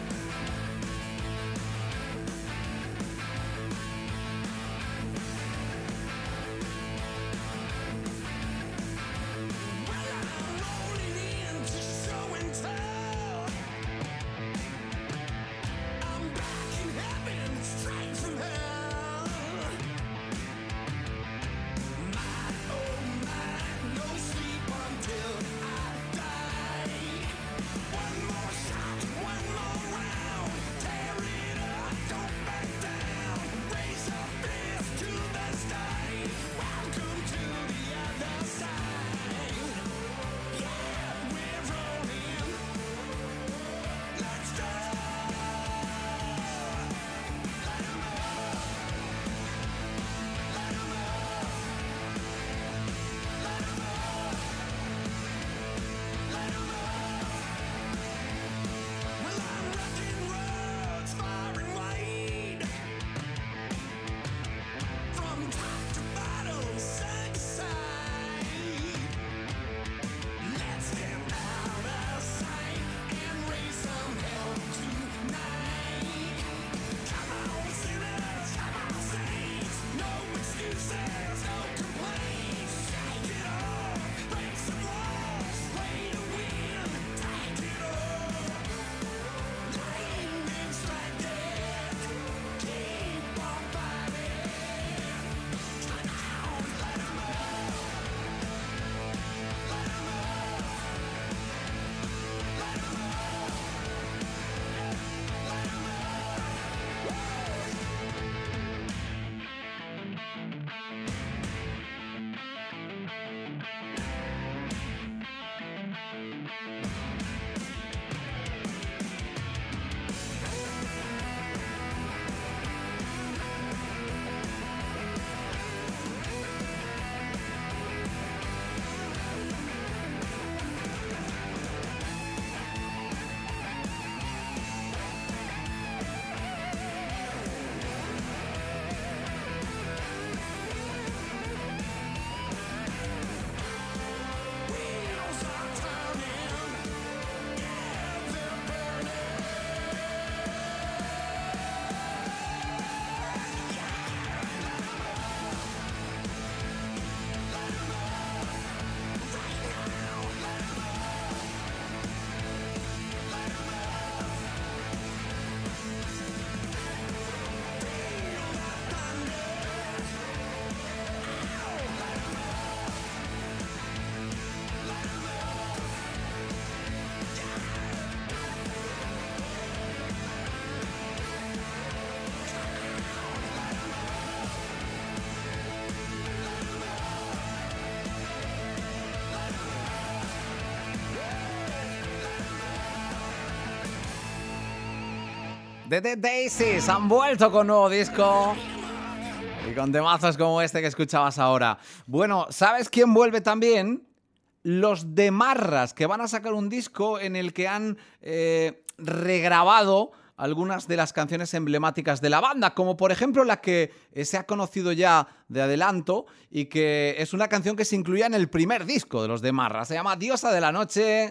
Speaker 1: The Dead Daisies han vuelto con nuevo disco y con temazos como este que escuchabas ahora. Bueno, ¿sabes quién vuelve también? Los de Marras, que van a sacar un disco en el que han eh, regrabado algunas de las canciones emblemáticas de la banda, como por ejemplo la que se ha conocido ya de adelanto y que es una canción que se incluía en el primer disco de los de Marras. Se llama Diosa de la Noche,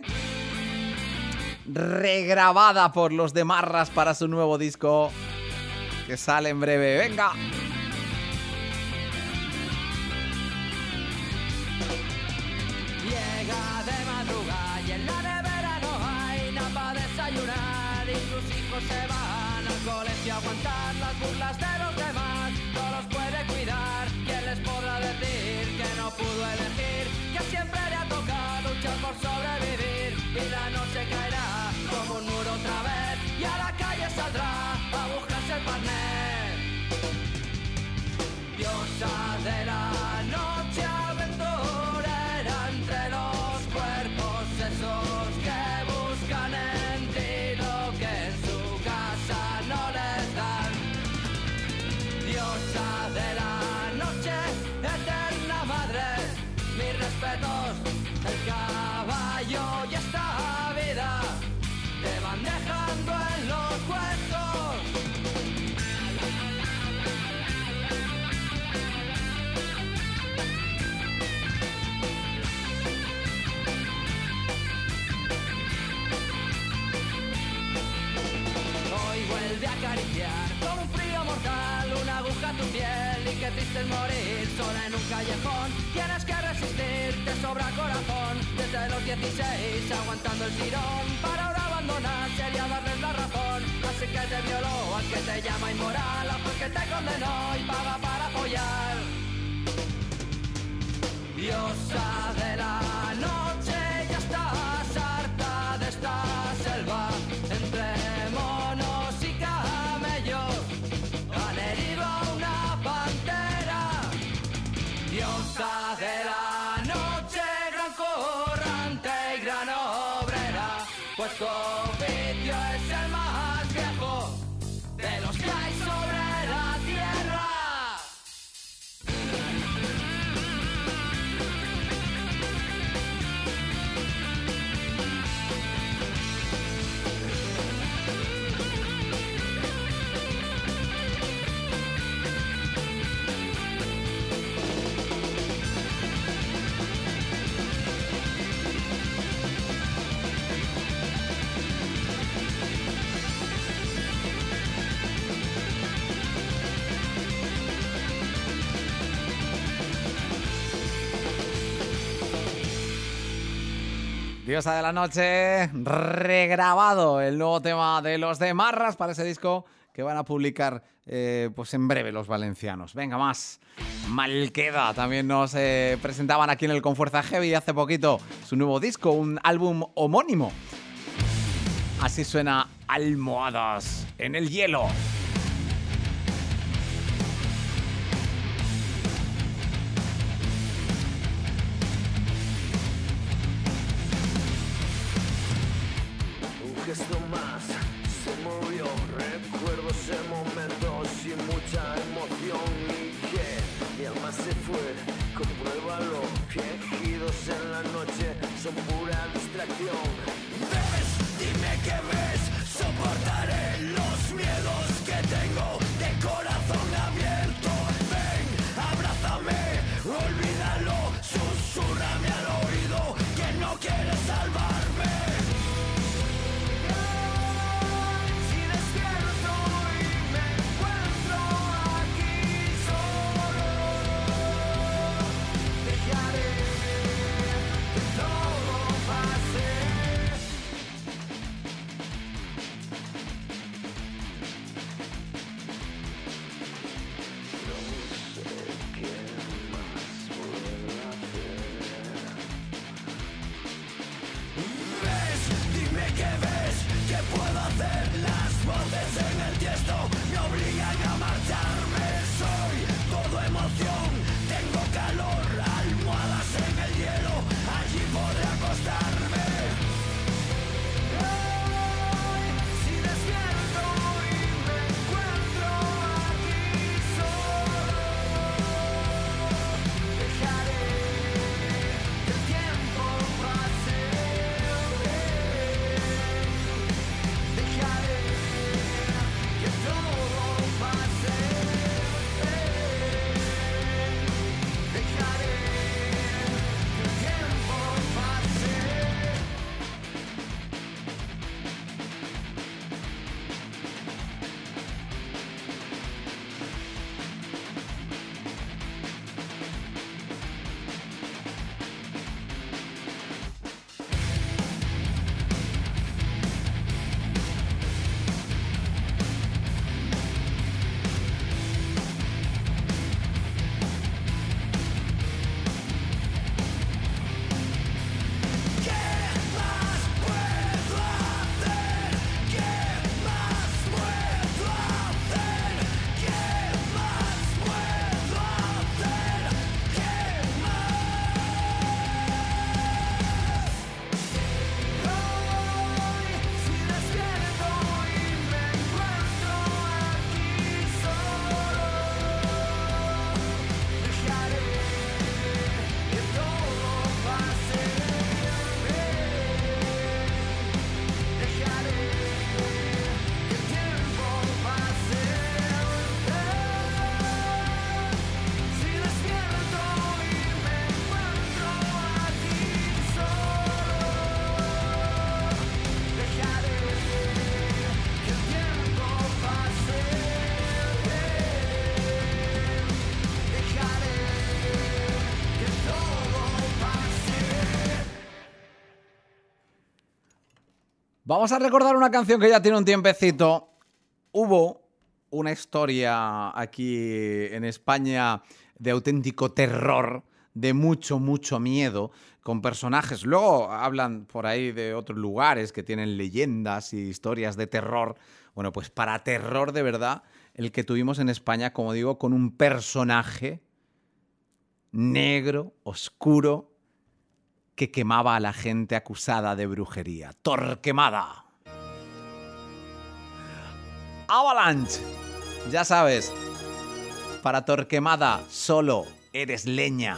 Speaker 1: regrabada por los de Marras para su nuevo disco que sale en breve. ¡Venga!
Speaker 9: Llega de madrugada y en la nevera no hay nada para desayunar y sus hijos se van al colegio a aguantar las burlas de los demás. No los puede cuidar, ¿quién les podrá decir que no pudo elegir? Que siempre le ha tocado luchar por sobrevivir y la noche caerá como un muro otra vez y a la calle saldrá a buscarse el parnet. Diosa de la noche aventurera entre los cuerpos esos que buscan en ti lo que en su casa no triste es morir sola en un callejón. Tienes que resistir, te sobra corazón. Desde los dieciséis aguantando el tirón. Para ahora abandonar sería darles la razón. Así que te violó al que te llama inmoral, al juez que te condenó y paga para apoyar. Diosa de la noche, ya estás harta de esta selva. Entre monos y camellos han herido a una pantera. Diosa de la noche, gran corrante y gran obrera, pues tu oficio es el más viejo de los que hay sobre la tierra.
Speaker 1: Diosa de la noche, regrabado el nuevo tema de los de Marras para ese disco que van a publicar eh, pues en breve los valencianos. Venga, más. Malqueda también nos eh, presentaban aquí en el Confuerza Heavy hace poquito su nuevo disco, un álbum homónimo. Así suena Almohadas en el hielo.
Speaker 6: Un gesto más se movió, recuerdo ese momento sin mucha emoción y que mi alma se fue, compruébalo, quejidos en la noche son pura distracción. ¿Ves? Dime qué ves, soportaré los miedos que tengo de corazón abierto. Ven, abrázame, olvídalo, susúrrame al oído que no quieres salvarme. Si despierto y me encuentro aquí solo, dejaré que todo pase. No sé qué más puedo hacer. ¿Ves? Dime qué ves, qué puedo hacer. Las voces en el tiesto me obligan a marcharme. Soy todo emoción, tengo calor, almohadas en el hielo, allí podré acostarme. Ay, si despierto y me encuentro aquí solo, dejaré que el tiempo pase.
Speaker 1: Vamos a recordar una canción que ya tiene un tiempecito. Hubo una historia aquí en España de auténtico terror, de mucho, mucho miedo, con personajes. Luego hablan por ahí de otros lugares que tienen leyendas y historias de terror. Bueno, pues para terror de verdad, el que tuvimos en España, como digo, con un personaje negro, oscuro, que quemaba a la gente acusada de brujería. Torquemada. Avalanche. Ya sabes, para Torquemada solo eres leña.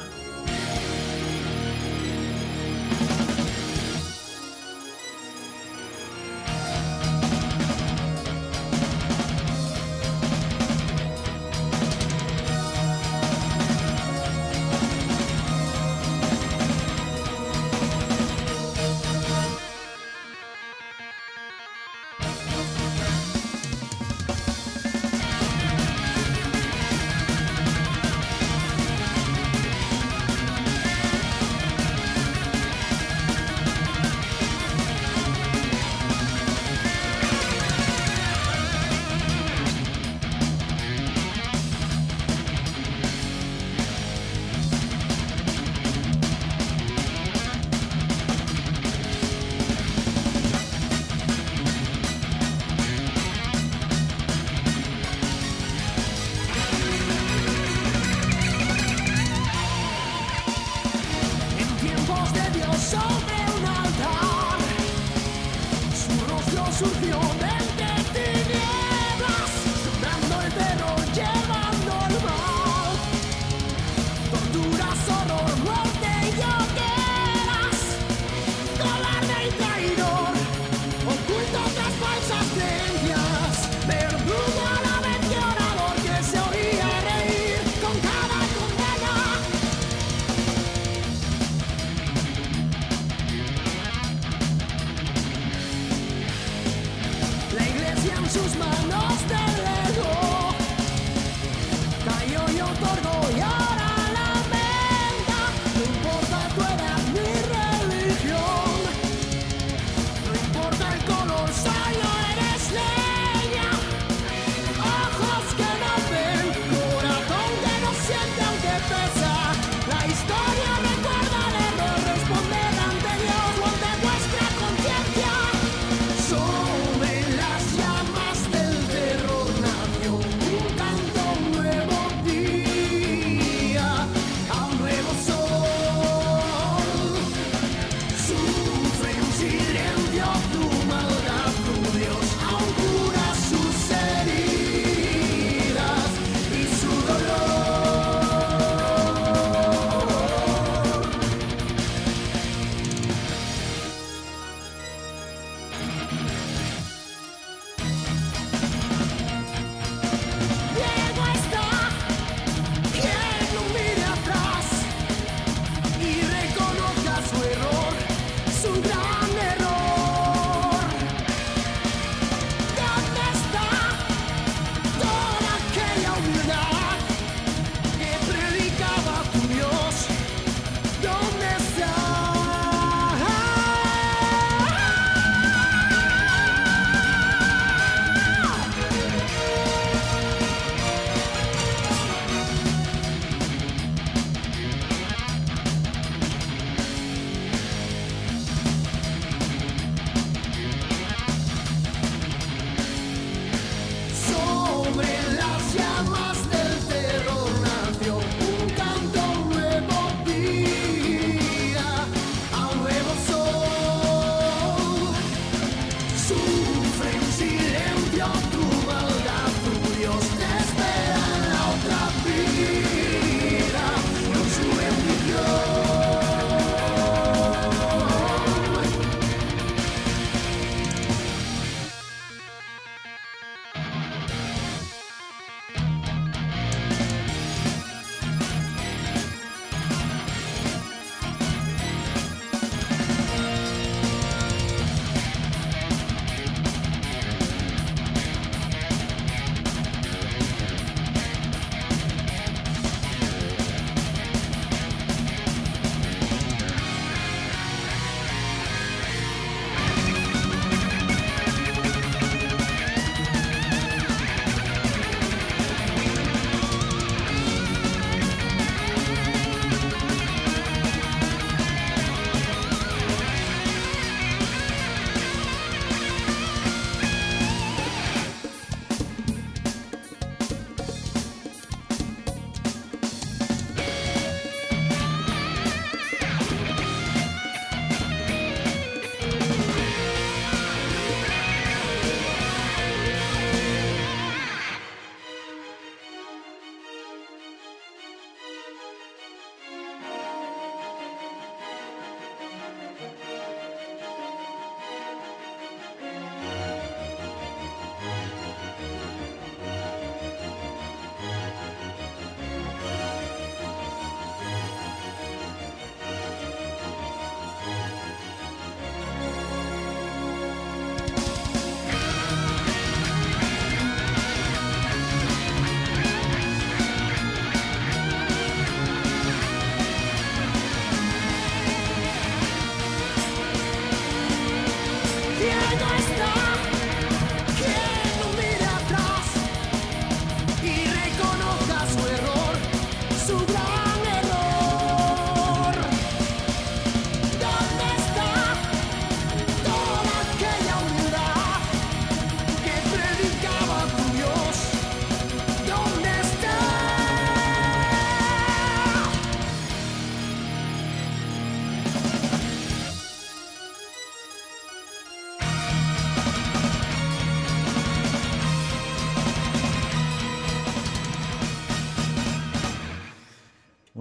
Speaker 4: En tiempos de Dios sobre un altar, su rostro surgió desde tinieblas, sembrando el terror, llevando el mal. Torturas, horror, muerte y hogueras, cobarde y traidor, oculto tras falsas creencias, verdugo a la vez que orador que se oía reír con cada condena.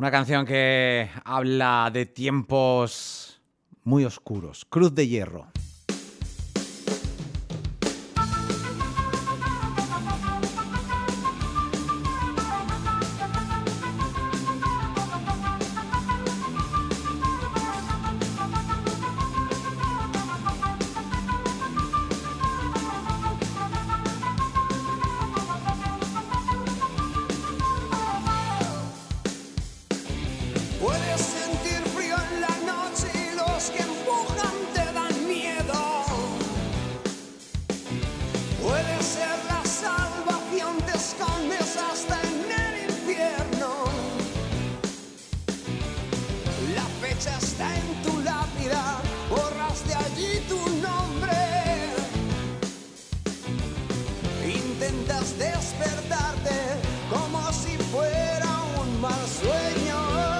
Speaker 1: Una canción que habla de tiempos muy oscuros. Cruz de Hierro.
Speaker 4: Puedes sentir frío en la noche y los que empujan te dan miedo. Puede ser la salvación, te escondes hasta en el infierno. La fecha está en tu lápida, borras de allí tu nombre. Intentas despertarte como si fuera un mal sueño.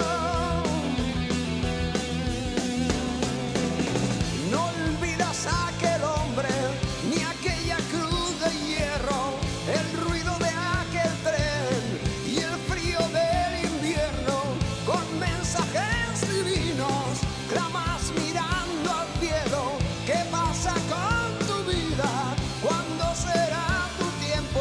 Speaker 4: No olvidas a aquel hombre, ni aquella cruz de hierro, el ruido de aquel tren y el frío del invierno, con mensajes divinos, clamas mirando al cielo. ¿Qué pasa con tu vida? ¿Cuándo será tu tiempo?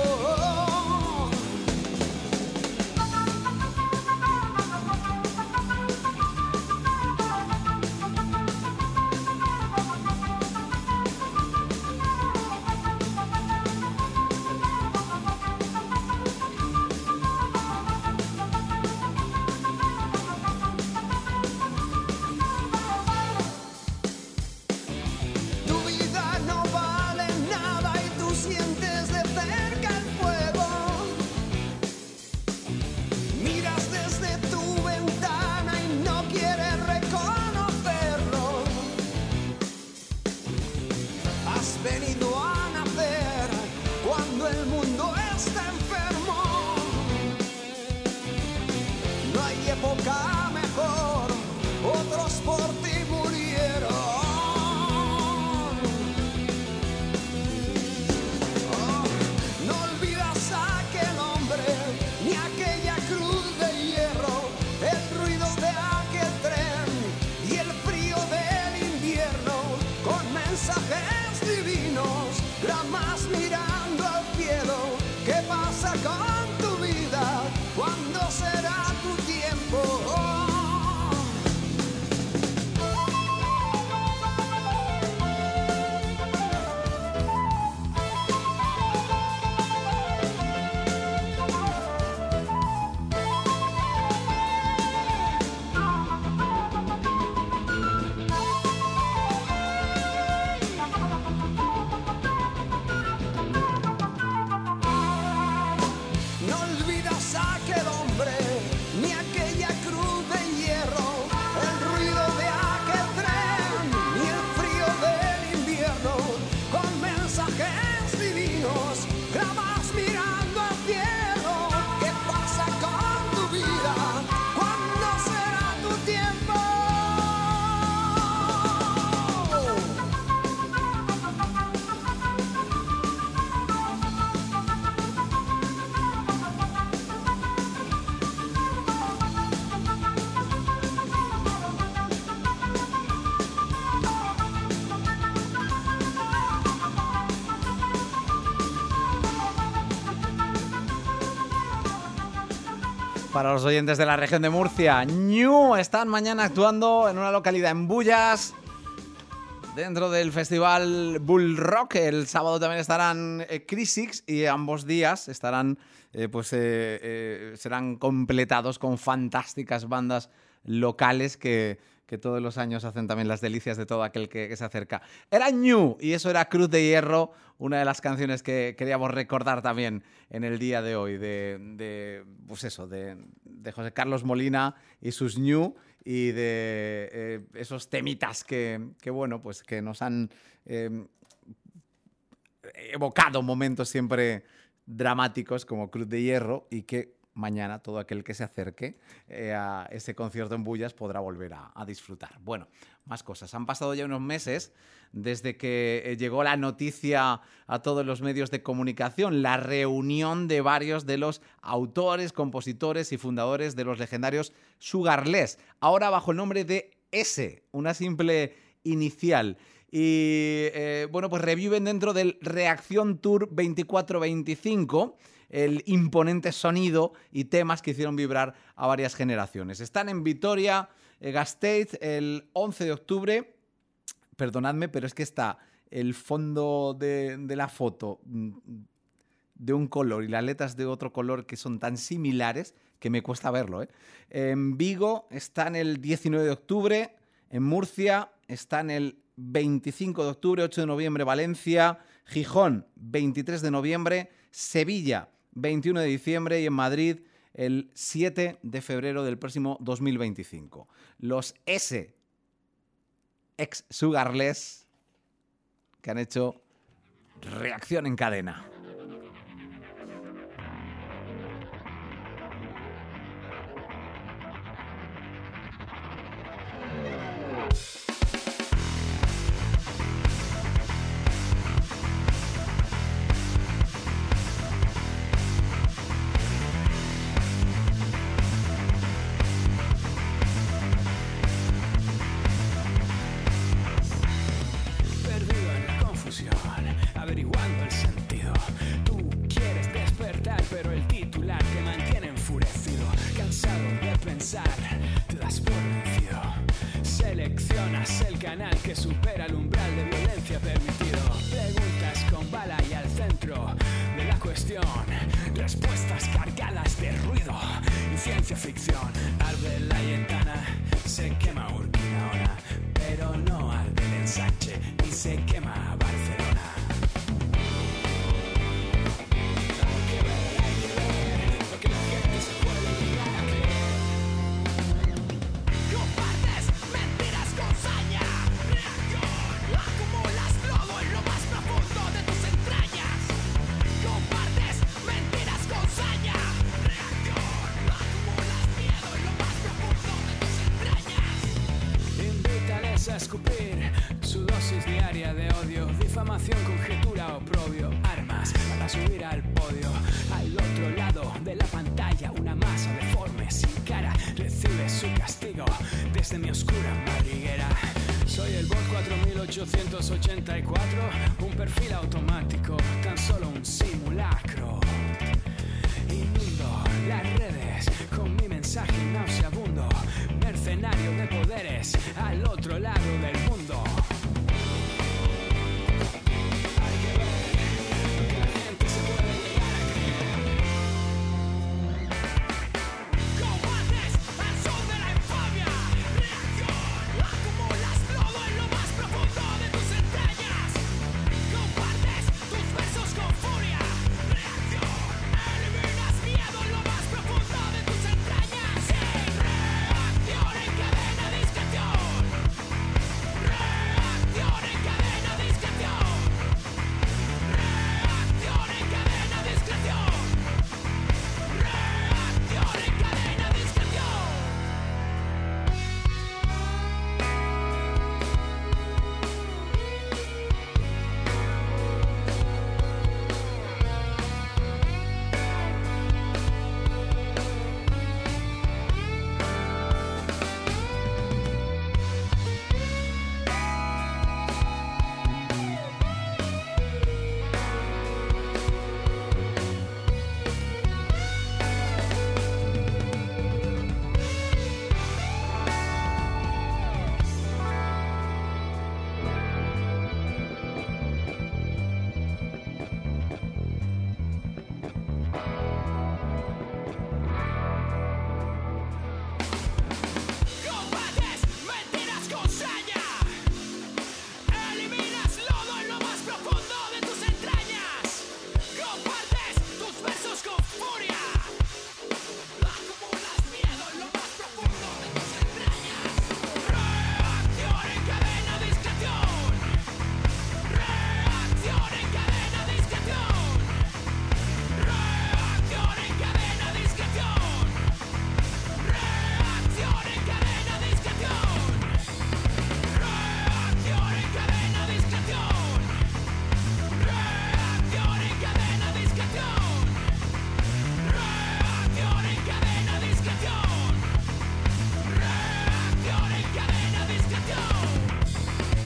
Speaker 4: Tu vida no vale nada y tú sientes de cerca el fuego. Miras desde tu ventana y no quieres reconocerlo. Has venido a nacer cuando el mundo está enfermo. No hay época mejor, otros por ti murieron. Oh, no olvidas a aquel hombre, ni aquella cruz de hierro, el ruido de aquel tren y el frío del invierno, con mensajes divinos, dramas mirando al cielo. ¿Qué pasa con tu vida? ¿Cuándo será tu tiempo? No olvidas a aquel hombre, ni aquella cruz de hierro, el ruido de aquel tren y el frío del invierno, con mensajes divinos, grabas mirando al cielo. ¿Qué pasa con tu vida? ¿Cuándo será tu tiempo?
Speaker 1: Para los oyentes de la región de Murcia, Ñu están mañana actuando en una localidad en Bullas, dentro del festival Bull Rock. El sábado también estarán eh, Crisix y ambos días estarán, eh, pues, eh, eh, serán completados con fantásticas bandas locales que, que todos los años hacen también las delicias de todo aquel que, que se acerca. Era Ñu y eso era Cruz de Hierro, una de las canciones que queríamos recordar también en el día de hoy, de, de pues eso, de, de José Carlos Molina y sus Ñu, y de eh, esos temitas que, que, bueno, pues que nos han eh, evocado momentos siempre dramáticos como Cruz de Hierro y que mañana todo aquel que se acerque eh, a ese concierto en Bullas podrá volver a, a disfrutar. Bueno, más cosas. Han pasado ya unos meses desde que eh, llegó la noticia a todos los medios de comunicación, la reunión de varios de los autores, compositores y fundadores de los legendarios Sugarless, ahora bajo el nombre de S, una simple inicial. Y eh, bueno, pues reviven dentro del Reacción Tour veinticuatro veinticinco el imponente sonido y temas que hicieron vibrar a varias generaciones. Están en Vitoria eh, Gasteiz el once de octubre. Perdonadme, pero es que está el fondo de, de la foto de un color y las letras de otro color que son tan similares que me cuesta verlo, ¿eh? En Vigo están el diecinueve de octubre, en Murcia están el veinticinco de octubre, ocho de noviembre Valencia, Gijón veintitrés de noviembre, Sevilla veintiuno de diciembre y en Madrid el siete de febrero del próximo dos mil veinticinco. Los S, ex Sugarless, que han hecho reacción en cadena.
Speaker 10: Perdido en la confusión, averiguando el sentido. Tú quieres despertar, pero el titular te mantiene enfurecido. Cansado de pensar, te das por vencido. Seleccionas el canal que supera el umbral de violencia permitido. Preguntas con bala y al centro de la cuestión. Respuestas cargadas de ruido y ciencia ficción. Arde la Yentana, se quema Urquinaona, pero no arde el ensanche y se quema Barcelona. Hay que ver, hay que ver lo que la gente se puede llegar a creer. Compartes mentiras con saña. Reacción, acumulas lodo en lo más profundo de tus entrañas. Compartes mentiras con saña. Reacción, acumulas miedo en lo más profundo de tus entrañas. Invítales a escupir su dosis diaria de odio, difamación, conjetura, oprobio, armas para subir al podio. Al otro lado de la pantalla, una masa deforme sin cara recibe su castigo desde mi oscura madriguera. Soy el bot cuatro mil ochocientos ochenta y cuatro, un perfil automático, tan solo un simulacro. Inundo las redes con mi mensaje nauseabundo, mercenario de poderes al otro lado del mundo. Hay que ver lo que la gente se puede llegar a creer. Combates al son de la infamia. Reacción, acumulas lodo en lo más profundo de tus entrañas. Compartes tus versos con furia. Reacción, eliminas miedo en lo más profundo de tus entrañas. Sí, reacción en cadena, discreción.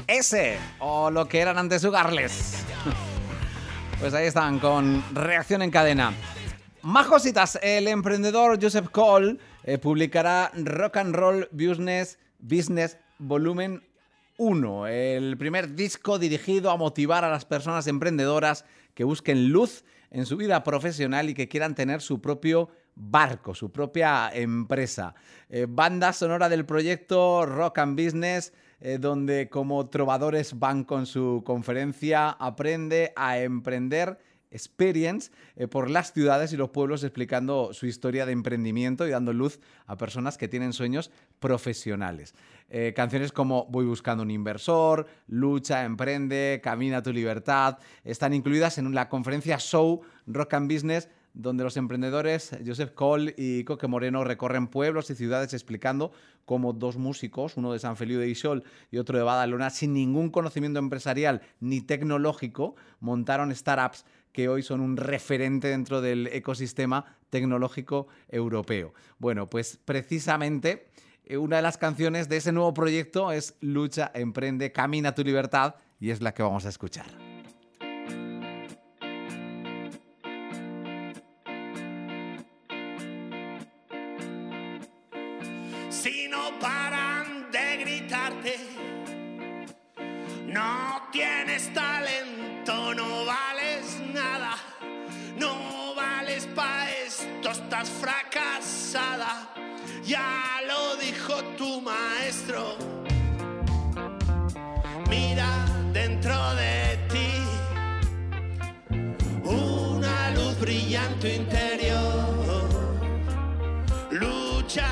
Speaker 1: ese o lo que eran antes Sugarless. Pues ahí están con Reacción en Cadena. Más cositas. El emprendedor Joseph Cole eh, publicará Rock and Roll Business, Business Volumen uno, el primer disco dirigido a motivar a las personas emprendedoras que busquen luz en su vida profesional y que quieran tener su propio barco, su propia empresa. Eh, banda sonora del proyecto Rock and Business, eh, donde como trovadores van con su conferencia Aprende a Emprender Experience eh, por las ciudades y los pueblos, explicando su historia de emprendimiento y dando luz a personas que tienen sueños profesionales. Eh, canciones como Voy buscando un inversor, Lucha, Emprende, Camina a tu libertad, están incluidas en la conferencia Show Rock and Business, donde los emprendedores Joseph Cole y Coque Moreno recorren pueblos y ciudades explicando cómo dos músicos, uno de San Feliu de Ixol y otro de Badalona, sin ningún conocimiento empresarial ni tecnológico, montaron startups que hoy son un referente dentro del ecosistema tecnológico europeo. Bueno, pues precisamente eh, una de las canciones de ese nuevo proyecto es Lucha, Emprende, Camina a tu libertad, y es la que vamos a escuchar.
Speaker 7: Si no paran de gritarte, no tienes talento, no vales nada, no vales pa' esto, estás fracasada, ya lo dijo tu maestro. Mira dentro de ti una luz brillante interior, lucha.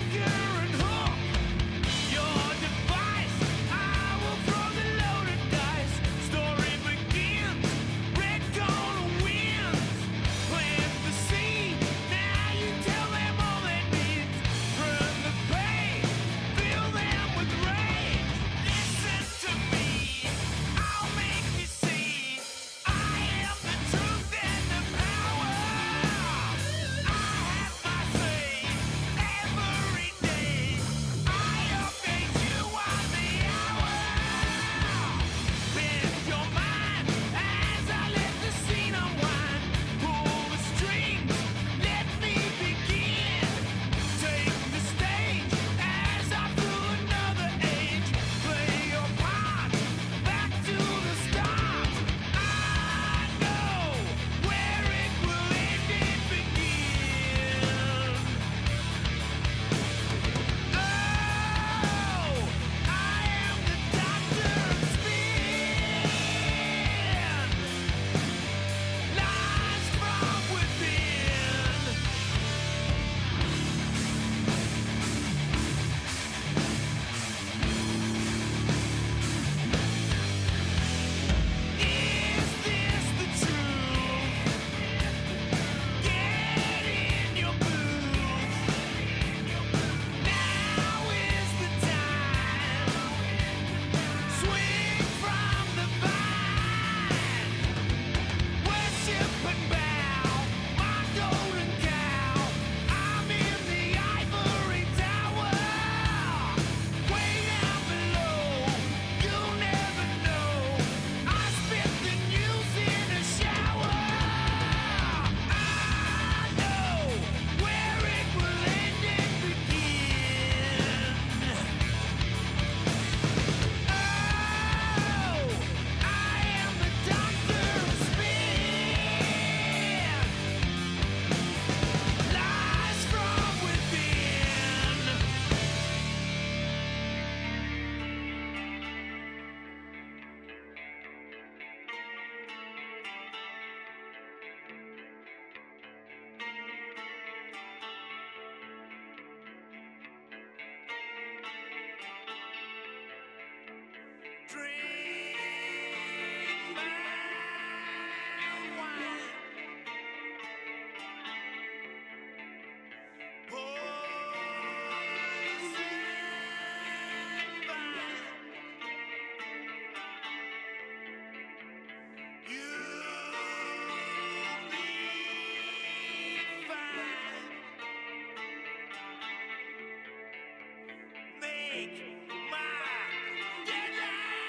Speaker 7: Take my dinner.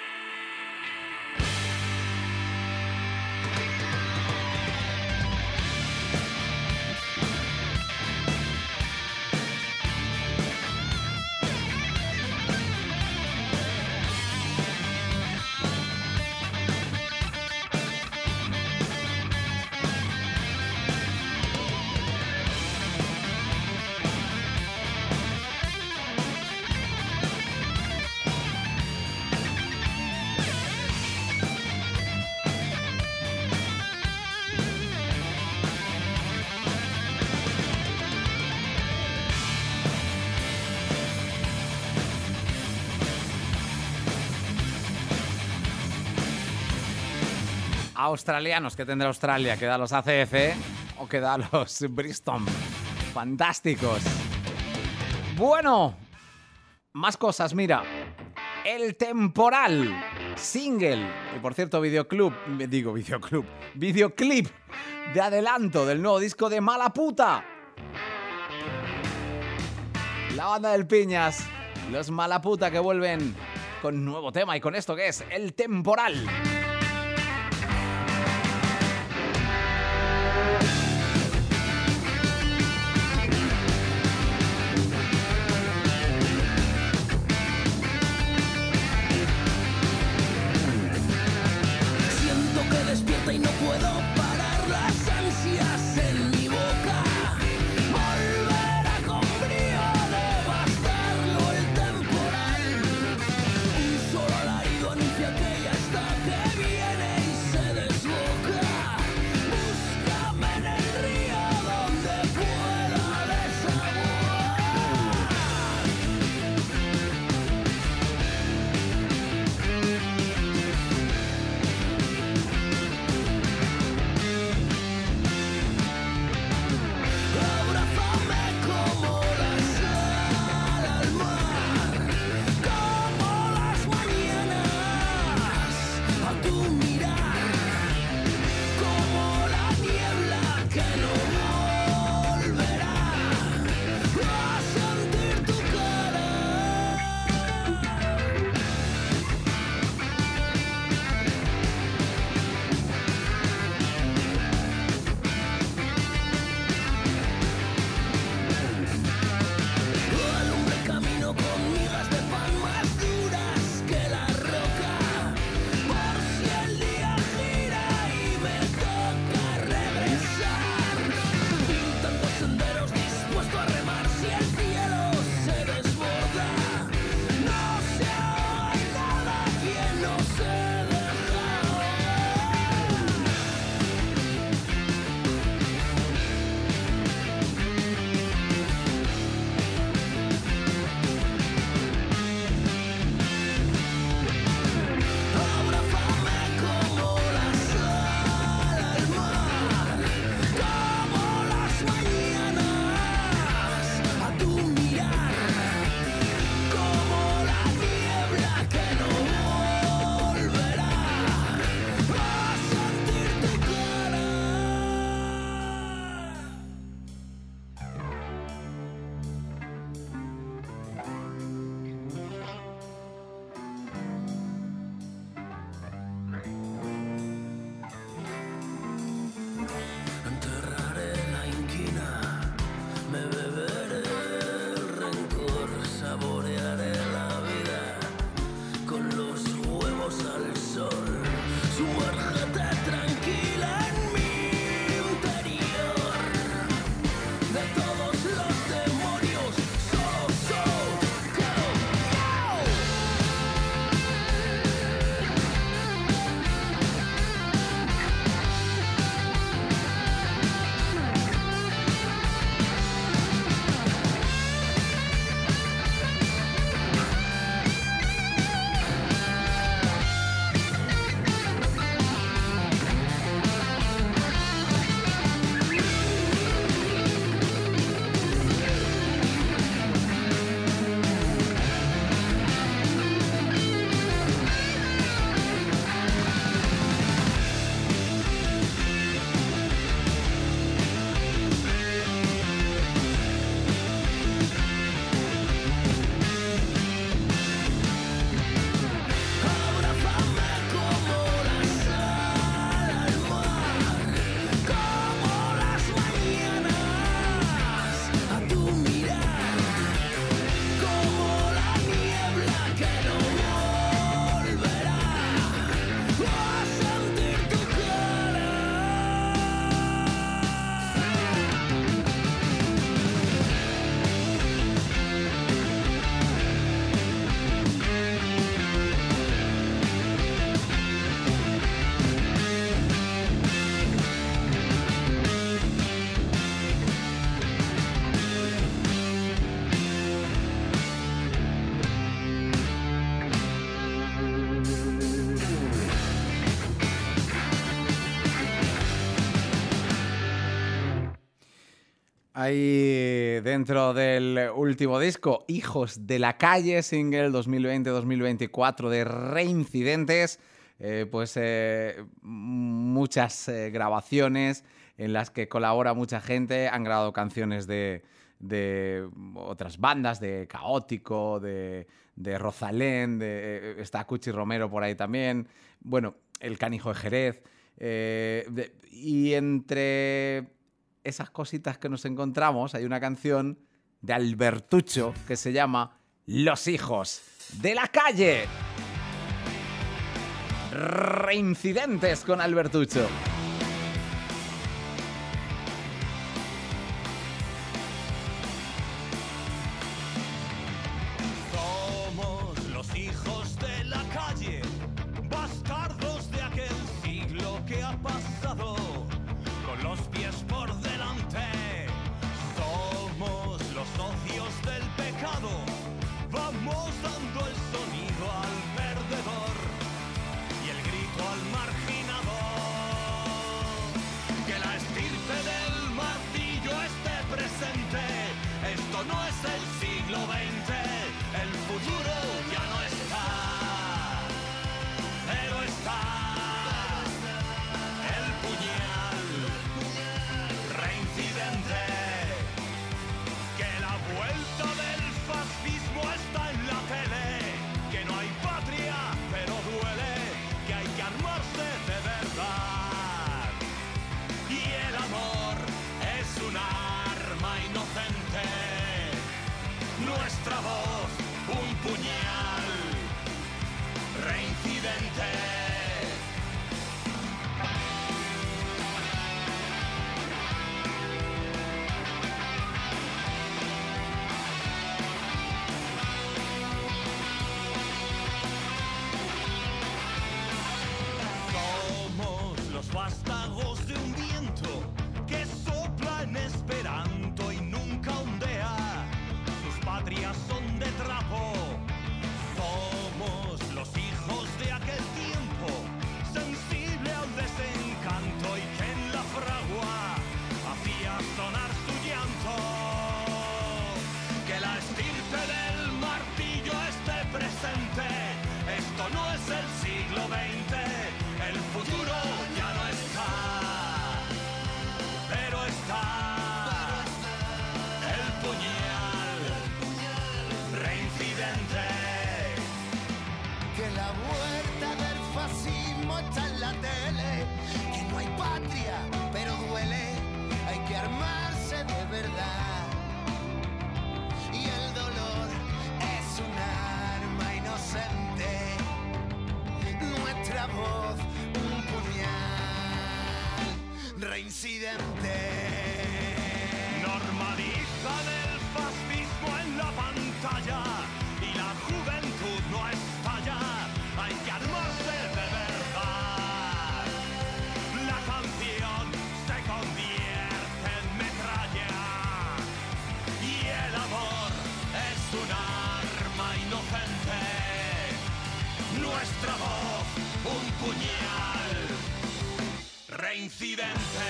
Speaker 1: Australianos, que tendrá Australia? ¿Queda los A C F o queda los Bristol? Fantásticos. Bueno, más cosas, mira. El Temporal, single, y por cierto, videoclub, digo videoclub, videoclip de adelanto del nuevo disco de Mala Puta. La banda del Piñas, los Mala Puta, que vuelven con nuevo tema y con esto que es El Temporal.
Speaker 10: Siento que despierta y no puedo parar las ansias en mi boca. Volverá con brío a devastarlo el temporal. Un solo alarido anuncia que ya está, que
Speaker 1: Ahí dentro del último disco, Hijos de la Calle, single dos mil veinte dos mil veinticuatro de Reincidentes, eh, pues eh, muchas eh, grabaciones en las que colabora mucha gente, han grabado canciones de, de otras bandas, de Caótico, de, de Rosalén, de, está Cuchi Romero por ahí también, bueno, El Canijo de Jerez, eh, de, y entre esas cositas que nos encontramos hay una canción de Albertucho que se llama Los Hijos de la Calle. Reincidentes con Albertucho.
Speaker 4: Somos los hijos de la calle, bastardos de aquel siglo que ha pasado, con los pies por delante. Somos los socios del pecado, vamos dando el sonido al perdedor y el grito al marginado. Que la estirpe del martillo esté presente, esto no es el siglo veinte, el futuro ya no está, pero está el puñal reincidente. Que la vuelta del fascismo está en la tele, que no hay patria pero duele, que hay que armarse de verdad. Y el amor es un arma inocente, nuestra voz un puñal reincidente. Somos los vástagos de un viento que sopla en esperanto y nunca ondea. Sus patrias son de trapo. Somos los hijos de aquel tiempo, sensible al desencanto y que en la fragua hacía sonar su llanto. Que la estirpe del martillo esté presente, esto no es el siglo veinte, el futuro ya no está, pero está el puñal reincidente.
Speaker 6: Que la vuelta del fascismo está en la tele, que no hay patria, pero duele, hay que armarse de verdad. Y el dolor es un arma inocente, nuestra voz un puñal reincidente.
Speaker 4: Normalizan el fascismo en la pantalla y la juventud no estalla, hay que armarse de verdad. La canción se convierte en metralla y el amor es un arma inocente, nuestra voz un puñal reincidente.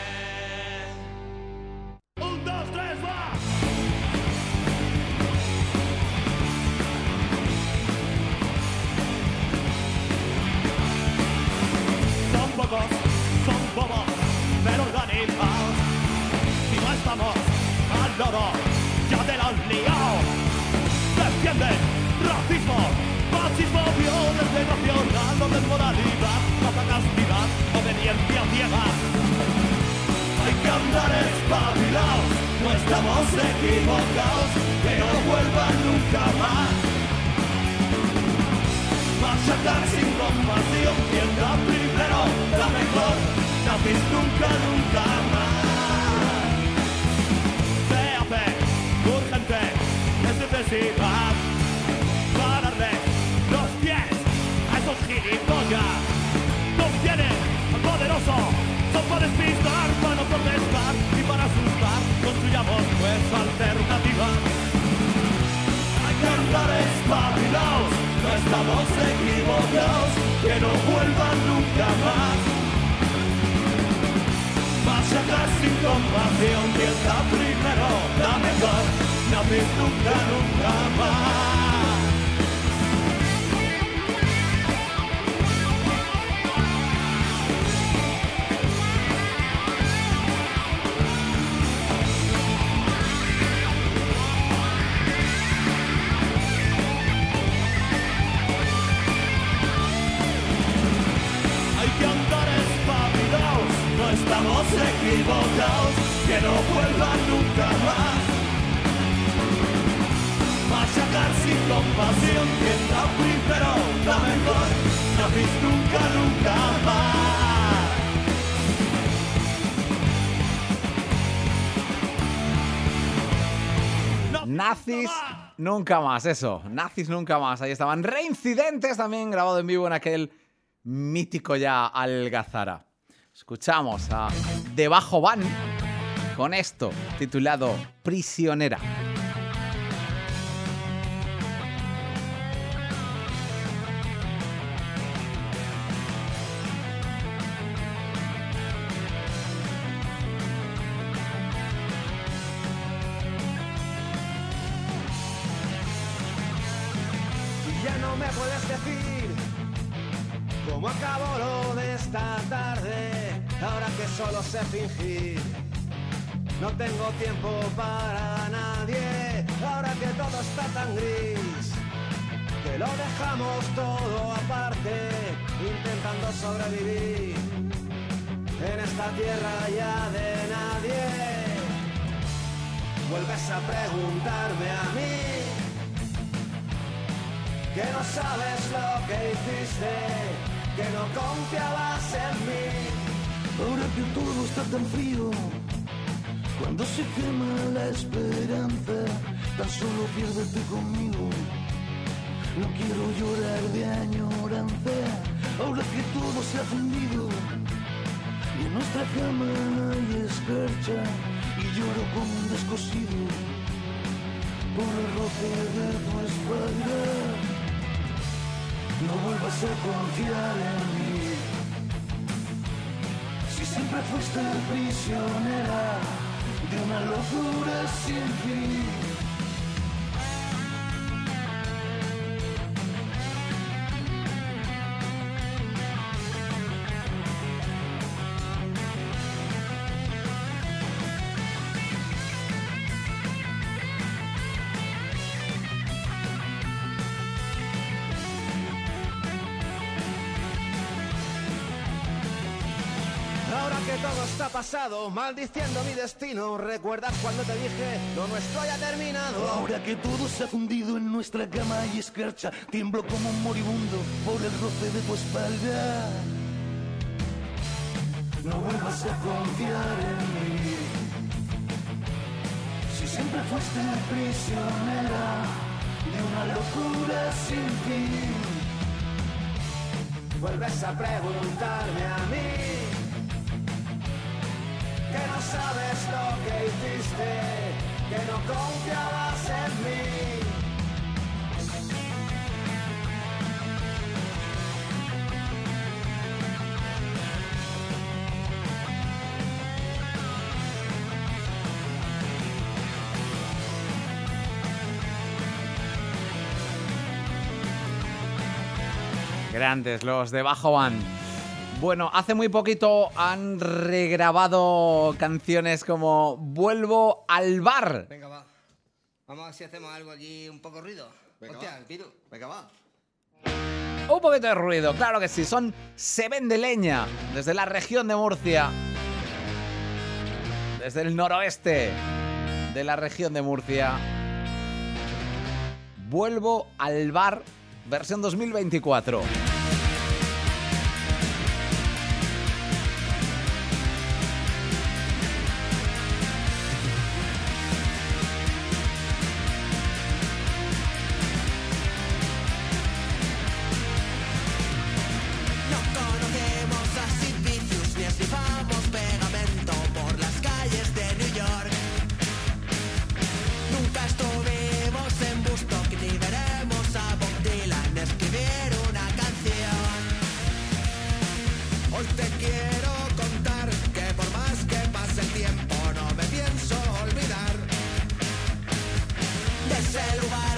Speaker 4: Un, dos, tres, va. Son pocos, son bobos, pero organizados. Si no estamos al loro, ya te la han liado. Defienden racismo, fascismo, violencia irracional, no desmoralidad, baja castidad, obediencia ciega. Hay que andar espabilados, no estamos equivocados, que no vuelvan nunca más. Machacar sin compasión, quien da primero, da mejor, nazis nunca, nunca más. Se hace urgente, es necesidad, pararle los pies a esos gilipollas. Contienen al poderoso, son para despistar, para no protestar y para asustar. Construyamos pues alternativas. Hay que andar espabilados, no estamos equivocados, que no vuelvan nunca más. Machacar sin compasión, piensa primero. la mejor, nazis nunca, nunca más. Hay que andar espabilados, no estamos equivocados, que no vuelvan nunca más. Machacar sin compasión, mientras primero la mejor, nazis nunca, nunca más.
Speaker 1: Nazis nunca más, eso. Nazis nunca más. Ahí estaban. Reincidentes también grabado en vivo en aquel mítico ya Algazara. Escuchamos a Debajo Van con esto titulado Prisionera.
Speaker 11: Ya no me puedes decir cómo acabó lo de esta tarde, ahora que solo sé fingir. No tengo tiempo para nadie, ahora que todo está tan gris, que lo dejamos todo aparte, intentando sobrevivir en esta tierra ya de nadie. Vuelves a preguntarme a mí, que no sabes lo que hiciste, que no confiabas en mí.
Speaker 4: Ahora que todo está tan frío, cuando se quema la esperanza, tan solo piérdete conmigo. No quiero llorar de añoranza, ahora que todo se ha fundido, y en nuestra cama no hay escarcha, y lloro como un descosido por el roce de tu espalda. No vuelvas a confiar en mí, si siempre fuiste prisionera de una locura sin fin.
Speaker 11: Ahora que todo está pasado, maldiciendo mi destino, ¿recuerdas cuando te dije lo nuestro ya terminado?
Speaker 4: Ahora que todo se ha fundido en nuestra cama y escarcha, tiemblo como un moribundo por el roce de tu espalda. No vuelvas a confiar en mí, si siempre fuiste prisionera de una locura sin fin.
Speaker 11: Vuelves a preguntarme a mí, que no sabes lo que hiciste, que no confiabas en mí.
Speaker 1: Grandes los de Bajo Van. Bueno, hace muy poquito han regrabado canciones como Vuelvo al bar.
Speaker 12: Venga, va. Vamos a ver si hacemos algo aquí, un poco ruido.
Speaker 13: Venga,
Speaker 12: Hostia,
Speaker 13: va.
Speaker 12: Piru.
Speaker 13: Venga, va.
Speaker 1: Un poquito de ruido, claro que sí. Son Se Vende Leña, desde la región de Murcia. Desde el noroeste de la región de Murcia. Vuelvo al bar, versión dos mil veinticuatro.
Speaker 6: No conocemos a Sid Vicious ni esnifamos pegamento por las calles de New York. Nunca estuvimos en Woodstock ni veremos a Bob Dylan escribir una canción.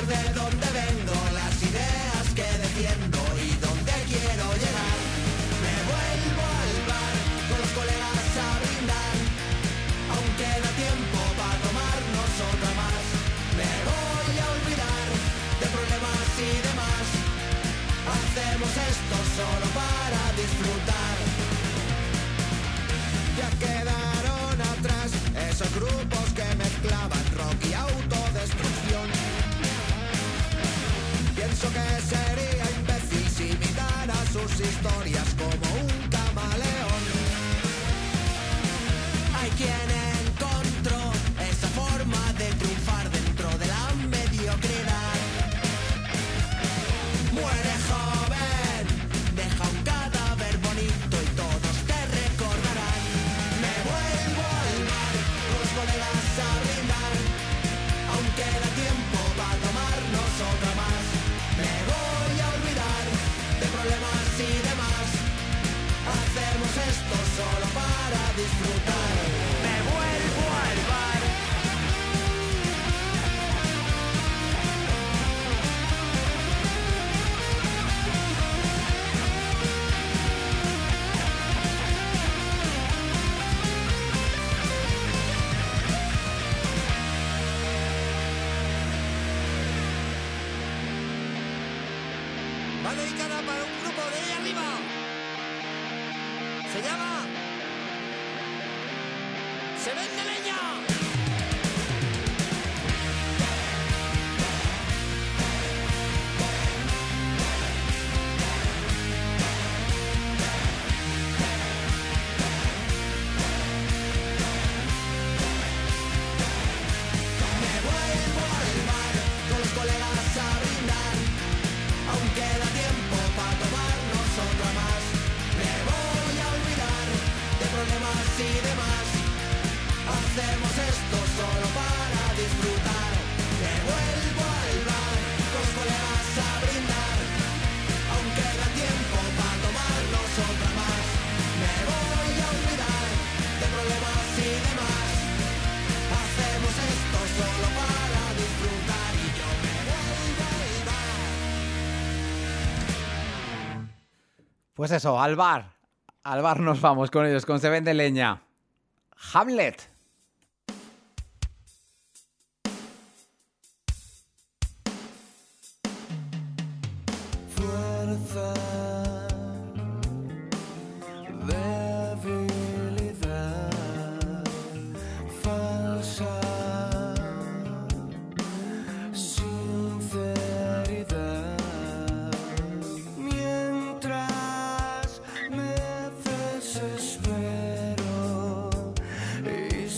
Speaker 11: de dónde vengo, las ideas que defiendo y dónde quiero llegar. Me vuelvo al bar con los colegas a brindar, aunque da tiempo para tomarnos otra más. Me voy a olvidar de problemas y demás. Hacemos esto solo para disfrutar. Ya quedaron atrás esos grupos que mezclaban rock y autodestrucción. Pienso que sería imbécil si imitara sus historias como un camaleón. Hay quien encontró esa forma de triunfar dentro de la mediocridad. Muere joven, deja un cadáver bonito y todos te recordarán. Me vuelvo al bar con los colegas a brindar, aunque da tiempo para tomarnos otra más. Me voy a olvidar de problemas y demás. Hacemos esto solo para disfrutar. Me vuelvo al bar. Va dedicada para un grupo de ahí arriba. Se llama Se Vende Leña. Me vuelvo al bar con los colegas a brindar, aunque da tiempo para tomarnos otra más. Me voy a olvidar de problemas y demás. Hacemos esto solo para disfrutar. Me vuelvo al bar con los colegas a brindar, aunque da tiempo para tomarnos otra más. Me voy a olvidar de problemas y demás. Hacemos esto solo para disfrutar y yo me vuelvo al bar.
Speaker 1: Pues eso, al bar. Al bar nos vamos con ellos, con Se Vende Leña. Hamlet.
Speaker 11: Fuerza, debilidad, falsa sinceridad. Mientras me desespero y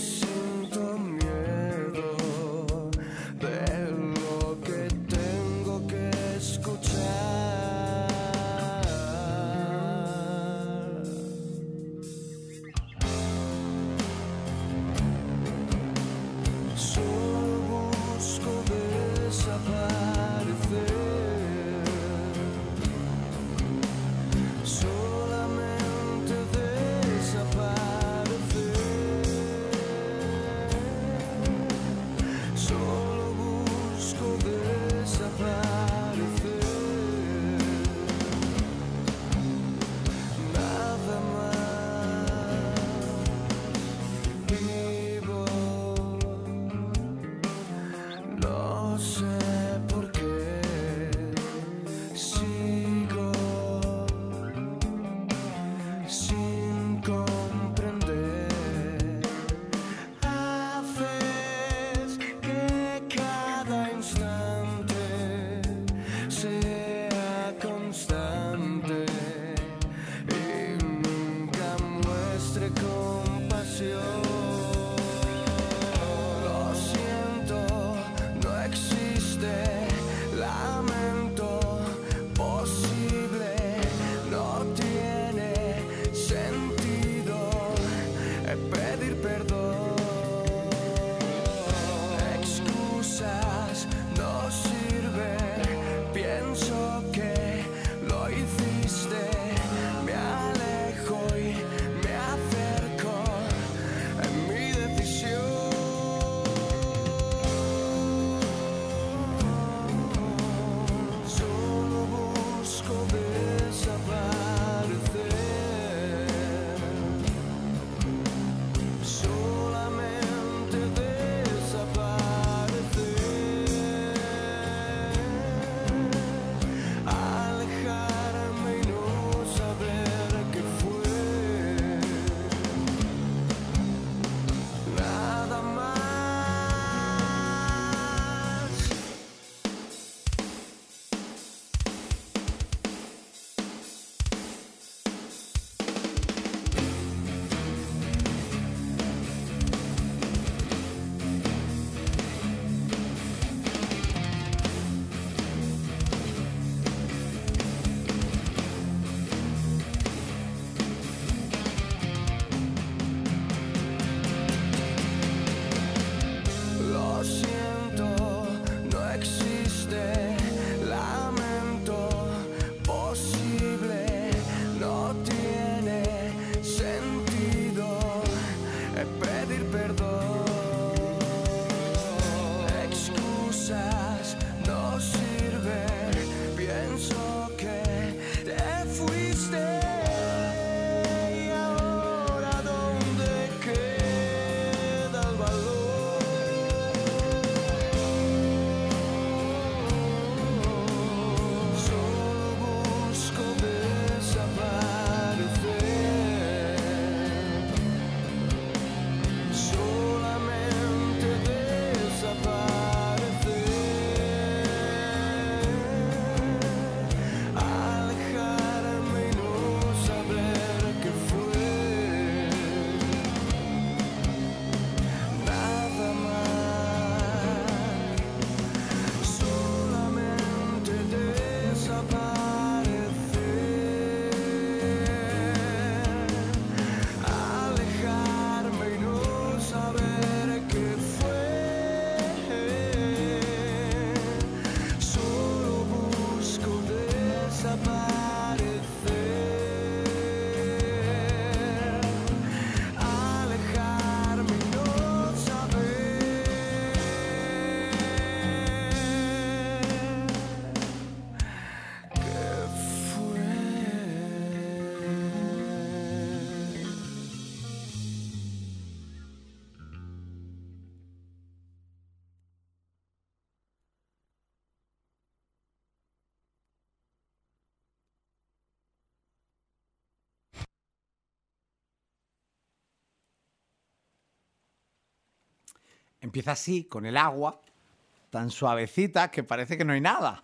Speaker 1: Empieza así, con el agua, tan suavecita que parece que no hay nada.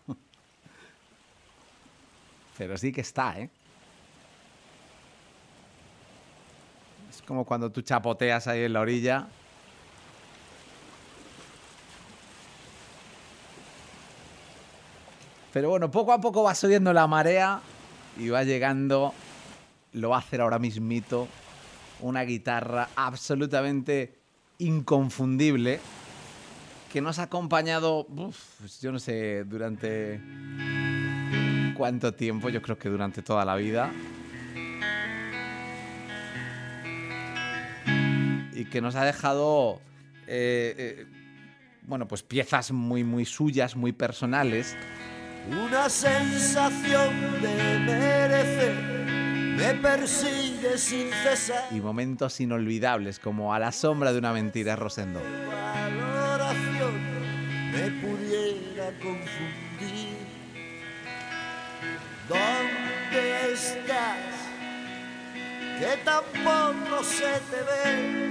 Speaker 1: Pero sí que está, ¿eh? Es como cuando tú chapoteas ahí en la orilla. Pero bueno, poco a poco va subiendo la marea y va llegando, lo va a hacer ahora mismito, una guitarra absolutamente inconfundible que nos ha acompañado, uf, pues yo no sé, durante cuánto tiempo, yo creo que durante toda la vida. Y que nos ha dejado, eh, eh, bueno, pues piezas muy, muy suyas, muy personales.
Speaker 4: Una sensación de merecer me persigue sin cesar.
Speaker 1: Y momentos inolvidables, como A la sombra de una mentira, Rosendo.
Speaker 4: Valoración me pudiera confundir. ¿Dónde estás? Que tampoco se te ve.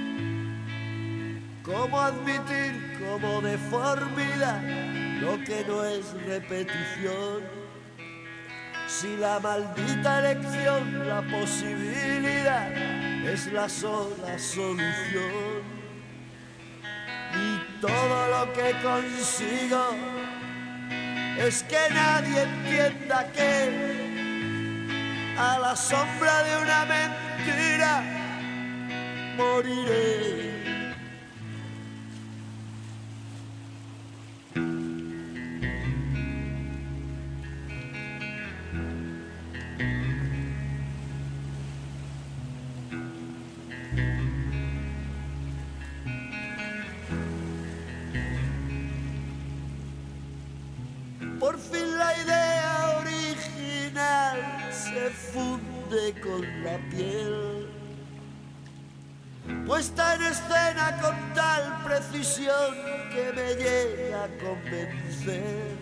Speaker 4: ¿Cómo admitir como deformidad lo que no es repetición? Si la maldita elección, la posibilidad, es la sola solución. Y todo lo que consigo es que nadie entienda que a la sombra de una mentira moriré. Por fin la idea original se funde con la piel, puesta en escena con tal precisión que me llega a convencer.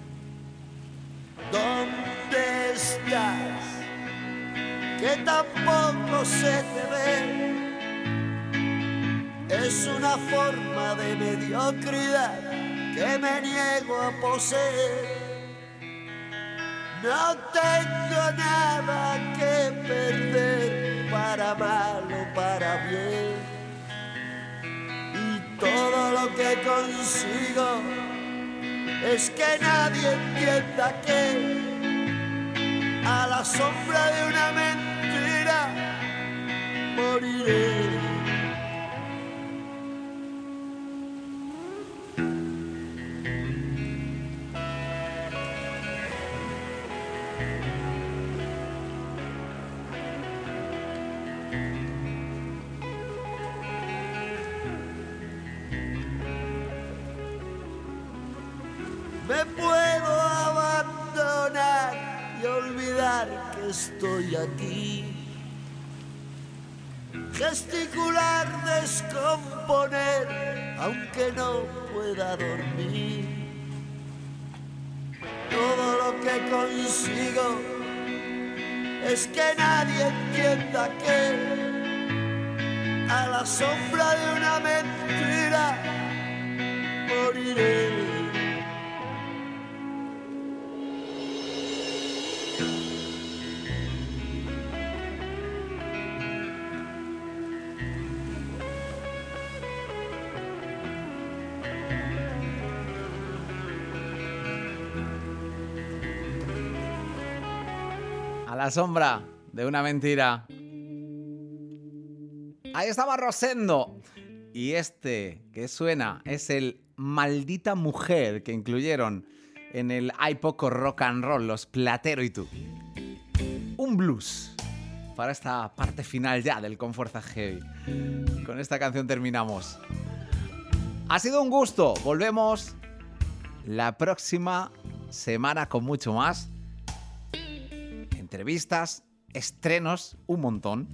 Speaker 4: ¿Dónde estás? Que tampoco se te ve. Es una forma de mediocridad que me niego a poseer. No tengo nada que perder, para mal o para bien. Y todo lo que consigo es que nadie entienda que a la sombra de una mentira moriré. Me puedo abandonar y olvidar que estoy aquí. Gesticular, descomponer, aunque no pueda dormir. Todo lo que consigo es que nadie entienda que a la sombra de una mentira moriré.
Speaker 1: A la sombra de una mentira. Ahí estaba Rosendo. Y este que suena es el Maldita Mujer que incluyeron en el Hay Poco Rock and Roll, los Platero y tú. Un blues para esta parte final ya del Con Fuerza Heavy. Con esta canción terminamos. Ha sido un gusto. Volvemos la próxima semana con mucho más. Entrevistas, estrenos, un montón.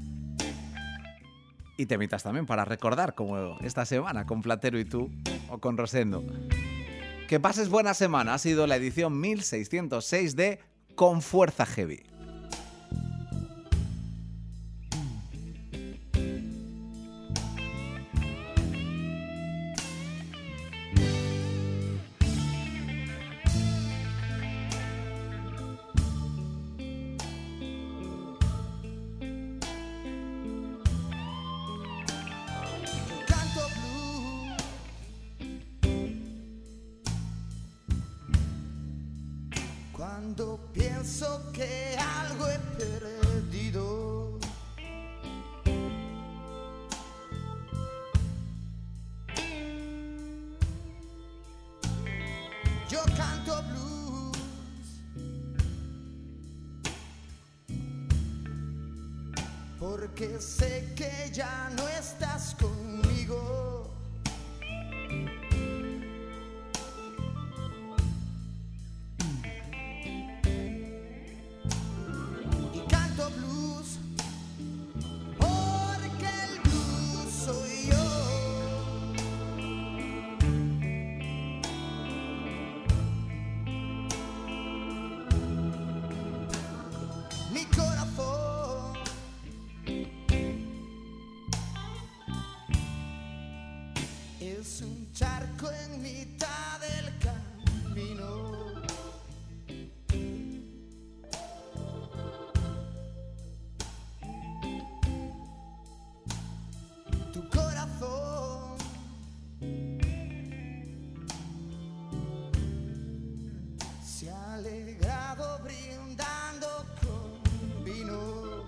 Speaker 1: Y temitas también para recordar, como esta semana con Platero y tú o con Rosendo. Que pases buena semana. Ha sido la edición mil seiscientos seis de Con Fuerza Heavy.
Speaker 11: Cuando pienso que algo he perdido, yo canto blues porque sé que ya no estás conmigo. Y canto blues porque el blues soy yo. Mi corazón es un charco en mitad del camino. Tu corazón se ha alegrado brindando con vino.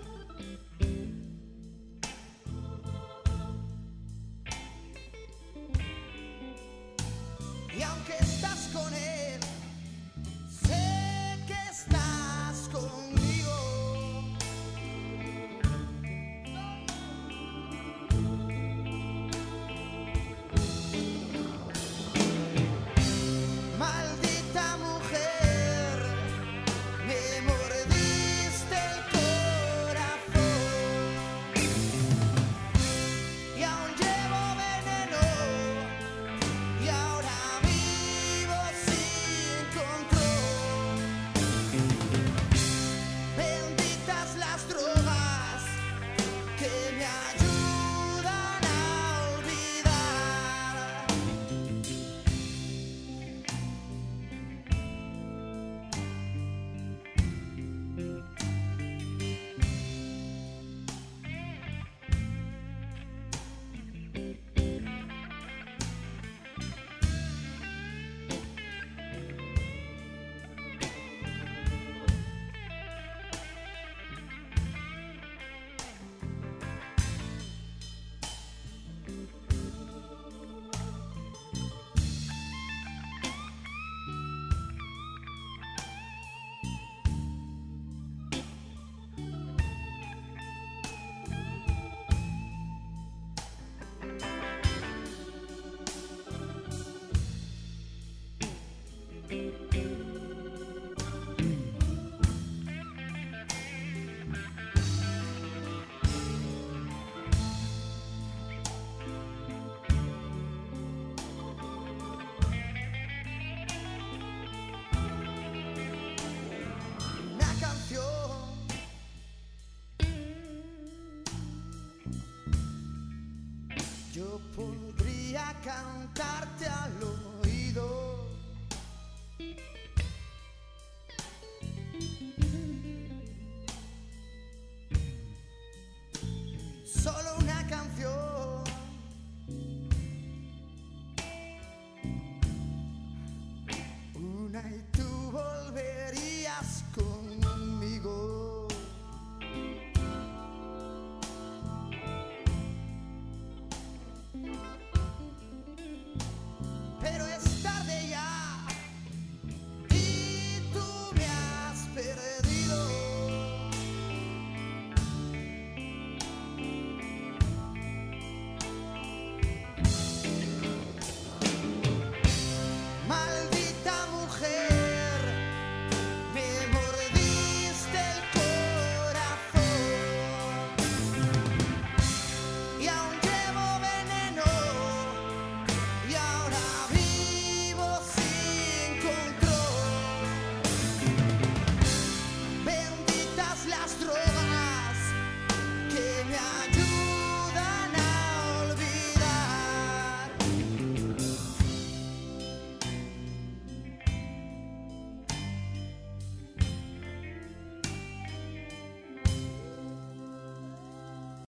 Speaker 11: Y aunque estás con él, sé que estás conmigo. Maldita mujer, me mordiste el corazón y aún llevo veneno y ahora vivo sin control. Benditas las drogas que me ayudan a olvidar. Una canción yo podría cantarte al oído. Solo una canción una y tú volverías conmigo.